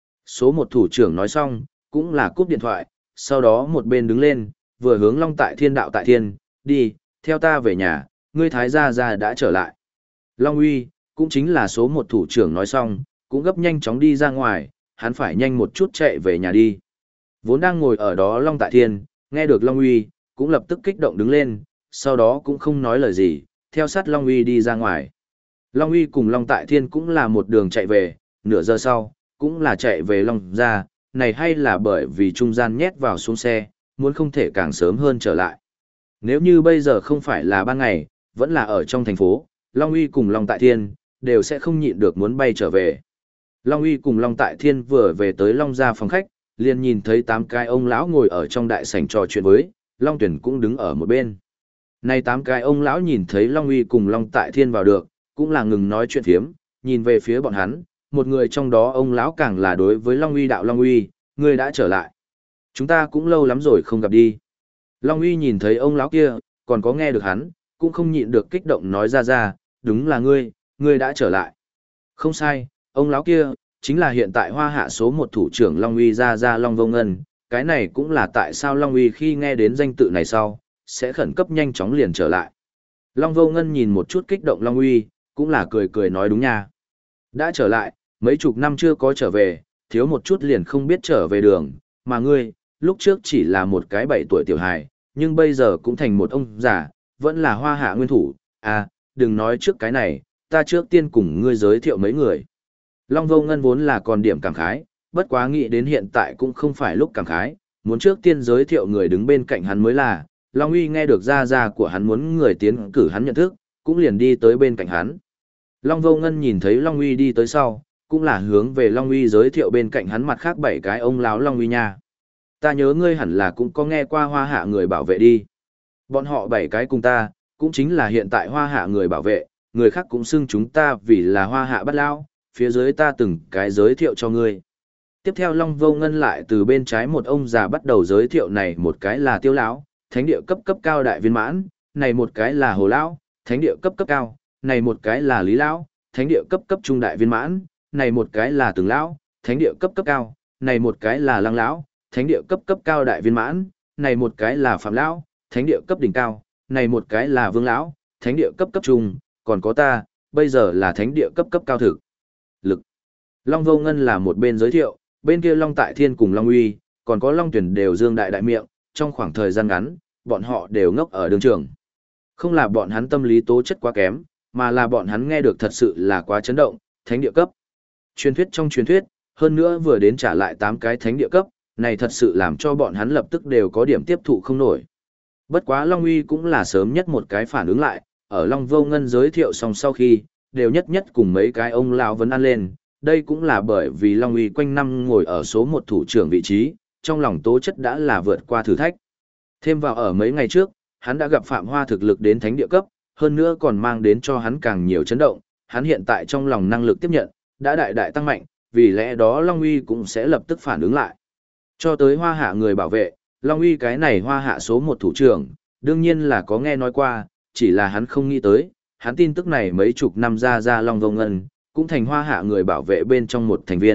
Số 1 thủ trưởng nói xong, cũng là cúp điện thoại, sau đó một bên đứng lên, vừa hướng Long Tại Thiên đạo Tại Thiên, đi, theo ta về nhà, ngươi thái gia đã trở lại. Long Uy, cũng chính là số 1 thủ trưởng nói xong, cũng gấp nhanh chóng đi ra ngoài, hắn phải nhanh một chút chạy về nhà đi. Vốn đang ngồi ở đó Long Tại Thiên, nghe được Long Uy, cũng lập tức kích động đứng lên, sau đó cũng không nói lời gì, theo sát Long Uy đi ra ngoài. Long Uy cùng Long Tại Thiên cũng là một đường chạy về, nửa giờ sau, cũng là chạy về Long gia, này hay là bởi vì trung gian nhét vào xuống xe, muốn không thể càng sớm hơn trở lại. Nếu như bây giờ không phải là ban ngày, vẫn là ở trong thành phố, Long Uy cùng Long Tại Thiên, đều sẽ không nhịn được muốn bay trở về. Long Uy cùng Long Tại Thiên vừa về tới Long gia phòng khách, liền nhìn thấy 8 cái ông lão ngồi ở trong đại sảnh trò chuyện với, Long Tuyển cũng đứng ở một bên. Này 8 cái ông lão nhìn thấy Long Uy cùng Long Tại Thiên vào được, cũng là ngừng nói chuyện phiếm, nhìn về phía bọn hắn, một người trong đó ông lão càng là đối với Long Uy đạo Long Uy, ngươi đã trở lại. Chúng ta cũng lâu lắm rồi không gặp đi. Long Uy nhìn thấy ông lão kia, còn có nghe được hắn, cũng không nhịn được kích động nói ra, đúng là ngươi đã trở lại. Không sai, ông lão kia, chính là hiện tại Hoa Hạ số 1 thủ trưởng Long Uy ra Long Vô Ngân, cái này cũng là tại sao Long Uy khi nghe đến danh tự này sau, sẽ khẩn cấp nhanh chóng liền trở lại. Long Vô Ngân nhìn một chút kích động Long Uy, cũng là cười nói đúng nha. Đã trở lại, mấy chục năm chưa có trở về, thiếu một chút liền không biết trở về đường, mà ngươi, lúc trước chỉ là một cái 7 tuổi tiểu hài, nhưng bây giờ cũng thành một ông già, vẫn là Hoa Hạ nguyên thủ, à, đừng nói trước cái này, ta trước tiên cùng ngươi giới thiệu mấy người. Long Vô Ngân vốn là còn điểm cảm khái, bất quá nghĩ đến hiện tại cũng không phải lúc cảm khái, muốn trước tiên giới thiệu người đứng bên cạnh hắn mới là, Long Uy nghe được gia của hắn muốn người tiến cử hắn nhận thức, cũng liền đi tới bên cạnh hắn. Long Vô Ngân nhìn thấy Long Uy đi tới sau, cũng là hướng về Long Uy giới thiệu bên cạnh hắn mặt khác 7 cái ông lão Long Uy nha. Ta nhớ ngươi hẳn là cũng có nghe qua Hoa Hạ người bảo vệ đi. Bọn họ 7 cái cùng ta, cũng chính là hiện tại Hoa Hạ người bảo vệ, người khác cũng xưng chúng ta vì là Hoa Hạ Bát Lão, phía dưới ta từng cái giới thiệu cho ngươi. Tiếp theo Long Vô Ngân lại từ bên trái một ông già bắt đầu giới thiệu, này một cái là Tiêu lão, thánh địa cấp cao đại viên mãn, này một cái là Hồ lão, thánh địa cấp cao, này một cái là Lý lão, thánh địa cấp trung đại viên mãn, này một cái là Từng lão, thánh địa cấp cao, này một cái là Lăng lão, thánh địa cấp cao đại viên mãn, này một cái là Phạm lão, thánh địa cấp đỉnh cao, này một cái là Vương lão, thánh địa cấp trung, còn có ta, bây giờ là thánh địa cấp cao thực lực. Long Vô Ngân là một bên giới thiệu, bên kia Long Tại Thiên cùng Long Uy, còn có Long Tuyển đều dương đại miệng, trong khoảng thời gian ngắn, bọn họ đều ngốc ở đường trường. Không là bọn hắn tâm lý tố chất quá kém, mà là bọn hắn nghe được thật sự là quá chấn động, thánh địa cấp. Truyền thuyết trong truyền thuyết, hơn nữa vừa đến trả lại 8 cái thánh địa cấp, này thật sự làm cho bọn hắn lập tức đều có điểm tiếp thụ không nổi. Bất quá Long Uy cũng là sớm nhất một cái phản ứng lại, ở Long Vô Ngân giới thiệu xong sau khi, đều nhất cùng mấy cái ông lão vấn ăn lên, đây cũng là bởi vì Long Uy quanh năm ngồi ở số 1 thủ trưởng vị trí, trong lòng tố chất đã là vượt qua thử thách. Thêm vào ở mấy ngày trước, hắn đã gặp Phạm Hoa thực lực đến thánh địa cấp, hơn nữa còn mang đến cho hắn càng nhiều chấn động, hắn hiện tại trong lòng năng lực tiếp nhận, đã đại tăng mạnh, vì lẽ đó Long Uy cũng sẽ lập tức phản ứng lại. Cho tới Hoa Hạ người bảo vệ, Long Uy cái này Hoa Hạ số 1 thủ trưởng, đương nhiên là có nghe nói qua, chỉ là hắn không nghĩ tới, hắn tin tức này mấy chục năm ra Long Vô Ngân, cũng thành Hoa Hạ người bảo vệ bên trong một thành viên,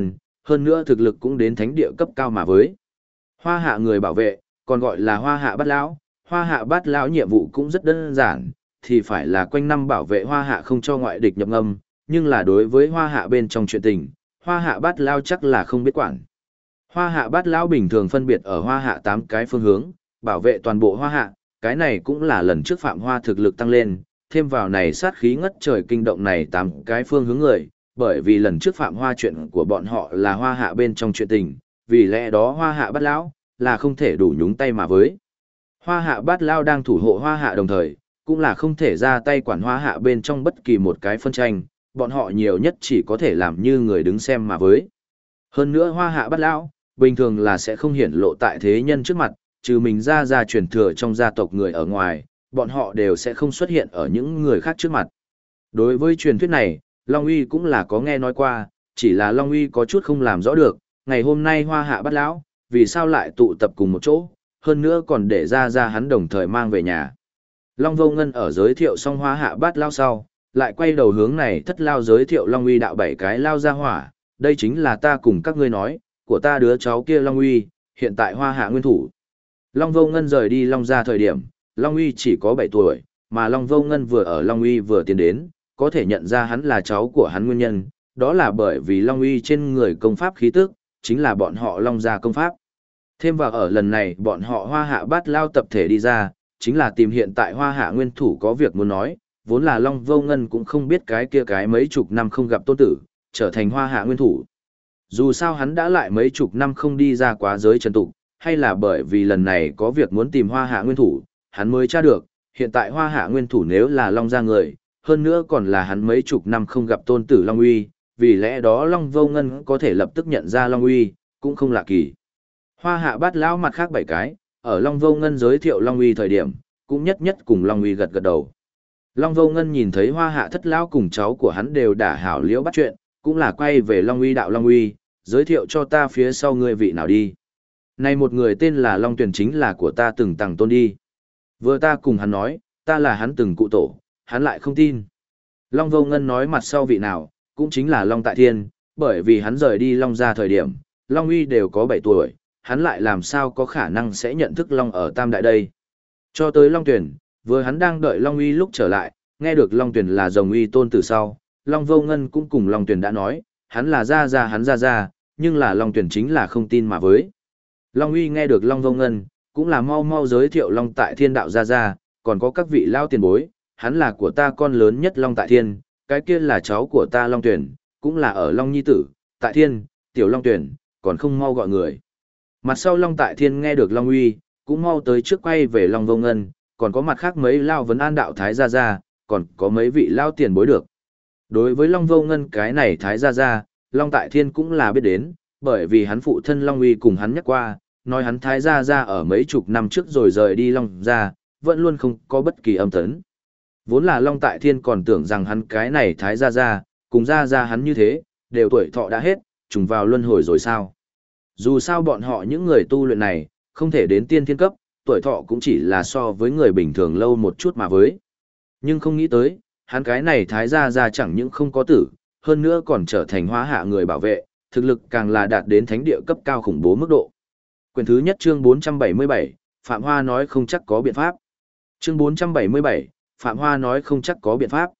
hơn nữa thực lực cũng đến thánh địa cấp cao mà với. Hoa hạ người bảo vệ, còn gọi là hoa hạ bát lão. Hoa hạ bát lão nhiệm vụ cũng rất đơn giản, thì phải là quanh năm bảo vệ hoa hạ không cho ngoại địch nhập ngâm, nhưng là đối với hoa hạ bên trong chuyện tình, hoa hạ bát lão chắc là không biết quản. Hoa hạ bát lão bình thường phân biệt ở hoa hạ 8 cái phương hướng, bảo vệ toàn bộ hoa hạ, cái này cũng là lần trước Phạm Hoa thực lực tăng lên, thêm vào này sát khí ngất trời kinh động này 8 cái phương hướng người, bởi vì lần trước Phạm Hoa chuyện của bọn họ là hoa hạ bên trong chuyện tình, vì lẽ đó hoa hạ bát lão là không thể đủ nhúng tay mà với. Hoa hạ bát lão đang thủ hộ hoa hạ đồng thời, cũng là không thể ra tay quản hoa hạ bên trong bất kỳ một cái phân tranh, bọn họ nhiều nhất chỉ có thể làm như người đứng xem mà với. Hơn nữa hoa hạ bát lão bình thường là sẽ không hiển lộ tại thế nhân trước mặt, trừ mình ra truyền thừa trong gia tộc người ở ngoài, bọn họ đều sẽ không xuất hiện ở những người khác trước mặt. Đối với truyền thuyết này, Long Uy cũng là có nghe nói qua, chỉ là Long Uy có chút không làm rõ được, ngày hôm nay hoa hạ bát lão, vì sao lại tụ tập cùng một chỗ, hơn nữa còn để ra hắn đồng thời mang về nhà. Long Vô Ngân ở giới thiệu xong hoa hạ bát lão sau, lại quay đầu hướng này thất lao giới thiệu Long Uy đạo 7 cái lao ra hỏa, đây chính là ta cùng các ngươi nói, của ta đứa cháu kia Long Uy, hiện tại hoa hạ nguyên thủ. Long Vô Ngân rời đi Long gia thời điểm, Long Uy chỉ có 7 tuổi, mà Long Vô Ngân vừa ở Long Uy vừa tiến đến, có thể nhận ra hắn là cháu của hắn nguyên nhân, đó là bởi vì Long Uy trên người công pháp khí tức, chính là bọn họ Long gia công pháp. Thêm vào ở lần này bọn họ hoa hạ bát lao tập thể đi ra, chính là tìm hiện tại hoa hạ nguyên thủ có việc muốn nói, vốn là Long Vô Ngân cũng không biết cái kia cái mấy chục năm không gặp tôn tử, trở thành hoa hạ nguyên thủ. Dù sao hắn đã lại mấy chục năm không đi ra quá giới trần tục, hay là bởi vì lần này có việc muốn tìm hoa hạ nguyên thủ, hắn mới tra được, hiện tại hoa hạ nguyên thủ nếu là Long gia người, hơn nữa còn là hắn mấy chục năm không gặp tôn tử Long Uy, vì lẽ đó Long Vô Ngân có thể lập tức nhận ra Long Uy, cũng không lạ kỳ. Hoa hạ bát lão mặt khác 7 cái, ở Long Vô Ngân giới thiệu Long Uy thời điểm, cũng nhất nhất cùng Long Uy gật gật đầu. Long Vô Ngân nhìn thấy hoa hạ thất lão cùng cháu của hắn đều đã hảo liễu bắt chuyện, cũng là quay về Long Uy đạo Long Uy, giới thiệu cho ta phía sau ngươi vị nào đi. Này một người tên là Long Tuyển chính là của ta từng tặng tôn đi. Vừa ta cùng hắn nói, ta là hắn từng cụ tổ, hắn lại không tin. Long Vô Ngân nói mặt sau vị nào, cũng chính là Long Tại Thiên, bởi vì hắn rời đi Long gia thời điểm, Long Uy đều có 7 tuổi, hắn lại làm sao có khả năng sẽ nhận thức Long ở Tam Đại đây. Cho tới Long Tuyển, vừa hắn đang đợi Long Uy lúc trở lại, nghe được Long Tuyển là dòng uy tôn từ sau, Long Vô Ngân cũng cùng Long Tuyển đã nói, hắn là hắn ra, nhưng là Long Tuyển chính là không tin mà với. Long Uy nghe được Long Vô Ngân, cũng là mau mau giới thiệu Long Tại Thiên đạo ra, còn có các vị lao tiền bối, hắn là của ta con lớn nhất Long Tại Thiên, cái kia là cháu của ta Long Tuyển, cũng là ở Long Nhi Tử, Tại Thiên, Tiểu Long Tuyển, còn không mau gọi người. Mặt sau Long Tại Thiên nghe được Long Uy, cũng mau tới trước quay về Long Vô Ngân, còn có mặt khác mấy lao vấn an đạo Thái ra, còn có mấy vị lao tiền bối được. Đối với Long Vô Ngân cái này Thái ra, Long Tại Thiên cũng là biết đến, bởi vì hắn phụ thân Long Uy cùng hắn nhắc qua, nói hắn Thái ra ở mấy chục năm trước rồi rời đi Long ra, vẫn luôn không có bất kỳ âm tấn. Vốn là Long Tại Thiên còn tưởng rằng hắn cái này Thái ra, cùng ra hắn như thế, đều tuổi thọ đã hết, trùng vào luân hồi rồi sao. Dù sao bọn họ những người tu luyện này, không thể đến tiên thiên cấp, tuổi thọ cũng chỉ là so với người bình thường lâu một chút mà với. Nhưng không nghĩ tới, hắn cái này Thái ra chẳng những không có tử, hơn nữa còn trở thành hóa hạ người bảo vệ, thực lực càng là đạt đến thánh địa cấp cao khủng bố mức độ. Quyển thứ nhất chương 477, Phạm Hoa nói không chắc có biện pháp. Chương 477, Phạm Hoa nói không chắc có biện pháp.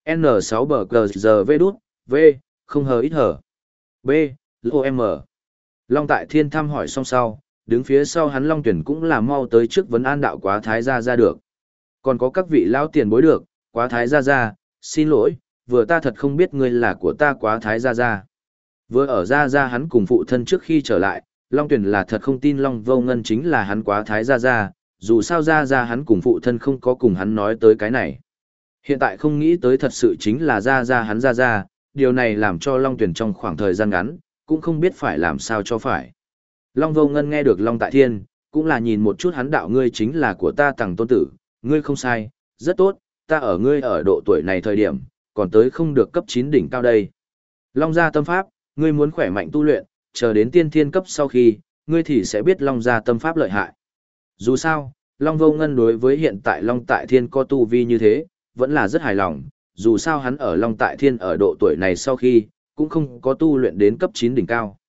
N6 bờ cờ giờ V đút, V, không hờ ít hờ. B, LOM. Long Tại Thiên thăm hỏi xong sau, đứng phía sau hắn Long Tuyển cũng là mau tới trước vấn an đạo Quá Thái ra được. Còn có các vị lão tiền bối được, Quá Thái ra, xin lỗi, vừa ta thật không biết ngươi là của ta Quá Thái ra. Vừa ở ra hắn cùng phụ thân trước khi trở lại, Long Tuyển là thật không tin Long Vô Ngân chính là hắn Quá Thái ra, dù sao ra hắn cùng phụ thân không có cùng hắn nói tới cái này. Hiện tại không nghĩ tới thật sự chính là ra hắn ra, điều này làm cho Long Tuyển trong khoảng thời gian ngắn, cũng không biết phải làm sao cho phải. Long Vô Ngân nghe được Long Tại Thiên, cũng là nhìn một chút hắn đạo ngươi chính là của ta tàng tôn tử, ngươi không sai, rất tốt, ta ở ngươi ở độ tuổi này thời điểm, còn tới không được cấp 9 đỉnh cao đây. Long gia tâm pháp, ngươi muốn khỏe mạnh tu luyện, chờ đến tiên thiên cấp sau khi, ngươi thì sẽ biết Long gia tâm pháp lợi hại. Dù sao, Long Vô Ngân đối với hiện tại Long Tại Thiên có tu vi như thế, vẫn là rất hài lòng, dù sao hắn ở Long Tại Thiên ở độ tuổi này sau khi, cũng không có tu luyện đến cấp 9 đỉnh cao.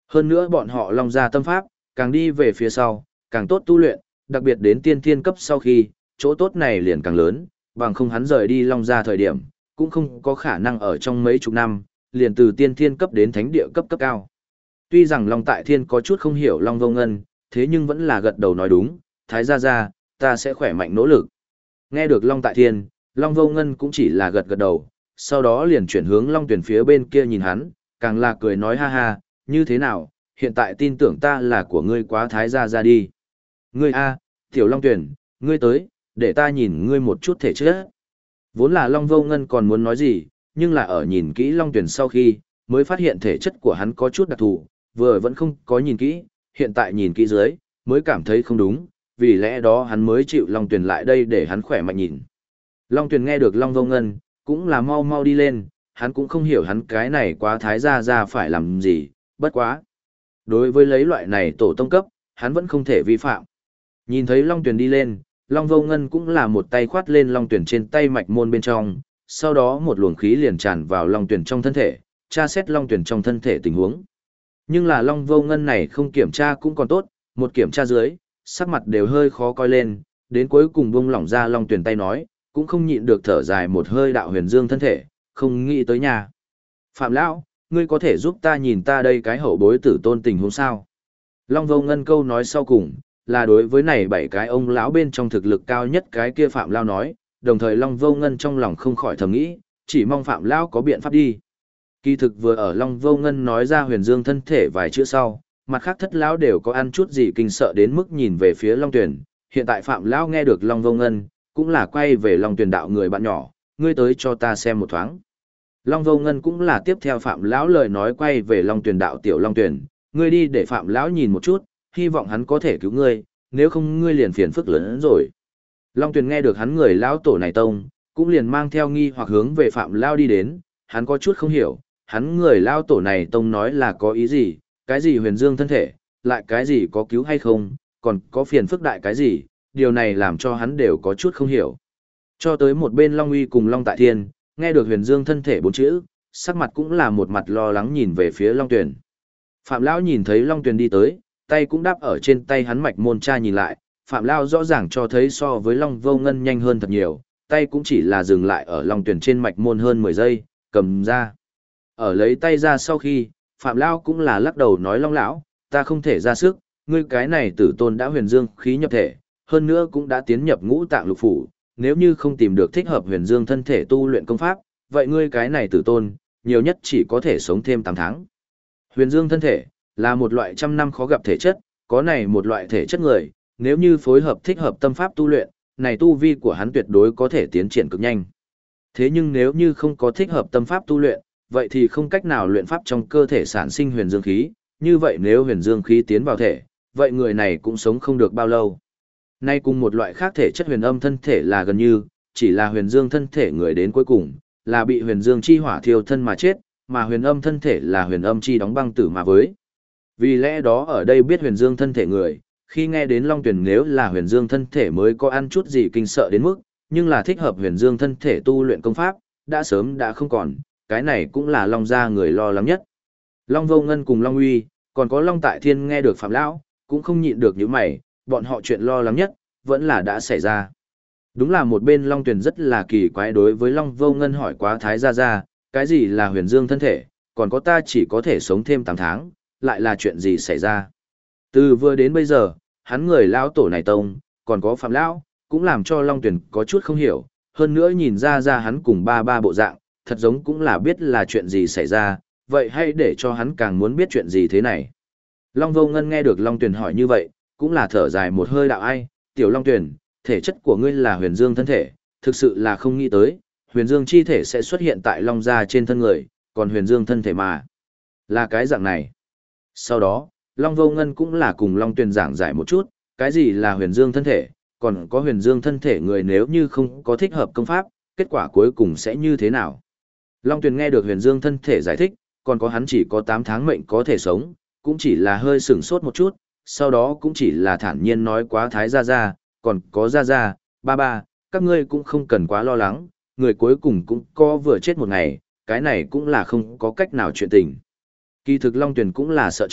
Hơn nữa bọn họ Long gia tâm pháp, càng đi về phía sau, càng tốt tu luyện, đặc biệt đến tiên thiên cấp sau khi, chỗ tốt này liền càng lớn, bằng không hắn rời đi Long gia thời điểm, cũng không có khả năng ở trong mấy chục năm, liền từ tiên thiên cấp đến thánh địa cấp cấp cao. Tuy rằng Long Tại Thiên có chút không hiểu Long Vô Ngân, thế nhưng vẫn là gật đầu nói đúng, Thái gia gia, ta sẽ khỏe mạnh nỗ lực. Nghe được Long Tại Thiên, Long Vô Ngân cũng chỉ là gật gật đầu, sau đó liền chuyển hướng Long Tuyển phía bên kia nhìn hắn, càng là cười nói ha ha, như thế nào, hiện tại tin tưởng ta là của ngươi quá Thái gia gia đi. Ngươi a, Tiểu Long Tuyển, ngươi tới, để ta nhìn ngươi một chút thể chất. Vốn là Long Vô Ngân còn muốn nói gì, nhưng là ở nhìn kỹ Long Tuyển sau khi, mới phát hiện thể chất của hắn có chút đặc thù, vừa vẫn không có nhìn kỹ, hiện tại nhìn kỹ dưới, mới cảm thấy không đúng, vì lẽ đó hắn mới chịu Long Tuyển lại đây để hắn khỏe mạnh nhìn. Long Tuyển nghe được Long Vô Ngân, cũng là mau mau đi lên, hắn cũng không hiểu hắn cái này quá Thái gia gia phải làm gì, bất quá. Đối với lấy loại này tổ tông cấp, hắn vẫn không thể vi phạm. Nhìn thấy Long Tuyển đi lên, Long Vô Ngân cũng là một tay khoát lên Long Tuyển trên tay mạch môn bên trong, sau đó một luồng khí liền tràn vào Long Tuyển trong thân thể, tra xét Long Tuyển trong thân thể tình huống. Nhưng là Long Vô Ngân này không kiểm tra cũng còn tốt, một kiểm tra dưới, sắc mặt đều hơi khó coi lên, đến cuối cùng buông lỏng ra Long Tuyển tay nói, cũng không nhịn được thở dài một hơi đạo huyền dương thân thể, không nghĩ tới nhà. Phạm Lão, ngươi có thể giúp ta nhìn ta đây cái hậu bối tử tôn tình huống sao? Long Vô Ngân câu nói sau cùng, là đối với này 7 cái ông lão bên trong thực lực cao nhất cái kia Phạm Lão nói, đồng thời Long Vô Ngân trong lòng không khỏi thầm nghĩ, chỉ mong Phạm Lão có biện pháp đi. Kỳ thực vừa ở Long Vô Ngân nói ra huyền dương thân thể vài chữ sau, mặt khác thất lão đều có ăn chút gì kinh sợ đến mức nhìn về phía Long Tuyển, hiện tại Phạm Lão nghe được Long Vô Ngân, cũng là quay về Long Tuyển đạo người bạn nhỏ, ngươi tới cho ta xem một thoáng. Long Vô Ngân cũng là tiếp theo Phạm Lão lời nói quay về Long Tuyển đạo tiểu Long Tuyển, ngươi đi để Phạm Lão nhìn một chút, hy vọng hắn có thể cứu ngươi, nếu không ngươi liền phiền phức lớn hơn rồi. Long Tuyển nghe được hắn người lão tổ này tông, cũng liền mang theo nghi hoặc hướng về Phạm Lão đi đến, hắn có chút không hiểu, hắn người lão tổ này tông nói là có ý gì, cái gì huyền dương thân thể, lại cái gì có cứu hay không, còn có phiền phức đại cái gì, điều này làm cho hắn đều có chút không hiểu. Cho tới một bên Long Uy cùng Long Tại Thiên, nghe được huyền dương thân thể 4 chữ, sắc mặt cũng là một mặt lo lắng nhìn về phía Long Tuyển. Phạm Lão nhìn thấy Long Tuyển đi tới, tay cũng đáp ở trên tay hắn mạch môn tra nhìn lại, Phạm Lão rõ ràng cho thấy so với Long Vô Ngân nhanh hơn thật nhiều, tay cũng chỉ là dừng lại ở Long Tuyển trên mạch môn hơn 10 giây, cầm ra. Ở lấy tay ra sau khi, Phạm Lão cũng là lắc đầu nói Long Lão, ta không thể ra sức, ngươi cái này tử tôn đã huyền dương khí nhập thể, hơn nữa cũng đã tiến nhập ngũ tạng lục phủ, nếu như không tìm được thích hợp huyền dương thân thể tu luyện công pháp, vậy ngươi cái này tử tôn, nhiều nhất chỉ có thể sống thêm 8 tháng. Huyền dương thân thể, là một loại trăm năm khó gặp thể chất, có này một loại thể chất người, nếu như phối hợp thích hợp tâm pháp tu luyện, này tu vi của hắn tuyệt đối có thể tiến triển cực nhanh. Thế nhưng nếu như không có thích hợp tâm pháp tu luyện, vậy thì không cách nào luyện pháp trong cơ thể sản sinh huyền dương khí, như vậy nếu huyền dương khí tiến vào thể, vậy người này cũng sống không được bao lâu. Nay cùng một loại khác thể chất huyền âm thân thể là gần như, chỉ là huyền dương thân thể người đến cuối cùng, là bị huyền dương chi hỏa thiêu thân mà chết, mà huyền âm thân thể là huyền âm chi đóng băng tử mà với. Vì lẽ đó ở đây biết huyền dương thân thể người, khi nghe đến Long Tuyển nếu là huyền dương thân thể mới có ăn chút gì kinh sợ đến mức, nhưng là thích hợp huyền dương thân thể tu luyện công pháp, đã sớm đã không còn, cái này cũng là Long gia người lo lắng nhất. Long Vô Ngân cùng Long Uy, còn có Long Tại Thiên nghe được Phạm Lão, cũng không nhịn được những mày, bọn họ chuyện lo lắng nhất, vẫn là đã xảy ra. Đúng là một bên Long Tuyển rất là kỳ quái đối với Long Vô Ngân hỏi quá Thái gia gia, cái gì là huyền dương thân thể, còn có ta chỉ có thể sống thêm 8 tháng, lại là chuyện gì xảy ra. Từ vừa đến bây giờ, hắn người lão tổ này tông, còn có Phạm Lão, cũng làm cho Long Tuyển có chút không hiểu, hơn nữa nhìn ra hắn cùng ba bộ dạng, thật giống cũng là biết là chuyện gì xảy ra, vậy hãy để cho hắn càng muốn biết chuyện gì thế này. Long Vô Ngân nghe được Long Tuyển hỏi như vậy, cũng là thở dài một hơi đạo ai, tiểu Long Tuyển, thể chất của ngươi là huyền dương thân thể, thực sự là không nghĩ tới, huyền dương chi thể sẽ xuất hiện tại Long gia trên thân người, còn huyền dương thân thể mà, là cái dạng này. Sau đó, Long Vô Ngân cũng là cùng Long Tuyển giảng giải một chút, cái gì là huyền dương thân thể, còn có huyền dương thân thể người nếu như không có thích hợp công pháp, kết quả cuối cùng sẽ như thế nào. Long Tuyển nghe được huyền dương thân thể giải thích, còn có hắn chỉ có 8 tháng mệnh có thể sống, cũng chỉ là hơi sửng sốt một chút, sau đó cũng chỉ là thản nhiên nói quá Thái gia gia, còn có gia gia, ba, các ngươi cũng không cần quá lo lắng, người cuối cùng cũng có vừa chết một ngày, cái này cũng là không có cách nào chuyện tình. Kỳ thực Long Tuyển cũng là sợ chết,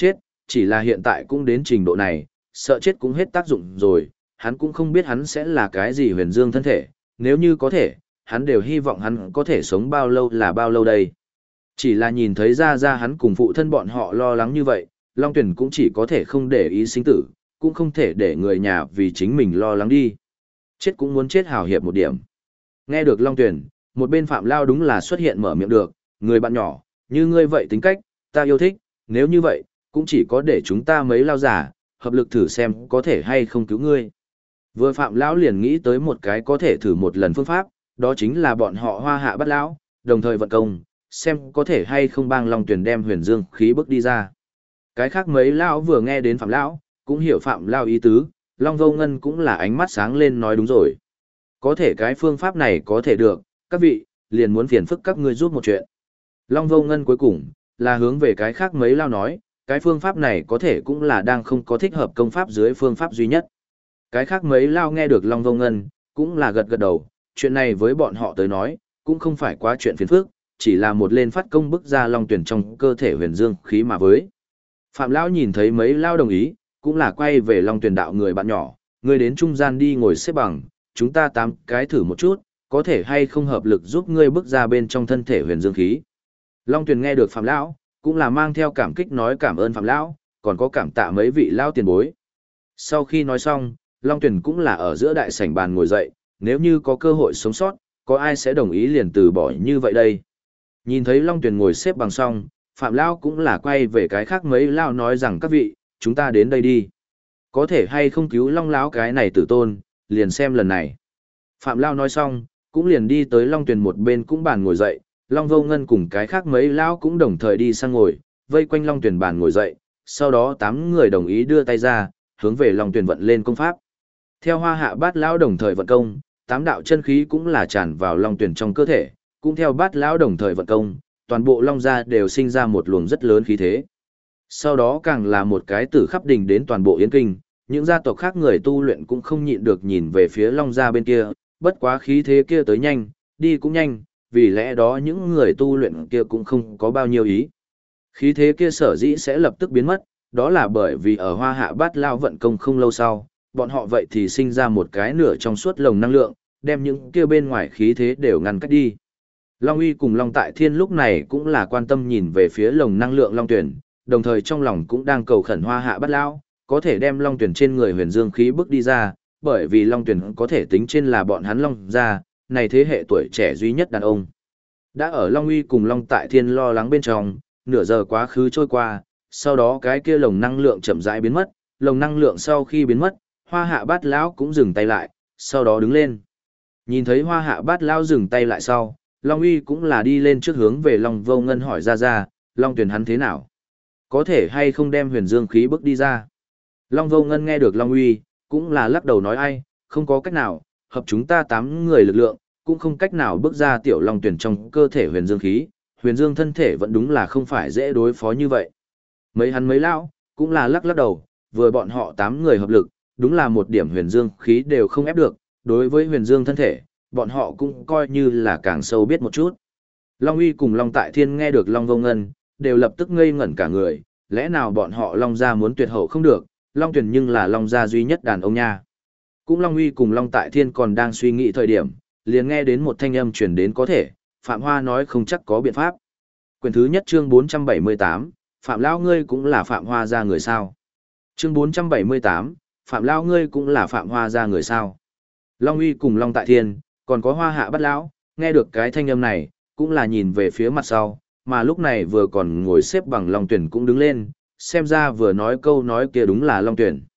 chỉ là hiện tại cũng đến trình độ này, sợ chết cũng hết tác dụng rồi, hắn cũng không biết hắn sẽ là cái gì huyền dương thân thể, nếu như có thể, hắn đều hy vọng hắn có thể sống bao lâu là bao lâu đây. Chỉ là nhìn thấy ra hắn cùng phụ thân bọn họ lo lắng như vậy, Long Tuyển cũng chỉ có thể không để ý sinh tử, cũng không thể để người nhà vì chính mình lo lắng đi. Chết cũng muốn chết hào hiệp một điểm. Nghe được Long Tuyển, một bên Phạm Lao đúng là xuất hiện mở miệng được, người bạn nhỏ, như ngươi vậy tính cách, ta yêu thích, nếu như vậy, cũng chỉ có để chúng ta mấy lao giả, hợp lực thử xem có thể hay không cứu ngươi. Vừa Phạm Lão liền nghĩ tới một cái có thể thử một lần phương pháp, đó chính là bọn họ Hoa Hạ bắt lão, đồng thời vận công, xem có thể hay không bang Long Tuyển đem huyền dương khí bước đi ra. Cái khác mấy lão vừa nghe đến Phạm Lão, cũng hiểu Phạm Lão ý tứ, Long Vô Ngân cũng là ánh mắt sáng lên nói đúng rồi. Có thể cái phương pháp này có thể được, các vị, liền muốn phiền phức các ngươi giúp một chuyện. Long Vô Ngân cuối cùng, là hướng về cái khác mấy lão nói, cái phương pháp này có thể cũng là đang không có thích hợp công pháp dưới phương pháp duy nhất. Cái khác mấy lão nghe được Long Vô Ngân, cũng là gật gật đầu, chuyện này với bọn họ tới nói, cũng không phải quá chuyện phiền phức, chỉ là một lên phát công bức ra Long Tuyển trong cơ thể huyền dương khí mà với. Phạm Lão nhìn thấy mấy lão đồng ý, cũng là quay về Long Tuyển đạo người bạn nhỏ, người đến trung gian đi ngồi xếp bằng, chúng ta 8 cái thử một chút, có thể hay không hợp lực giúp ngươi bước ra bên trong thân thể huyền dương khí. Long Tuyển nghe được Phạm Lão, cũng là mang theo cảm kích nói cảm ơn Phạm Lão, còn có cảm tạ mấy vị lão tiền bối. Sau khi nói xong, Long Tuyển cũng là ở giữa đại sảnh bàn ngồi dậy, nếu như có cơ hội sống sót, có ai sẽ đồng ý liền từ bỏ như vậy đây. Nhìn thấy Long Tuyển ngồi xếp bằng xong, Phạm Lão cũng là quay về cái khác mấy lão nói rằng các vị, chúng ta đến đây đi. Có thể hay không cứu Long Lão cái này tử tôn, liền xem lần này. Phạm Lão nói xong, cũng liền đi tới Long Tuyển một bên cũng bàn ngồi dậy, Long Vô Ngân cùng cái khác mấy lão cũng đồng thời đi sang ngồi, vây quanh Long Tuyển bàn ngồi dậy, sau đó 8 người đồng ý đưa tay ra, hướng về Long Tuyển vận lên công pháp. Theo Hoa Hạ Bát lão đồng thời vận công, 8 đạo chân khí cũng là tràn vào Long Tuyển trong cơ thể, cũng theo Bát lão đồng thời vận công, toàn bộ Long gia đều sinh ra một luồng rất lớn khí thế. Sau đó càng là một cái tử khắp đình đến toàn bộ Yến Kinh, những gia tộc khác người tu luyện cũng không nhịn được nhìn về phía Long gia bên kia, bất quá khí thế kia tới nhanh, đi cũng nhanh, vì lẽ đó những người tu luyện kia cũng không có bao nhiêu ý. Khí thế kia sở dĩ sẽ lập tức biến mất, đó là bởi vì ở Hoa Hạ Bát lão vận công không lâu sau, bọn họ vậy thì sinh ra một cái nửa trong suốt lồng năng lượng, đem những kia bên ngoài khí thế đều ngăn cách đi. Long Uy cùng Long Tại Thiên lúc này cũng là quan tâm nhìn về phía lồng năng lượng Long Tuyển, đồng thời trong lòng cũng đang cầu khẩn Hoa Hạ Bát lão có thể đem Long Tuyển trên người huyền dương khí bước đi ra, bởi vì Long Tuyển có thể tính trên là bọn hắn Long gia, này thế hệ tuổi trẻ duy nhất đàn ông. Đã ở Long Uy cùng Long Tại Thiên lo lắng bên trong, nửa giờ quá khứ trôi qua, sau đó cái kia lồng năng lượng chậm rãi biến mất, lồng năng lượng sau khi biến mất, Hoa Hạ Bát lão cũng dừng tay lại, sau đó đứng lên. Nhìn thấy Hoa Hạ Bát lão dừng tay lại sau, Long Uy cũng là đi lên trước hướng về Long Vô Ngân hỏi ra, Long Tuyển hắn thế nào? Có thể hay không đem huyền dương khí bước đi ra? Long Vô Ngân nghe được Long Uy, cũng là lắc đầu nói ai, không có cách nào, hợp chúng ta 8 người lực lượng, cũng không cách nào bước ra tiểu Long Tuyển trong cơ thể huyền dương khí, huyền dương thân thể vẫn đúng là không phải dễ đối phó như vậy. Mấy hắn mấy lão cũng là lắc đầu, vừa bọn họ 8 người hợp lực, đúng là một điểm huyền dương khí đều không ép được, đối với huyền dương thân thể, bọn họ cũng coi như là càng sâu biết một chút. Long Uy cùng Long Tại Thiên nghe được Long Vô Ngân, đều lập tức ngây ngẩn cả người, lẽ nào bọn họ Long gia muốn tuyệt hậu không được, Long Tuyển nhưng là Long gia duy nhất đàn ông nha. Cũng Long Uy cùng Long Tại Thiên còn đang suy nghĩ thời điểm, liền nghe đến một thanh âm truyền đến có thể, Phạm Hoa nói không chắc có biện pháp. Quyển thứ nhất chương 478, Phạm Lão ngươi cũng là Phạm Hoa gia người sao? Chương 478, Phạm Lão ngươi cũng là Phạm Hoa gia người sao? Long Uy cùng Long Tại Thiên, còn có Hoa Hạ Bát lão, nghe được cái thanh âm này, cũng là nhìn về phía mặt sau, mà lúc này vừa còn ngồi xếp bằng Long Tuyển cũng đứng lên, xem ra vừa nói câu nói kia đúng là Long Tuyển.